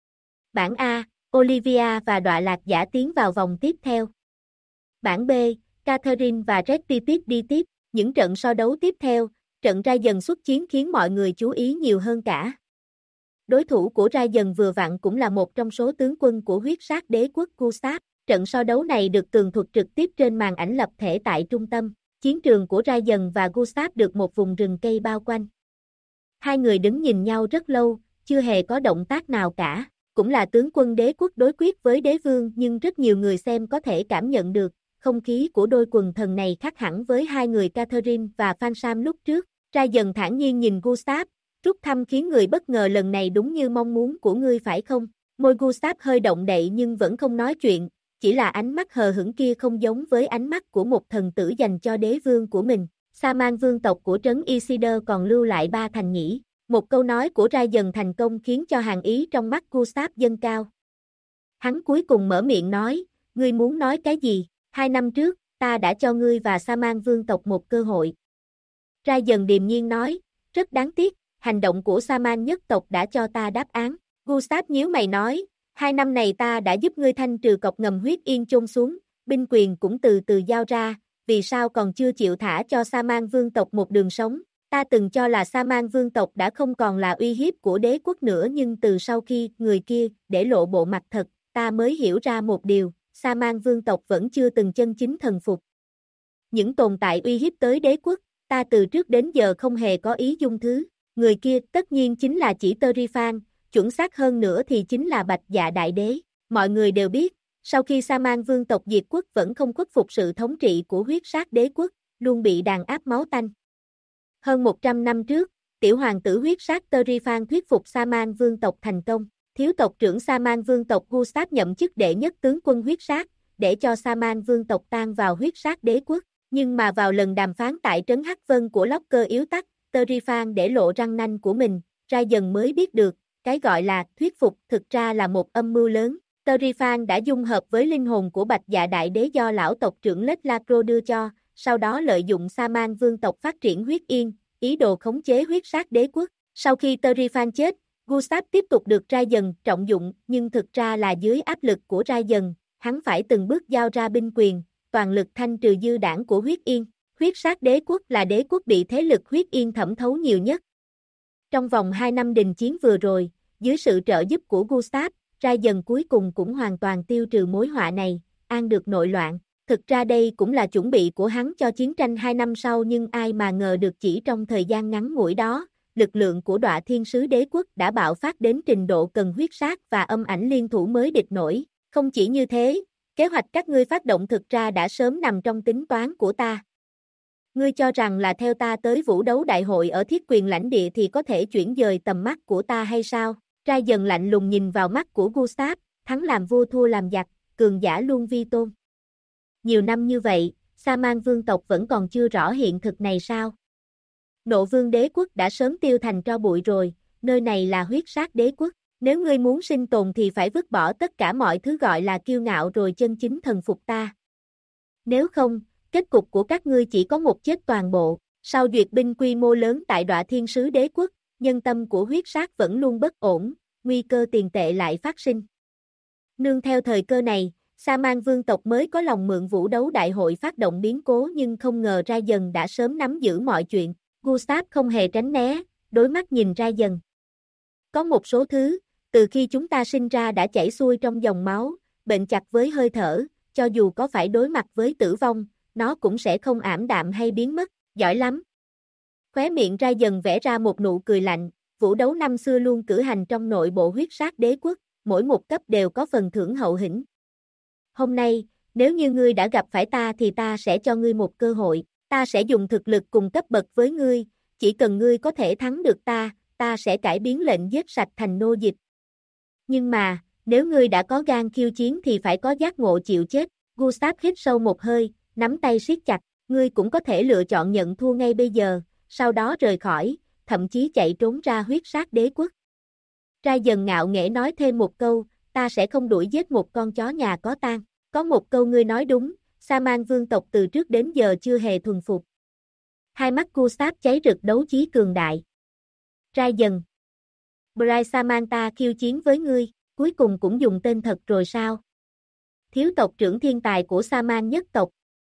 Bảng A, Olivia và Đọa Lạc Giả tiến vào vòng tiếp theo. Bảng B, Catherine và Red Pipip đi tiếp. Những trận so đấu tiếp theo, trận Ra Dần xuất chiến khiến mọi người chú ý nhiều hơn cả. Đối thủ của Ra Dần vừa vặn cũng là một trong số tướng quân của huyết sát đế quốc Gustav. Trận so đấu này được tường thuật trực tiếp trên màn ảnh lập thể tại trung tâm. Chiến trường của Ra Dần và Gustav được một vùng rừng cây bao quanh. Hai người đứng nhìn nhau rất lâu, chưa hề có động tác nào cả. Cũng là tướng quân đế quốc đối quyết với đế vương nhưng rất nhiều người xem có thể cảm nhận được. Không khí của đôi quần thần này khác hẳn với hai người Catherine và Phan Sam lúc trước. Ra Dần thản nhiên nhìn Gustav, rút thăm khiến người bất ngờ lần này đúng như mong muốn của ngươi phải không? Môi Gustav hơi động đậy nhưng vẫn không nói chuyện, chỉ là ánh mắt hờ hững kia không giống với ánh mắt của một thần tử dành cho đế vương của mình. Sa-man vương tộc của trấn Isildur còn lưu lại 3 thành nhỉ? Một câu nói của Ra Dần thành công khiến cho hàn ý trong mắt Gustav dâng cao. Hắn cuối cùng mở miệng nói, ngươi muốn nói cái gì? 2 năm trước, ta đã cho ngươi và Sa-man vương tộc một cơ hội. Ra Dần điềm nhiên nói, rất đáng tiếc, hành động của Sa-man nhất tộc đã cho ta đáp án. Gustav nhíu mày nói, 2 năm này ta đã giúp ngươi thanh trừ cọc ngầm huyết yên chôn xuống, binh quyền cũng từ từ giao ra, vì sao còn chưa chịu thả cho Sa-man vương tộc một đường sống? Ta từng cho là Sa-man vương tộc đã không còn là uy hiếp của đế quốc nữa nhưng từ sau khi người kia để lộ bộ mặt thật, ta mới hiểu ra một điều. Sa-man vương tộc vẫn chưa từng chân chính thần phục. Những tồn tại uy hiếp tới đế quốc, ta từ trước đến giờ không hề có ý dung thứ. Người kia tất nhiên chính là chỉ Terifan, chuẩn xác hơn nữa thì chính là Bạch Dạ Đại Đế. Mọi người đều biết, sau khi Sa-man vương tộc diệt quốc vẫn không khuất phục sự thống trị của huyết sát đế quốc, luôn bị đàn áp máu tanh. Hơn 100 năm trước, tiểu hoàng tử huyết sát Terifan thuyết phục Sa-man vương tộc thành công. Thiếu tộc trưởng Sa-man vương tộc Gustav nhậm chức đệ nhất tướng quân huyết sát, để cho Sa-man vương tộc tan vào huyết sát đế quốc. Nhưng mà vào lần đàm phán tại trấn Hắc Vân của Locker yếu tắc, Terrifan để lộ răng nanh của mình, ra dần mới biết được, cái gọi là thuyết phục thực ra là một âm mưu lớn. Terrifan đã dung hợp với linh hồn của Bạch Dạ Đại Đế do lão tộc trưởng Lết Lacro đưa cho, sau đó lợi dụng Sa-man vương tộc phát triển huyết yên, ý đồ khống chế huyết sát đế quốc. Sau khi Terrifan chết, Gustav tiếp tục được ra dần trọng dụng, nhưng thực ra là dưới áp lực của ra dần, hắn phải từng bước giao ra binh quyền, toàn lực thanh trừ dư đảng của huyết yên. Huyết sát đế quốc là đế quốc bị thế lực huyết yên thẩm thấu nhiều nhất. Trong vòng 2 năm đình chiến vừa rồi, dưới sự trợ giúp của Gustav, ra dần cuối cùng cũng hoàn toàn tiêu trừ mối họa này, an được nội loạn. Thực ra đây cũng là chuẩn bị của hắn cho chiến tranh 2 năm sau, nhưng ai mà ngờ được chỉ trong thời gian ngắn ngủi đó, lực lượng của Đọa Thiên Sứ Đế Quốc đã bạo phát đến trình độ cần huyết sát và âm ảnh liên thủ mới địch nổi. Không chỉ như thế, kế hoạch các ngươi phát động thực ra đã sớm nằm trong tính toán của ta. Ngươi cho rằng là theo ta tới vũ đấu đại hội ở thiết quyền lãnh địa thì có thể chuyển dời tầm mắt của ta hay sao? Ra dần lạnh lùng nhìn vào mắt của Gustav, thắng làm vua thua làm giặc, cường giả luôn vi tôn. Nhiều năm như vậy, Sa-man vương tộc vẫn còn chưa rõ hiện thực này sao? Nộ vương đế quốc đã sớm tiêu thành tro bụi rồi, nơi này là huyết sát đế quốc. Nếu ngươi muốn sinh tồn thì phải vứt bỏ tất cả mọi thứ gọi là kiêu ngạo rồi chân chính thần phục ta. Nếu không, kết cục của các ngươi chỉ có một chết toàn bộ. Sau duyệt binh quy mô lớn tại Đọa Thiên Sứ Đế Quốc, nhân tâm của huyết sát vẫn luôn bất ổn, nguy cơ tiền tệ lại phát sinh. Nương theo thời cơ này, Sa-man vương tộc mới có lòng mượn vũ đấu đại hội phát động biến cố, nhưng không ngờ ra dần đã sớm nắm giữ mọi chuyện. Gustav không hề tránh né, đối mắt nhìn ra dần. Có một số thứ, từ khi chúng ta sinh ra đã chảy xuôi trong dòng máu, bệnh chặt với hơi thở, cho dù có phải đối mặt với tử vong, nó cũng sẽ không ảm đạm hay biến mất. Giỏi lắm. Khóe miệng ra dần vẽ ra một nụ cười lạnh. Vũ đấu năm xưa luôn cử hành trong nội bộ huyết sát đế quốc, mỗi một cấp đều có phần thưởng hậu hĩnh. Hôm nay, nếu như ngươi đã gặp phải ta thì ta sẽ cho ngươi một cơ hội, ta sẽ dùng thực lực cùng cấp bậc với ngươi, chỉ cần ngươi có thể thắng được ta sẽ cải biến lệnh giết sạch thành nô dịch. Nhưng mà, nếu ngươi đã có gan khiêu chiến thì phải có giác ngộ chịu chết. Gustav hít sâu một hơi, nắm tay siết chặt, ngươi cũng có thể lựa chọn nhận thua ngay bây giờ, sau đó rời khỏi, thậm chí chạy trốn ra huyết sát đế quốc. Ra dần ngạo nghễ nói thêm một câu, ta sẽ không đuổi giết một con chó nhà có tang. Có một câu ngươi nói đúng, Sa-man vương tộc từ trước đến giờ chưa hề thuần phục. Hai mắt Gustav cháy rực đấu chí cường đại. Ra dần. Bryce Sa-man ta khiêu chiến với ngươi, cuối cùng cũng dùng tên thật rồi sao? Thiếu tộc trưởng thiên tài của Sa-man nhất tộc.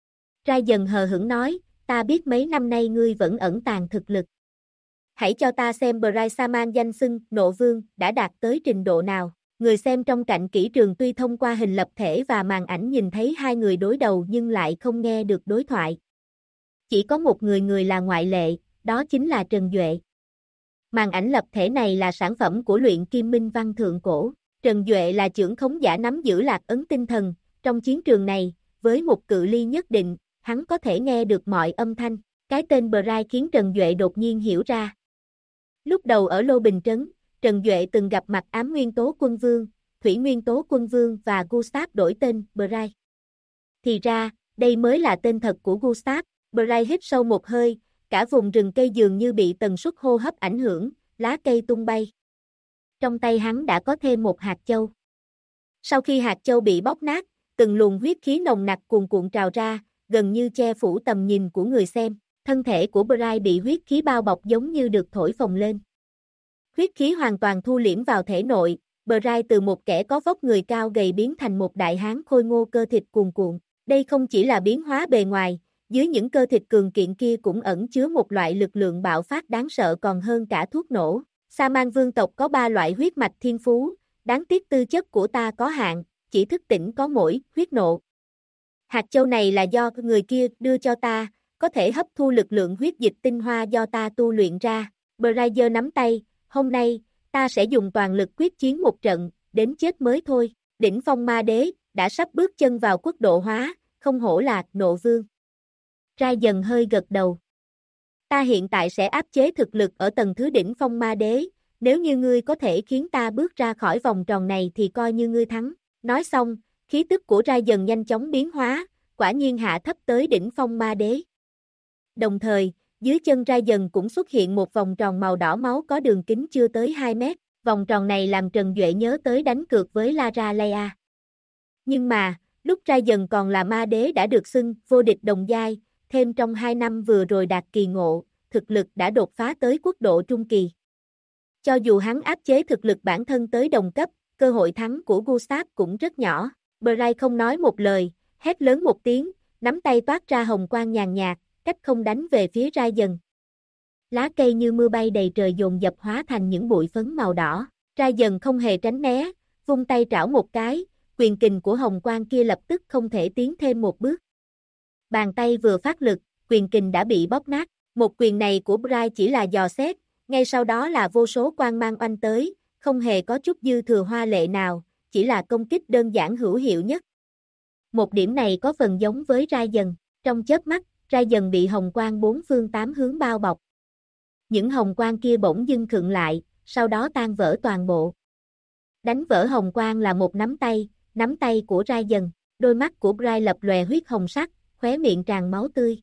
Ra dần hờ hững nói, ta biết mấy năm nay ngươi vẫn ẩn tàng thực lực. Hãy cho ta xem Bryce Sa-man danh xưng Nộ Vương đã đạt tới trình độ nào. Người xem trong cạnh kỹ trường tuy thông qua hình lập thể và màn ảnh nhìn thấy hai người đối đầu nhưng lại không nghe được đối thoại. Chỉ có một người là ngoại lệ, đó chính là Trần Duệ. Màn ảnh lập thể này là sản phẩm của luyện kim minh văn thượng cổ. Trần Duệ là chưởng khống giả nắm giữ lạc ấn tinh thần. Trong chiến trường này, với một cự ly nhất định, hắn có thể nghe được mọi âm thanh. Cái tên Bryce khiến Trần Duệ đột nhiên hiểu ra. Lúc đầu ở Lô Bình Trấn, Trần Duệ từng gặp mặt Ám Nguyên Tố Quân Vương, Thủy Nguyên Tố Quân Vương và Gustav đổi tên Bryce. Thì ra, đây mới là tên thật của Gustav. Bryce hít sâu một hơi, cả vùng rừng cây dường như bị tần suất hô hấp ảnh hưởng, lá cây tung bay. Trong tay hắn đã có thêm một hạt châu. Sau khi hạt châu bị bóc nát, từng luồng huyết khí nồng nặc cuồn cuộn trào ra, gần như che phủ tầm nhìn của người xem. Thân thể của Bryce bị huyết khí bao bọc giống như được thổi phồng lên. Huyết khí hoàn toàn thu liễm vào thể nội, Bryce từ một kẻ có vóc người cao gầy biến thành một đại hán khôi ngô cơ thịt cuồn cuộn. Đây không chỉ là biến hóa bề ngoài, dưới những cơ thịt cường kiện kia cũng ẩn chứa một loại lực lượng bạo phát đáng sợ còn hơn cả thuốc nổ. Sa-man vương tộc có 3 loại huyết mạch thiên phú, đáng tiếc tư chất của ta có hạn, chỉ thức tỉnh có mỗi huyết nộ. Hạt châu này là do người kia đưa cho ta, có thể hấp thu lực lượng huyết dịch tinh hoa do ta tu luyện ra. Bryce nắm tay, hôm nay, ta sẽ dùng toàn lực quyết chiến một trận, đến chết mới thôi. Đỉnh phong ma đế, đã sắp bước chân vào quốc độ hóa, không hổ là Nộ Vương. Ra dần hơi gật đầu. Ta hiện tại sẽ áp chế thực lực ở tầng thứ đỉnh phong ma đế, nếu như ngươi có thể khiến ta bước ra khỏi vòng tròn này thì coi như ngươi thắng. Nói xong, khí tức của Ra dần nhanh chóng biến hóa, quả nhiên hạ thấp tới đỉnh phong ma đế. Đồng thời, dưới chân Ra Dần cũng xuất hiện một vòng tròn màu đỏ máu có đường kính chưa tới 2 mét, vòng tròn này làm Trần Duệ nhớ tới đánh cược với Lara Leia. Nhưng mà, lúc Ra Dần còn là ma đế đã được xưng vô địch đồng giai, thêm trong 2 năm vừa rồi đạt kỳ ngộ, thực lực đã đột phá tới quốc độ trung kỳ. Cho dù hắn áp chế thực lực bản thân tới đồng cấp, cơ hội thắng của Gustav cũng rất nhỏ. Bray không nói một lời, hét lớn một tiếng, nắm tay toát ra hồng quang nhàn nhạt, cách không đánh về phía Ra Dần. Lá cây như mưa bay đầy trời dồn dập hóa thành những bụi phấn màu đỏ. Ra Dần không hề tránh né, vung tay trảo một cái, quyền kình của hồng quang kia lập tức không thể tiến thêm một bước. Bàn tay vừa phát lực, quyền kình đã bị bóp nát. Một quyền này của Bray chỉ là dò xét, ngay sau đó là vô số quang mang oanh tới, không hề có chút dư thừa hoa lệ nào, chỉ là công kích đơn giản hữu hiệu nhất. Một điểm này có phần giống với Ra Dần, trong chớp mắt, Ra Dần bị hồng quang bốn phương tám hướng bao bọc. Những hồng quang kia bỗng dưng khựng lại, sau đó tan vỡ toàn bộ. Đánh vỡ hồng quang là một nắm tay của Ra Dần, đôi mắt của Bray lập lòe huyết hồng sắc, khóe miệng tràn máu tươi.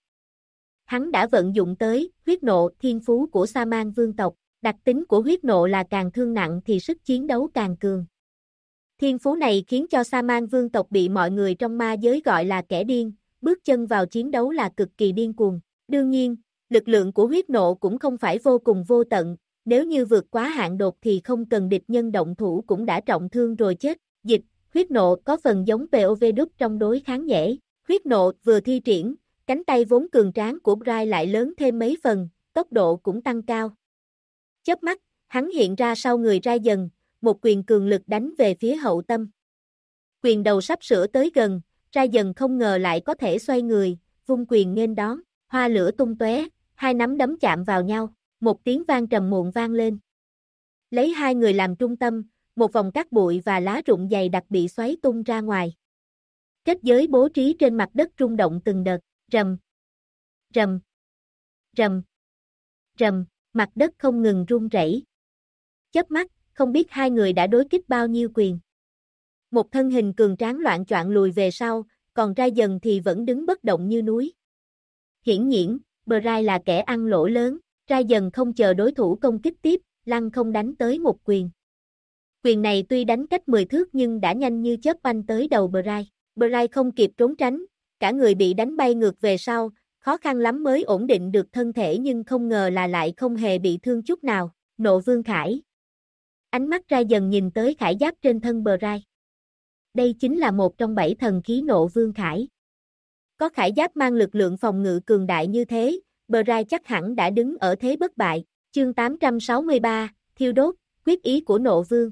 Hắn đã vận dụng tới huyết nộ thiên phú của Sa Man vương tộc, đặc tính của huyết nộ là càng thương nặng thì sức chiến đấu càng cường. Thiên phú này khiến cho Sa Man vương tộc bị mọi người trong ma giới gọi là kẻ điên, bước chân vào chiến đấu là cực kỳ điên cuồng. Đương nhiên, lực lượng của huyết nộ cũng không phải vô cùng vô tận, nếu như vượt quá hạn đột thì không cần địch nhân động thủ cũng đã trọng thương rồi chết. Dịch, huyết nộ có phần giống POV đúc trong đối kháng nhễ. Huyết nộ vừa thi triển, cánh tay vốn cường tráng của Bray lại lớn thêm mấy phần, tốc độ cũng tăng cao. Chớp mắt, hắn hiện ra sau người Ra Dần, một quyền cường lực đánh về phía hậu tâm. Quyền đầu sắp sửa tới gần, Ra Dần không ngờ lại có thể xoay người, vung quyền nghênh đón, hoa lửa tung tóe, hai nắm đấm chạm vào nhau, một tiếng vang trầm muộn vang lên. Lấy hai người làm trung tâm, một vòng cát bụi và lá rụng dày đặc bị xoáy tung ra ngoài. Kết giới bố trí trên mặt đất rung động từng đợt, rầm, rầm, rầm, rầm, mặt đất không ngừng rung rẩy. Chớp mắt, không biết hai người đã đối kích bao nhiêu quyền. Một thân hình cường tráng loạng choạng lùi về sau, còn Ra Dần thì vẫn đứng bất động như núi. Hiển nhiên, Bray là kẻ ăn lỗ lớn, Ra Dần không chờ đối thủ công kích tiếp, lăng không đánh tới một quyền. Quyền này tuy đánh cách 10 thước nhưng đã nhanh như chớp oanh tới đầu Bray. Bray không kịp trốn tránh, cả người bị đánh bay ngược về sau, khó khăn lắm mới ổn định được thân thể nhưng không ngờ là lại không hề bị thương chút nào. Nộ Vương Khải. Ánh mắt Ra Dần nhìn tới khải giáp trên thân Bray. Đây chính là một trong 7 thần khí Nộ Vương Khải. Có khải giáp mang lực lượng phòng ngự cường đại như thế, Bray chắc hẳn đã đứng ở thế bất bại. Chương 863, Thiêu đốt, quyết ý của Nộ Vương.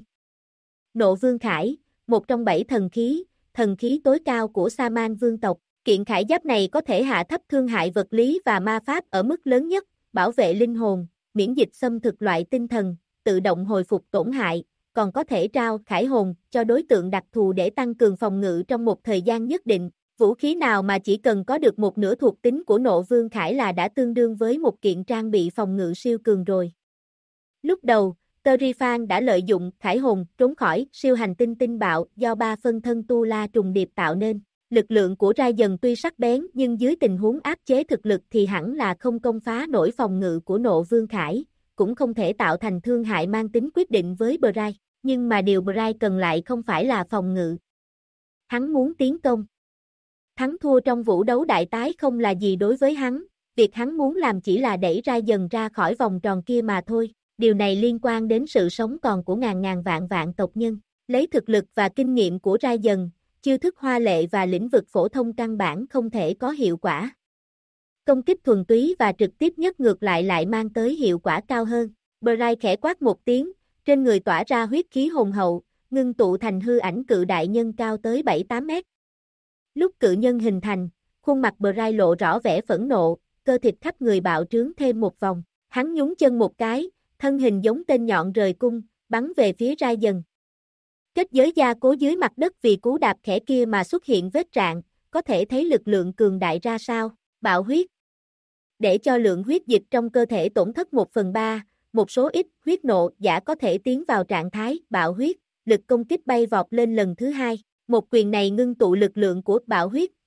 Nộ Vương Khải, một trong 7 thần khí tối cao của Sa Man vương tộc. Kiện khải giáp này có thể hạ thấp thương hại vật lý và ma pháp ở mức lớn nhất, bảo vệ linh hồn, miễn dịch xâm thực loại tinh thần, tự động hồi phục tổn hại, còn có thể trao khải hồn cho đối tượng đặc thù để tăng cường phòng ngự trong một thời gian nhất định. Vũ khí nào mà chỉ cần có được một nửa thuộc tính của Nộ Vương Khải là đã tương đương với một kiện trang bị phòng ngự siêu cường rồi. Lúc đầu, Terifan đã lợi dụng khải hồn trốn khỏi siêu hành tinh tinh bạo do 3 phân thân Tu La trùng điệp tạo nên. Lực lượng của Ra Dần tuy sắc bén nhưng dưới tình huống áp chế thực lực thì hẳn là không công phá nổi phòng ngự của Nộ Vương Khải, cũng không thể tạo thành thương hại mang tính quyết định với Bray. Nhưng mà điều Bray cần lại không phải là phòng ngự. Hắn muốn tiến công. Thắng thua trong vũ đấu đại tái không là gì đối với hắn, việc hắn muốn làm chỉ là đẩy Ra Dần ra khỏi vòng tròn kia mà thôi. Điều này liên quan đến sự sống còn của ngàn vạn tộc nhân. Lấy thực lực và kinh nghiệm của Ra Dần, chiêu thức hoa lệ và lĩnh vực phổ thông căn bản không thể có hiệu quả. Công kích thuần túy và trực tiếp nhất ngược lại mang tới hiệu quả cao hơn. Bray khẽ quát một tiếng, trên người tỏa ra huyết khí hùng hậu, ngưng tụ thành hư ảnh cự đại nhân cao tới 7-8 mét. Lúc cự nhân hình thành, khuôn mặt Bray lộ rõ vẻ phẫn nộ, cơ thịt khắp người bạo trướng thêm một vòng. Hắn nhún chân một cái, thân hình giống tên nhọn rời cung, bắn về phía Ra Dần. Kết giới gia cố dưới mặt đất vì cú đạp khẽ kia mà xuất hiện vết rạn, có thể thấy lực lượng cường đại ra sao. Bạo huyết. Để cho lượng huyết dịch trong cơ thể tổn thất 1/3, một số ít huyết nộ giả có thể tiến vào trạng thái bạo huyết, lực công kích bay vọt lên lần thứ hai. Một quyền này ngưng tụ lực lượng của bạo huyết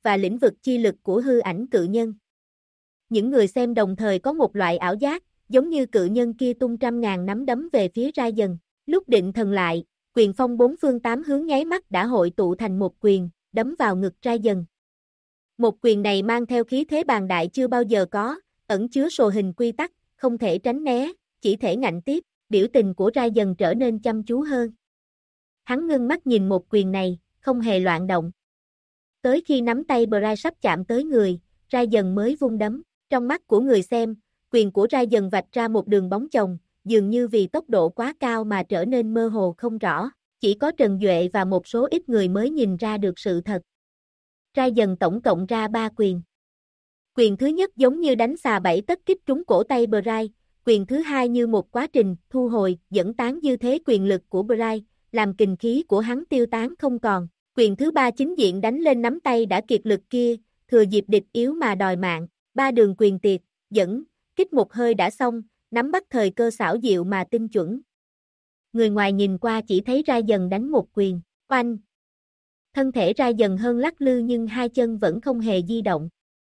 và lĩnh vực chi lực của hư ảnh cự nhân. Những người xem đồng thời có một loại ảo giác, giống như cự nhân kia tung trăm ngàn nắm đấm về phía Ryan. Lúc định thần lại, quyền phong bốn phương tám hướng nháy mắt đã hội tụ thành một quyền, đấm vào ngực Ryan. Một quyền này mang theo khí thế bàng đại chưa bao giờ có, ẩn chứa sồ hình quy tắc, không thể tránh né, chỉ thể ngạnh tiếp, biểu tình của Ryan trở nên chăm chú hơn. Hắn ngưng mắt nhìn một quyền này, không hề loạn động. Tới khi nắm tay Bray sắp chạm tới người, Ryan mới vung đấm. Trong mắt của người xem, quyền của Ryan vạch ra một đường bóng chồng, dường như vì tốc độ quá cao mà trở nên mơ hồ không rõ. Chỉ có Trần Duệ và một số ít người mới nhìn ra được sự thật. Ryan tổng cộng ra 3 quyền. Quyền thứ nhất giống như đánh xà bảy tất kích trúng cổ tay Bray, quyền thứ hai như một quá trình thu hồi, dẫn tán dư thế quyền lực của Bray, làm kình khí của hắn tiêu tán không còn. Quyền thứ ba chính diện đánh lên nắm tay đã kiệt lực kia, thừa dịp địch yếu mà đòi mạng. 3 đường quyền tiệt, dẫn, kích một hơi đã xong, nắm bắt thời cơ xảo diệu mà tinh chuẩn. Người ngoài nhìn qua chỉ thấy Ryan đánh một quyền, oanh. Thân thể Ryan hơn lắc lư nhưng hai chân vẫn không hề di động.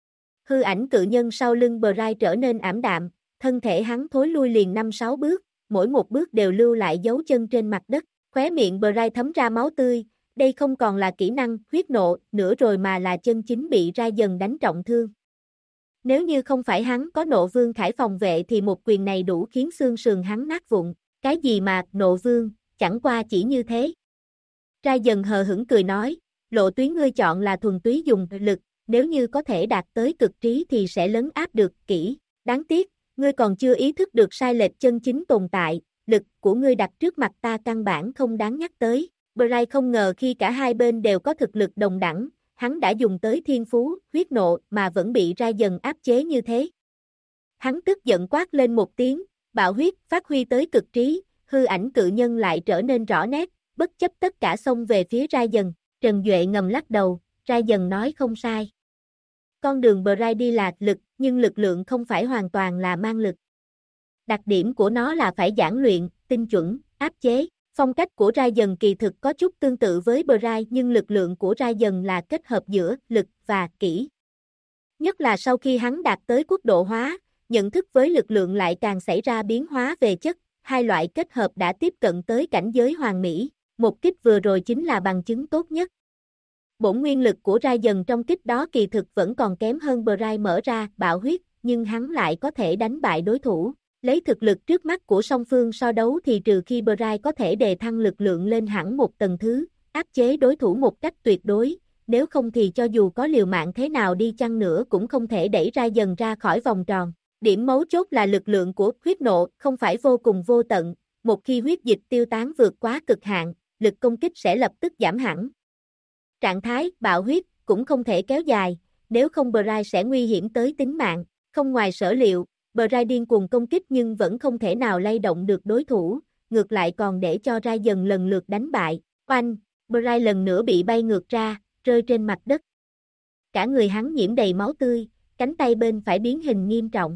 Hư ảnh cự nhân sau lưng Bray trở nên ảm đạm, thân thể hắn thối lui liền 5-6 bước, mỗi một bước đều lưu lại dấu chân trên mặt đất. Khóe miệng Bray thấm ra máu tươi, đây không còn là kỹ năng huyết nộ nữa rồi mà là chân chính bị Ryan đánh trọng thương. Nếu như không phải hắn có nộ vương khải phòng vệ thì một quyền này đủ khiến xương sườn hắn nát vụn. Cái gì mà nộ vương, chẳng qua chỉ như thế. Ryan hờ hững cười nói, lộ tuyến ngươi chọn là thuần túy dùng lực, nếu như có thể đạt tới cực trí thì sẽ lấn áp được kỹ. Đáng tiếc, ngươi còn chưa ý thức được sai lệch chân chính tồn tại, lực của ngươi đặt trước mặt ta căn bản không đáng nhắc tới. Bray không ngờ khi cả hai bên đều có thực lực đồng đẳng, hắn đã dùng tới thiên phú, huyết nộ mà vẫn bị Ryan áp chế như thế. Hắn tức giận quát lên một tiếng, bạo huyết phát huy tới cực trí, hư ảnh cự nhân lại trở nên rõ nét, bất chấp tất cả xông về phía Ryan. Trần Duệ ngầm lắc đầu, Ryan nói không sai. Con đường Bray đi là lực, nhưng lực lượng không phải hoàn toàn là mang lực. Đặc điểm của nó là phải giản luyện, tinh chuẩn, áp chế. Phong cách của Ryan kỳ thực có chút tương tự với Bray nhưng lực lượng của Ryan là kết hợp giữa lực và kỹ. Nhất là sau khi hắn đạt tới quốc độ hóa, nhận thức với lực lượng lại càng xảy ra biến hóa về chất, hai loại kết hợp đã tiếp cận tới cảnh giới hoàn mỹ. Một kích vừa rồi chính là bằng chứng tốt nhất. Bổn nguyên lực của Ryan trong kích đó kỳ thực vẫn còn kém hơn Bray mở ra bạo huyết, nhưng hắn lại có thể đánh bại đối thủ. Lấy thực lực trước mắt của song phương so đấu thì trừ khi Bray có thể đề thăng lực lượng lên hẳn một tầng thứ, áp chế đối thủ một cách tuyệt đối, nếu không thì cho dù có liều mạng thế nào đi chăng nữa cũng không thể đẩy Ryan ra khỏi vòng tròn. Điểm mấu chốt là lực lượng của huyết nộ không phải vô cùng vô tận, một khi huyết dịch tiêu tán vượt quá cực hạn, lực công kích sẽ lập tức giảm hẳn. Trạng thái bạo huyết cũng không thể kéo dài, nếu không Bray sẽ nguy hiểm tới tính mạng. Không ngoài sở liệu, Bray điên cuồng công kích nhưng vẫn không thể nào lay động được đối thủ, ngược lại còn để cho Ryan lần lượt đánh bại. Oanh, Bray lần nữa bị bay ngược ra, rơi trên mặt đất. Cả người hắn nhiễm đầy máu tươi, cánh tay bên phải biến hình nghiêm trọng.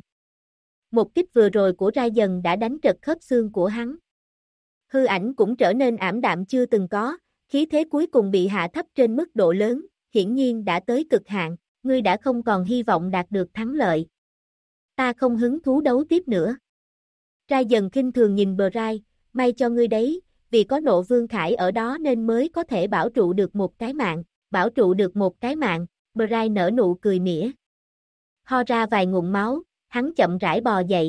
Một kích vừa rồi của Ryan đã đánh trật khớp xương của hắn. Hư ảnh cũng trở nên ảm đạm chưa từng có, khí thế cuối cùng bị hạ thấp trên mức độ lớn, hiển nhiên đã tới cực hạn, ngươi đã không còn hy vọng đạt được thắng lợi. Ta không hứng thú đấu tiếp nữa. Ryan khinh thường nhìn Bray, may cho ngươi đấy, vì có nộ vương khải ở đó nên mới có thể bảo trụ được một cái mạng, bảo trụ được một cái mạng, Bray nở nụ cười mỉa. Ho ra vài ngụm máu, hắn chậm rãi bò dậy.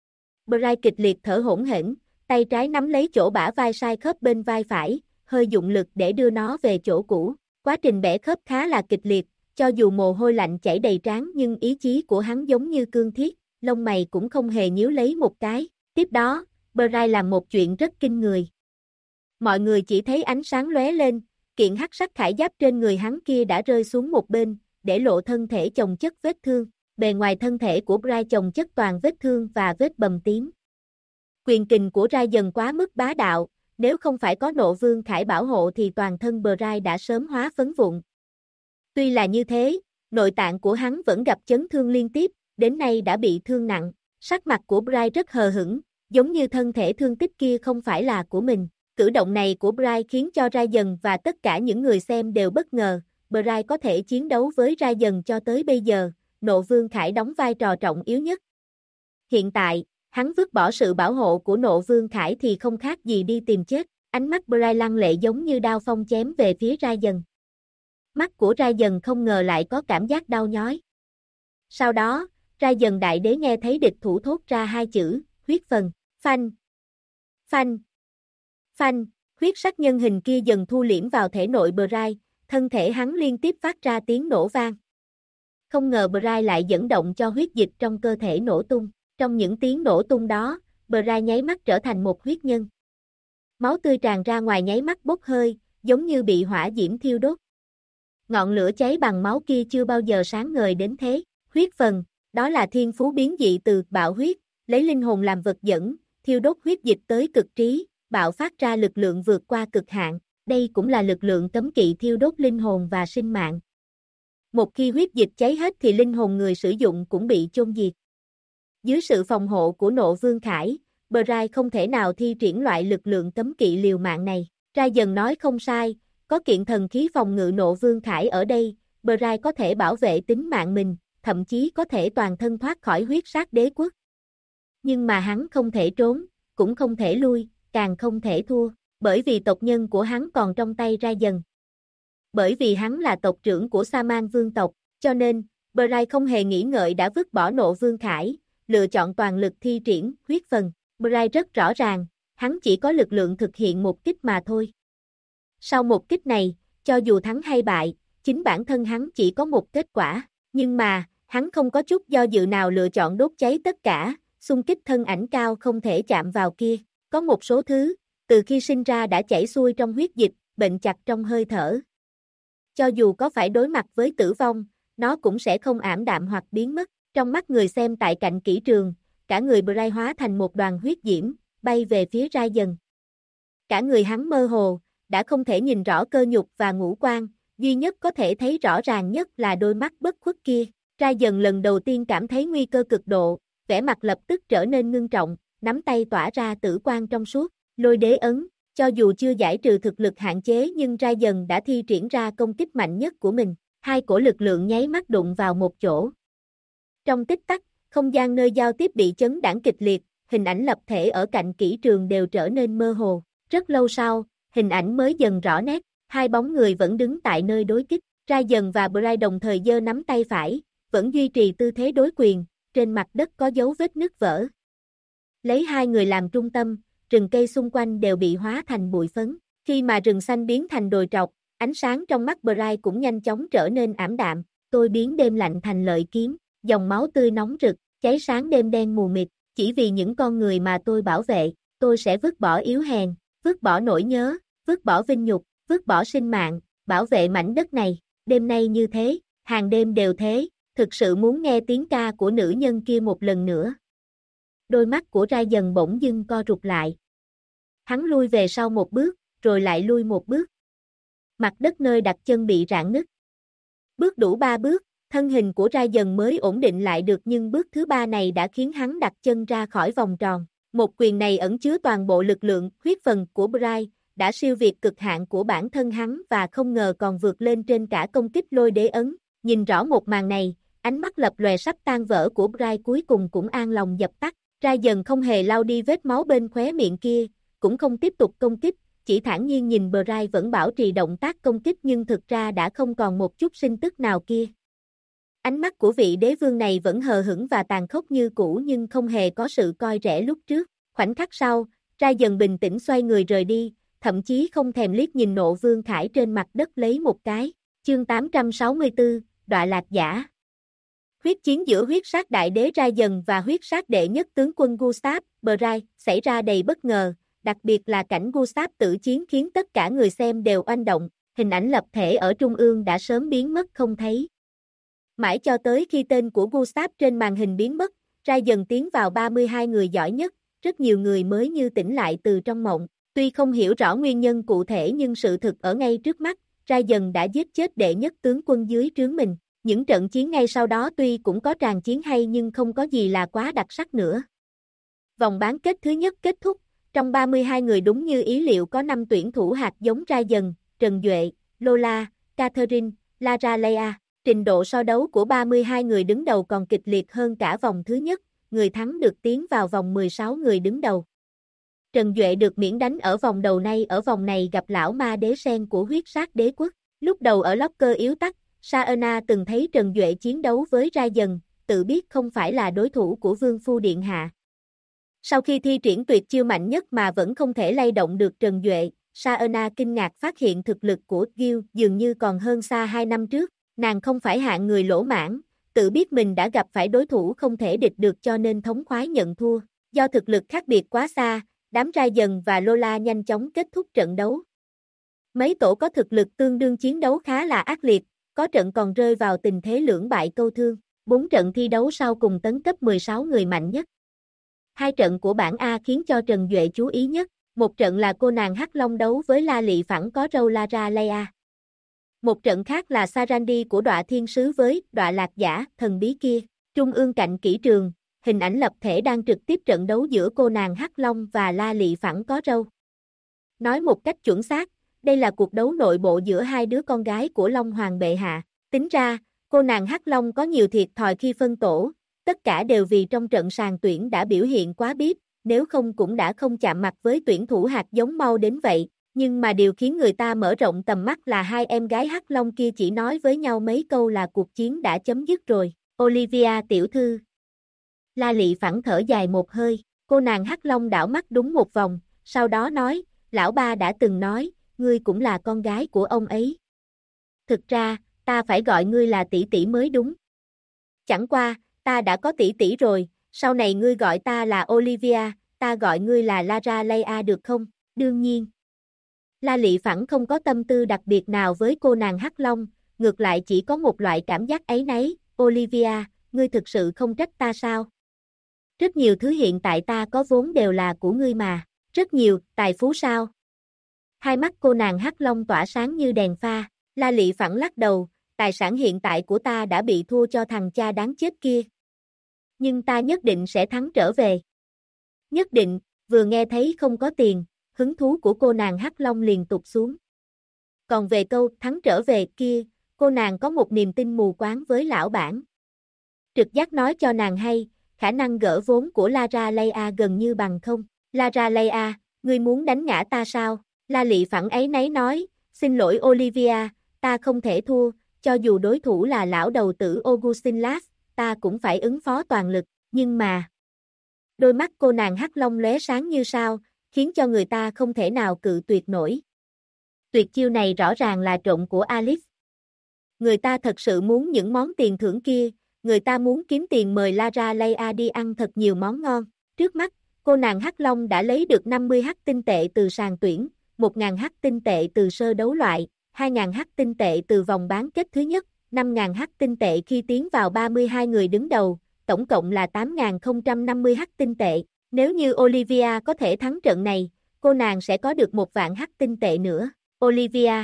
Bray kịch liệt thở hổn hển, tay trái nắm lấy chỗ bả vai sai khớp bên vai phải, hơi dụng lực để đưa nó về chỗ cũ. Quá trình bẻ khớp khá là kịch liệt, cho dù mồ hôi lạnh chảy đầy trán nhưng ý chí của hắn giống như cương thiết, lông mày cũng không hề nhíu lấy một cái. Tiếp đó, Bray làm một chuyện rất kinh người. Mọi người chỉ thấy ánh sáng lóe lên, kiện hắc sắc khải giáp trên người hắn kia đã rơi xuống một bên, để lộ thân thể chồng chất vết thương. Bề ngoài thân thể của Bray chồng chất toàn vết thương và vết bầm tím. Quyền kình của Ryan quá mức bá đạo, nếu không phải có nộ vương khải bảo hộ thì toàn thân Bray đã sớm hóa phấn vụn. Tuy là như thế, nội tạng của hắn vẫn gặp chấn thương liên tiếp, đến nay đã bị thương nặng. Sắc mặt của Bray rất hờ hững, giống như thân thể thương tích kia không phải là của mình. Cử động này của Bray khiến cho Ryan và tất cả những người xem đều bất ngờ, Bray có thể chiến đấu với Ryan cho tới bây giờ, Nộ Vương Khải đóng vai trò trọng yếu nhất. Hiện tại, hắn vứt bỏ sự bảo hộ của Nộ Vương Khải thì không khác gì đi tìm chết, ánh mắt Bray lăng lệ giống như đao phong chém về phía Ryan. Mắt của Ryan không ngờ lại có cảm giác đau nhói. Sau đó, Ryan đại đế nghe thấy địch thủ thốt ra hai chữ, huyết phần, phanh, phanh, phanh, huyết sắc nhân hình kia dần thu liễm vào thể nội Bray, thân thể hắn liên tiếp phát ra tiếng nổ vang. Không ngờ Bray lại dẫn động cho huyết dịch trong cơ thể nổ tung, trong những tiếng nổ tung đó, Bray nháy mắt trở thành một huyết nhân. Máu tươi tràn ra ngoài nháy mắt bốc hơi, giống như bị hỏa diễm thiêu đốt. Ngọn lửa cháy bằng máu kia chưa bao giờ sáng ngời đến thế, huyết phần, đó là thiên phú biến dị từ bạo huyết, lấy linh hồn làm vật dẫn, thiêu đốt huyết dịch tới cực trí, bạo phát ra lực lượng vượt qua cực hạn, đây cũng là lực lượng cấm kỵ thiêu đốt linh hồn và sinh mạng. Một khi huyết dịch cháy hết thì linh hồn người sử dụng cũng bị chôn diệt. Dưới sự phòng hộ của Nộ Vương Khải, Bray không thể nào thi triển loại lực lượng cấm kỵ liều mạng này. Ryan nói không sai, có kiện thần khí phòng ngự Nộ Vương Khải ở đây, Bray có thể bảo vệ tính mạng mình, thậm chí có thể toàn thân thoát khỏi huyết sát đế quốc. Nhưng mà hắn không thể trốn, cũng không thể lui, càng không thể thua, bởi vì tộc nhân của hắn còn trong tay Ryan. Bởi vì hắn là tộc trưởng của Sa-man vương tộc, cho nên, Bray không hề nghĩ ngợi đã vứt bỏ Nộ Vương Khải, lựa chọn toàn lực thi triển huyết phần. Bray rất rõ ràng, hắn chỉ có lực lượng thực hiện một kích mà thôi. Sau một kích này, cho dù thắng hay bại, chính bản thân hắn chỉ có một kết quả, nhưng mà, hắn không có chút do dự nào lựa chọn đốt cháy tất cả, xung kích thân ảnh cao không thể chạm vào kia. Có một số thứ, từ khi sinh ra đã chảy xuôi trong huyết dịch, bệnh chặt trong hơi thở. Cho dù có phải đối mặt với tử vong, nó cũng sẽ không ảm đạm hoặc biến mất. Trong mắt người xem tại cạnh kỹ trường, cả người Bray hóa thành một đoàn huyết diễm, bay về phía Ryan. Cả người hắn mơ hồ, đã không thể nhìn rõ cơ nhục và ngũ quan, duy nhất có thể thấy rõ ràng nhất là đôi mắt bất khuất kia. Ryan lần đầu tiên cảm thấy nguy cơ cực độ, vẻ mặt lập tức trở nên ngưng trọng, nắm tay tỏa ra tử quang trong suốt, lôi đế ấn, cho dù chưa giải trừ thực lực hạn chế nhưng Ryan đã thi triển ra công kích mạnh nhất của mình, hai cổ lực lượng nháy mắt đụng vào một chỗ. Trong tích tắc, không gian nơi giao tiếp bị chấn đãng kịch liệt, hình ảnh lập thể ở cạnh kỹ trường đều trở nên mơ hồ. Rất lâu sau, hình ảnh mới dần rõ nét, hai bóng người vẫn đứng tại nơi đối kích, Ryan và Bray đồng thời giơ nắm tay phải, vẫn duy trì tư thế đối quyền, trên mặt đất có dấu vết nứt vỡ. Lấy hai người làm trung tâm, rừng cây xung quanh đều bị hóa thành bụi phấn, khi mà rừng xanh biến thành đồi trọc, ánh sáng trong mắt Bray cũng nhanh chóng trở nên ảm đạm, tôi biến đêm lạnh thành lợi kiếm, dòng máu tươi nóng rực, cháy sáng đêm đen mù mịt, chỉ vì những con người mà tôi bảo vệ, tôi sẽ vứt bỏ yếu hèn, vứt bỏ nỗi nhớ, vứt bỏ vinh nhục, vứt bỏ sinh mạng, bảo vệ mảnh đất này, đêm nay như thế, hàng đêm đều thế, thực sự muốn nghe tiếng ca của nữ nhân kia một lần nữa. Đôi mắt của Ryan bỗng dưng co rụt lại. Hắn lui về sau một bước, rồi lại lui một bước. Mặt đất nơi đặt chân bị rạn nứt. Bước đủ 3 bước, thân hình của Ryan mới ổn định lại được nhưng bước thứ 3 này đã khiến hắn đặt chân ra khỏi vòng tròn. Một quyền này ẩn chứa toàn bộ lực lượng, huyết phần của Bray, đã siêu việt cực hạn của bản thân hắn và không ngờ còn vượt lên trên cả công kích lôi đế ấn. Nhìn rõ một màn này, ánh mắt lập lòe sắp tan vỡ của Bray cuối cùng cũng an lòng dập tắt. Ryan không hề lau đi vết máu bên khóe miệng kia, cũng không tiếp tục công kích, chỉ thản nhiên nhìn Bray vẫn bảo trì động tác công kích nhưng thực ra đã không còn một chút sinh tức nào kia. Ánh mắt của vị đế vương này vẫn hờ hững và tàn khốc như cũ nhưng không hề có sự coi rẻ lúc trước. Khoảnh khắc sau, Ryan bình tĩnh xoay người rời đi, thậm chí không thèm liếc nhìn Nộ Vương Khải trên mặt đất lấy một cái. Chương 864, Đọa lạc giả. Huyết chiến giữa huyết sát đại đế Ryan và huyết sát đệ nhất tướng quân Gustav Bray xảy ra đầy bất ngờ, đặc biệt là cảnh Gustav tử chiến khiến tất cả người xem đều oanh động, hình ảnh lập thể ở trung ương đã sớm biến mất không thấy. Mãi cho tới khi tên của Gustav trên màn hình biến mất, Ryan tiến vào 32 người giỏi nhất, rất nhiều người mới như tỉnh lại từ trong mộng. Tuy không hiểu rõ nguyên nhân cụ thể nhưng sự thực ở ngay trước mắt, Ryan đã giết chết đệ nhất tướng quân dưới trướng mình. Những trận chiến ngay sau đó tuy cũng có tràng chiến hay nhưng không có gì là quá đặc sắc nữa. Vòng bán kết thứ nhất kết thúc, trong 32 người đúng như ý liệu có 5 tuyển thủ hạt giống Ryan, Trần Duệ, Lola, Catherine, Lara Leia. Trình độ so đấu của 32 người đứng đầu còn kịch liệt hơn cả vòng thứ nhất, người thắng được tiến vào vòng 16 người đứng đầu. Trần Duệ được miễn đánh ở vòng đầu nay ở vòng này gặp lão ma đế sen của huyết sát đế quốc. Lúc đầu ở locker yếu tắc, Saena từng thấy Trần Duệ chiến đấu với Raiden, tự biết không phải là đối thủ của Vương Phu Điện Hạ. Sau khi thi triển tuyệt chiêu mạnh nhất mà vẫn không thể lay động được Trần Duệ, Saena kinh ngạc phát hiện thực lực của Gil dường như còn hơn xa 2 năm trước. Nàng không phải hạng người lỗ mãn, tự biết mình đã gặp phải đối thủ không thể địch được cho nên thống khoái nhận thua. Do thực lực khác biệt quá xa, đám Raiden và Lola nhanh chóng kết thúc trận đấu. Mấy tổ có thực lực tương đương chiến đấu khá là ác liệt, có trận còn rơi vào tình thế lưỡng bại câu thương. 4 trận thi đấu sau cùng tấn cấp 16 người mạnh nhất. 2 trận của bảng A khiến cho Trần Duệ chú ý nhất, một trận là cô nàng Hắc Long đấu với La Lị phẳng có râu Lara Leia. Một trận khác là Sarandi của Đọa Thiên Sứ với Đọa Lạc Giả, thần bí kia. Trung ương cạnh kỹ trường, hình ảnh lập thể đang trực tiếp trận đấu giữa cô nàng Hắc Long và La Lị phẳng có râu. Nói một cách chuẩn xác, đây là cuộc đấu nội bộ giữa hai đứa con gái của Long Hoàng bệ hạ. Tính ra, cô nàng Hắc Long có nhiều thiệt thòi khi phân tổ, tất cả đều vì trong trận sàng tuyển đã biểu hiện quá bíp, nếu không cũng đã không chạm mặt với tuyển thủ hạt giống mau đến vậy. Nhưng mà điều khiến người ta mở rộng tầm mắt là hai em gái Hắc Long kia chỉ nói với nhau mấy câu là cuộc chiến đã chấm dứt rồi. Olivia tiểu thư. La Lị phẳng thở dài một hơi, cô nàng Hắc Long đảo mắt đúng một vòng, sau đó nói, lão ba đã từng nói, ngươi cũng là con gái của ông ấy. Thực ra, ta phải gọi ngươi là tỷ tỷ mới đúng. Chẳng qua, ta đã có tỷ tỷ rồi, sau này ngươi gọi ta là Olivia, ta gọi ngươi là Lara Leia được không? Đương nhiên. La Lị phẳng không có tâm tư đặc biệt nào với cô nàng Hắc Long, ngược lại chỉ có một loại cảm giác áy náy. Olivia, ngươi thực sự không trách ta sao? Rất nhiều thứ hiện tại ta có vốn đều là của ngươi mà. Rất nhiều, tài phú sao? Hai mắt cô nàng Hắc Long tỏa sáng như đèn pha. La Lị phẳng lắc đầu, tài sản hiện tại của ta đã bị thua cho thằng cha đáng chết kia. Nhưng ta nhất định sẽ thắng trở về. Nhất định, vừa nghe thấy không có tiền, hứng thú của cô nàng Hắc Long liền tụt xuống. Còn về câu thắng trở về kia, cô nàng có một niềm tin mù quáng với lão bản. Trực giác nói cho nàng hay, khả năng gỡ vốn của Lara Leia gần như bằng không. Lara Leia, ngươi muốn đánh ngã ta sao? La Lị phẳng áy náy nói, xin lỗi Olivia, ta không thể thua, cho dù đối thủ là lão đầu tử Augustin Lass, ta cũng phải ứng phó toàn lực, nhưng mà... Đôi mắt cô nàng Hắc Long lóe sáng như sao, khiến cho người ta không thể nào cự tuyệt nổi. Tuyệt chiêu này rõ ràng là trộn của Alice. Người ta thật sự muốn những món tiền thưởng kia, người ta muốn kiếm tiền mời Lara Leia đi ăn thật nhiều món ngon. Trước mắt, cô nàng Hắc Long đã lấy được 50 hắc tinh tệ từ sàn tuyển, 1.000 hắc tinh tệ từ sơ đấu loại, 2.000 hắc tinh tệ từ vòng bán kết thứ nhất, 5.000 hắc tinh tệ khi tiến vào 32 người đứng đầu, tổng cộng là 8.050 hắc tinh tệ. Nếu như Olivia có thể thắng trận này, cô nàng sẽ có được 1.000 hắc tinh tệ nữa. Olivia.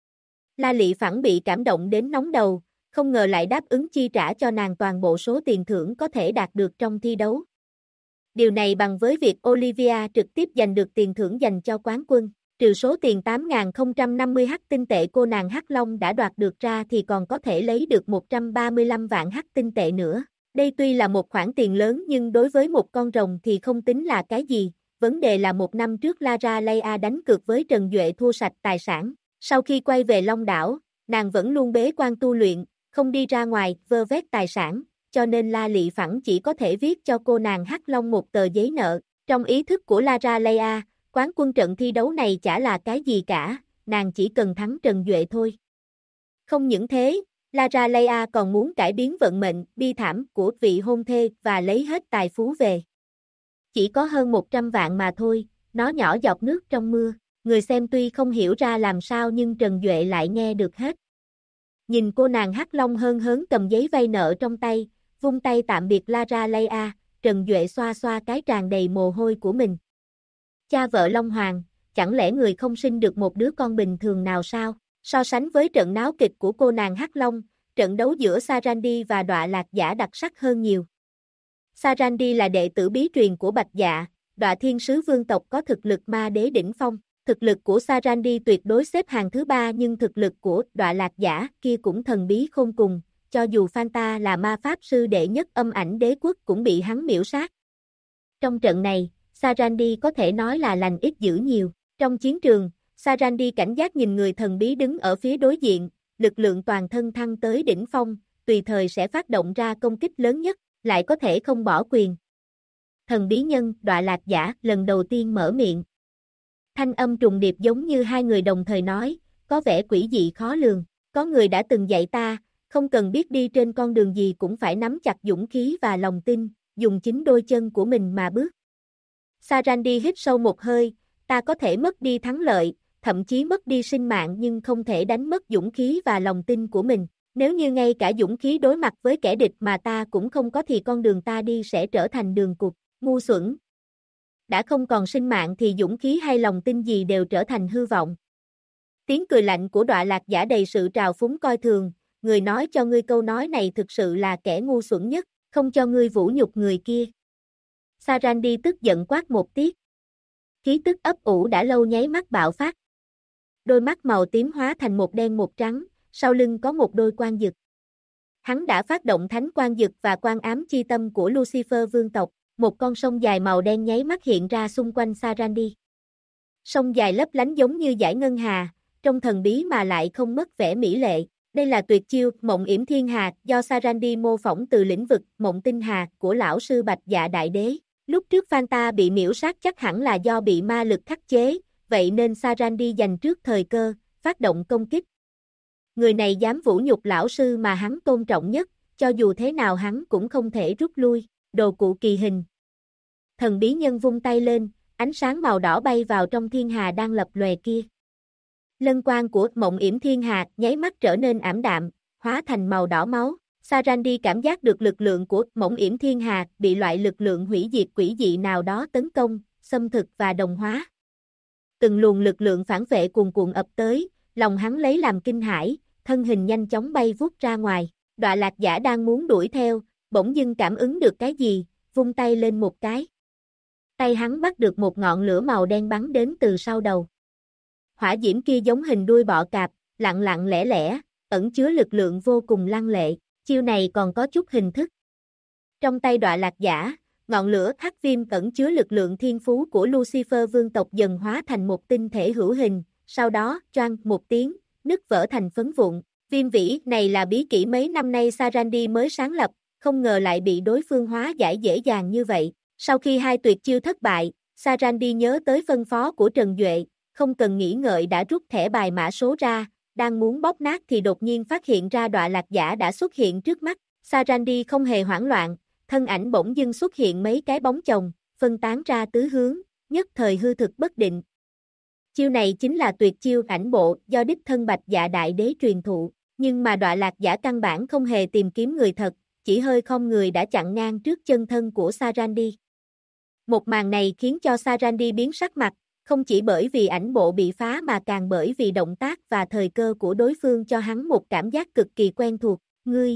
La Lị phẳng bị cảm động đến nóng đầu, không ngờ lại đáp ứng chi trả cho nàng toàn bộ số tiền thưởng có thể đạt được trong thi đấu. Điều này bằng với việc Olivia trực tiếp giành được tiền thưởng dành cho quán quân. Trừ số tiền 8.050 hắc tinh tệ cô nàng Hắc Long đã đoạt được ra thì còn có thể lấy được 135 vạn hắc tinh tệ nữa. Đây tuy là một khoản tiền lớn nhưng đối với một con rồng thì không tính là cái gì. Vấn đề là một năm trước Lara Leia đánh cược với Trần Duệ thua sạch tài sản. Sau khi quay về Long Đảo, nàng vẫn luôn bế quan tu luyện, không đi ra ngoài vơ vét tài sản, cho nên La Lị phẳng chỉ có thể viết cho cô nàng Hắc Long một tờ giấy nợ. Trong ý thức của Lara Leia, quán quân trận thi đấu này chả là cái gì cả, nàng chỉ cần thắng Trần Duệ thôi. Không những thế, Lara Leia còn muốn cải biến vận mệnh bi thảm của vị hôn thê và lấy hết tài phú về. Chỉ có hơn 100 vạn mà thôi, nó nhỏ giọt nước trong mưa, người xem tuy không hiểu ra làm sao nhưng Trần Duệ lại nghe được hết. Nhìn cô nàng Hắc Long hớn hớn cầm giấy vay nợ trong tay, vung tay tạm biệt Lara Leia, Trần Duệ xoa xoa cái tràn đầy mồ hôi của mình. Cha vợ Long Hoàng, chẳng lẽ người không sinh được một đứa con bình thường nào sao? So sánh với trận náo kịch của cô nàng Hắc Long, trận đấu giữa Sarandi và Đọa Lạc Giả đặc sắc hơn nhiều. Sarandi là đệ tử bí truyền của Bạch Dạ, Đọa Thiên Sứ vương tộc có thực lực ma đế đỉnh phong. Thực lực của Sarandi tuyệt đối xếp hàng thứ 3 nhưng thực lực của đọa lạc giả kia cũng thần bí khôn cùng, cho dù Phanta là ma pháp sư đệ nhất âm ảnh đế quốc cũng bị hắn miểu sát. Trong trận này, Sarandi có thể nói là lành ít dữ nhiều. Trong chiến trường, Sarandi cảnh giác nhìn người thần bí đứng ở phía đối diện, lực lượng toàn thân thăng tới đỉnh phong, tùy thời sẽ phát động ra công kích lớn nhất, lại có thể không bỏ quyền. Thần bí nhân, đọa lạc giả, lần đầu tiên mở miệng. Thanh âm trùng điệp giống như hai người đồng thời nói, có vẻ quỷ dị khó lường. Có người đã từng dạy ta, không cần biết đi trên con đường gì cũng phải nắm chặt dũng khí và lòng tin, dùng chính đôi chân của mình mà bước. Sarandi hít sâu một hơi, ta có thể mất đi thắng lợi, thậm chí mất đi sinh mạng nhưng không thể đánh mất dũng khí và lòng tin của mình. Nếu như ngay cả dũng khí đối mặt với kẻ địch mà ta cũng không có thì con đường ta đi sẽ trở thành đường cụt, ngu xuẩn. Đã không còn sinh mạng thì dũng khí hay lòng tin gì đều trở thành hư vọng. Tiếng cười lạnh của đọa lạc giả đầy sự trào phúng coi thường, người nói cho ngươi câu nói này thực sự là kẻ ngu xuẩn nhất, không cho ngươi vũ nhục người kia. Sarandi tức giận quát một tiếng. Khí tức ấp ủ đã lâu nháy mắt bạo phát. Đôi mắt màu tím hóa thành một đen một trắng, sau lưng có một đôi quan dực. Hắn đã phát động thánh quan dực và quan ám chi tâm của Lucifer vương tộc, một con sông dài màu đen nháy mắt hiện ra xung quanh Sarandi. Sông dài lấp lánh giống như dải ngân hà, trông thần bí mà lại không mất vẻ mỹ lệ. Đây là tuyệt chiêu Mộng Yểm Thiên Hà do Sarandi mô phỏng từ lĩnh vực Mộng Tinh Hà của lão sư Bạch Dạ Đại Đế. Lúc trước Phanta bị miểu sát chắc hẳn là do bị ma lực khắc chế, vậy nên Sarandi dành trước thời cơ, phát động công kích. Người này dám vũ nhục lão sư mà hắn tôn trọng nhất, cho dù thế nào hắn cũng không thể rút lui, đồ cụ kỳ hình. Thần bí nhân vung tay lên, ánh sáng màu đỏ bay vào trong thiên hà đang lập lòe kia. Lân quang của Mộng Yểm Thiên Hà nháy mắt trở nên ảm đạm, hóa thành màu đỏ máu. Sarandi cảm giác được lực lượng của Mộng Yểm Thiên Hà bị loại lực lượng hủy diệt quỷ dị nào đó tấn công, xâm thực và đồng hóa. Từng luồng lực lượng phản vệ cuồn cuộn ập tới, lòng hắn lấy làm kinh hãi, thân hình nhanh chóng bay vút ra ngoài. Đọa lạc giả đang muốn đuổi theo, bỗng dưng cảm ứng được cái gì, vung tay lên một cái. Tay hắn bắt được một ngọn lửa màu đen bắn đến từ sau đầu. Hỏa diễm kia giống hình đuôi bọ cạp, lặng lặng lẻ lẻ, ẩn chứa lực lượng vô cùng lăng lệ, chiêu này còn có chút hình thức. Trong tay đọa lạc giả, ngọn lửa hắc viêm ẩn chứa lực lượng thiên phú của Lucifer vương tộc dần hóa thành một tinh thể hữu hình, sau đó, choang một tiếng, nứt vỡ thành phấn vụn. Viêm vĩ này là bí kỹ mấy năm nay Sarandi mới sáng lập, không ngờ lại bị đối phương hóa giải dễ dàng như vậy. Sau khi hai tuyệt chiêu thất bại, Sarandi nhớ tới phân phó của Trần Duệ, không cần nghĩ ngợi đã rút thẻ bài mã số ra, đang muốn bóp nát thì đột nhiên phát hiện ra đọa lạc giả đã xuất hiện trước mắt. Sarandi không hề hoảng loạn, thân ảnh bỗng dưng xuất hiện mấy cái bóng chồng, phân tán ra tứ hướng, nhất thời hư thực bất định. Chiêu này chính là tuyệt chiêu ảnh bộ do đích thân Bạch Dạ Đại Đế truyền thụ, nhưng mà đọa lạc giả căn bản không hề tìm kiếm người thật, chỉ hơi khom người đã chặn ngang trước chân thân của Sarandi. Một màn này khiến cho Sarandi biến sắc mặt, không chỉ bởi vì ảnh bộ bị phá mà càng bởi vì động tác và thời cơ của đối phương cho hắn một cảm giác cực kỳ quen thuộc. Ngươi!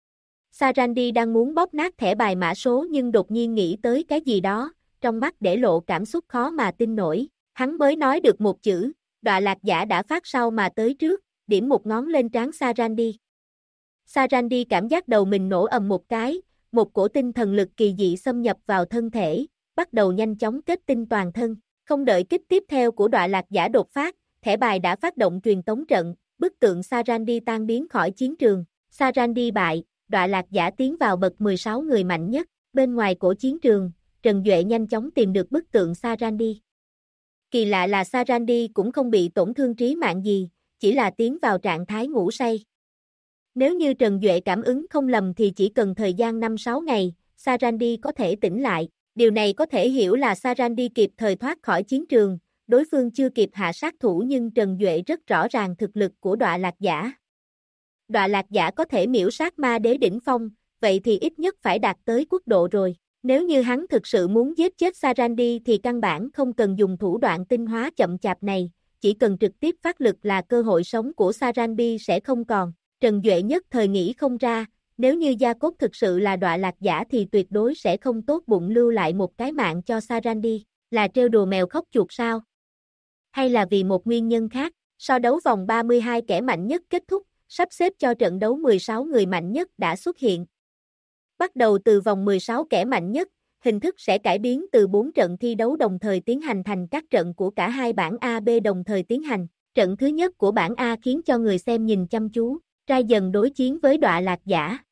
Sarandi đang muốn bóp nát thẻ bài mã số nhưng đột nhiên nghĩ tới cái gì đó, trong mắt để lộ cảm xúc khó mà tin nổi. Hắn mới nói được một chữ, đọa lạc giả đã phát sau mà tới trước, điểm một ngón lên trán Sarandi. Sarandi cảm giác đầu mình nổ ầm một cái, một cổ tinh thần lực kỳ dị xâm nhập vào thân thể, bắt đầu nhanh chóng kết tinh toàn thân. Không đợi kích tiếp theo của đọa lạc giả đột phát, thẻ bài đã phát động truyền tống trận, bức tượng Sarandi tan biến khỏi chiến trường. Sarandi bại, đọa lạc giả tiến vào bậc 16 người mạnh nhất. Bên ngoài cổ chiến trường, Trần Duệ nhanh chóng tìm được bức tượng Sarandi. Kỳ lạ là Sarandi cũng không bị tổn thương trí mạng gì, chỉ là tiến vào trạng thái ngủ say. Nếu như Trần Duệ cảm ứng không lầm thì chỉ cần thời gian 5-6 ngày, Sarandi có thể tỉnh lại. Điều này có thể hiểu là Sarandi kịp thời thoát khỏi chiến trường, đối phương chưa kịp hạ sát thủ nhưng Trần Duệ rất rõ ràng thực lực của đọa lạc giả. Đọa lạc giả có thể miểu sát ma đế đỉnh phong, vậy thì ít nhất phải đạt tới quốc độ rồi. Nếu như hắn thực sự muốn giết chết Sarandi thì căn bản không cần dùng thủ đoạn tinh hóa chậm chạp này, chỉ cần trực tiếp phát lực là cơ hội sống của Sarandi sẽ không còn. Trần Duệ nhất thời nghĩ không ra, nếu như Gia Cốt thực sự là đọa lạc giả thì tuyệt đối sẽ không tốt bụng lưu lại một cái mạng cho Sarandi, là trêu đùa mèo khóc chuột sao. hay là vì một nguyên nhân khác. So đấu vòng 32 kẻ mạnh nhất kết thúc, sắp xếp cho trận đấu 16 người mạnh nhất đã xuất hiện. Bắt đầu từ vòng 16 kẻ mạnh nhất, hình thức sẽ cải biến từ 4 trận thi đấu đồng thời tiến hành thành các trận của cả hai bảng A B đồng thời tiến hành. Trận thứ nhất của bảng A khiến cho người xem nhìn chăm chú, Ra dần đối chiến với Đọa Lạc Giả.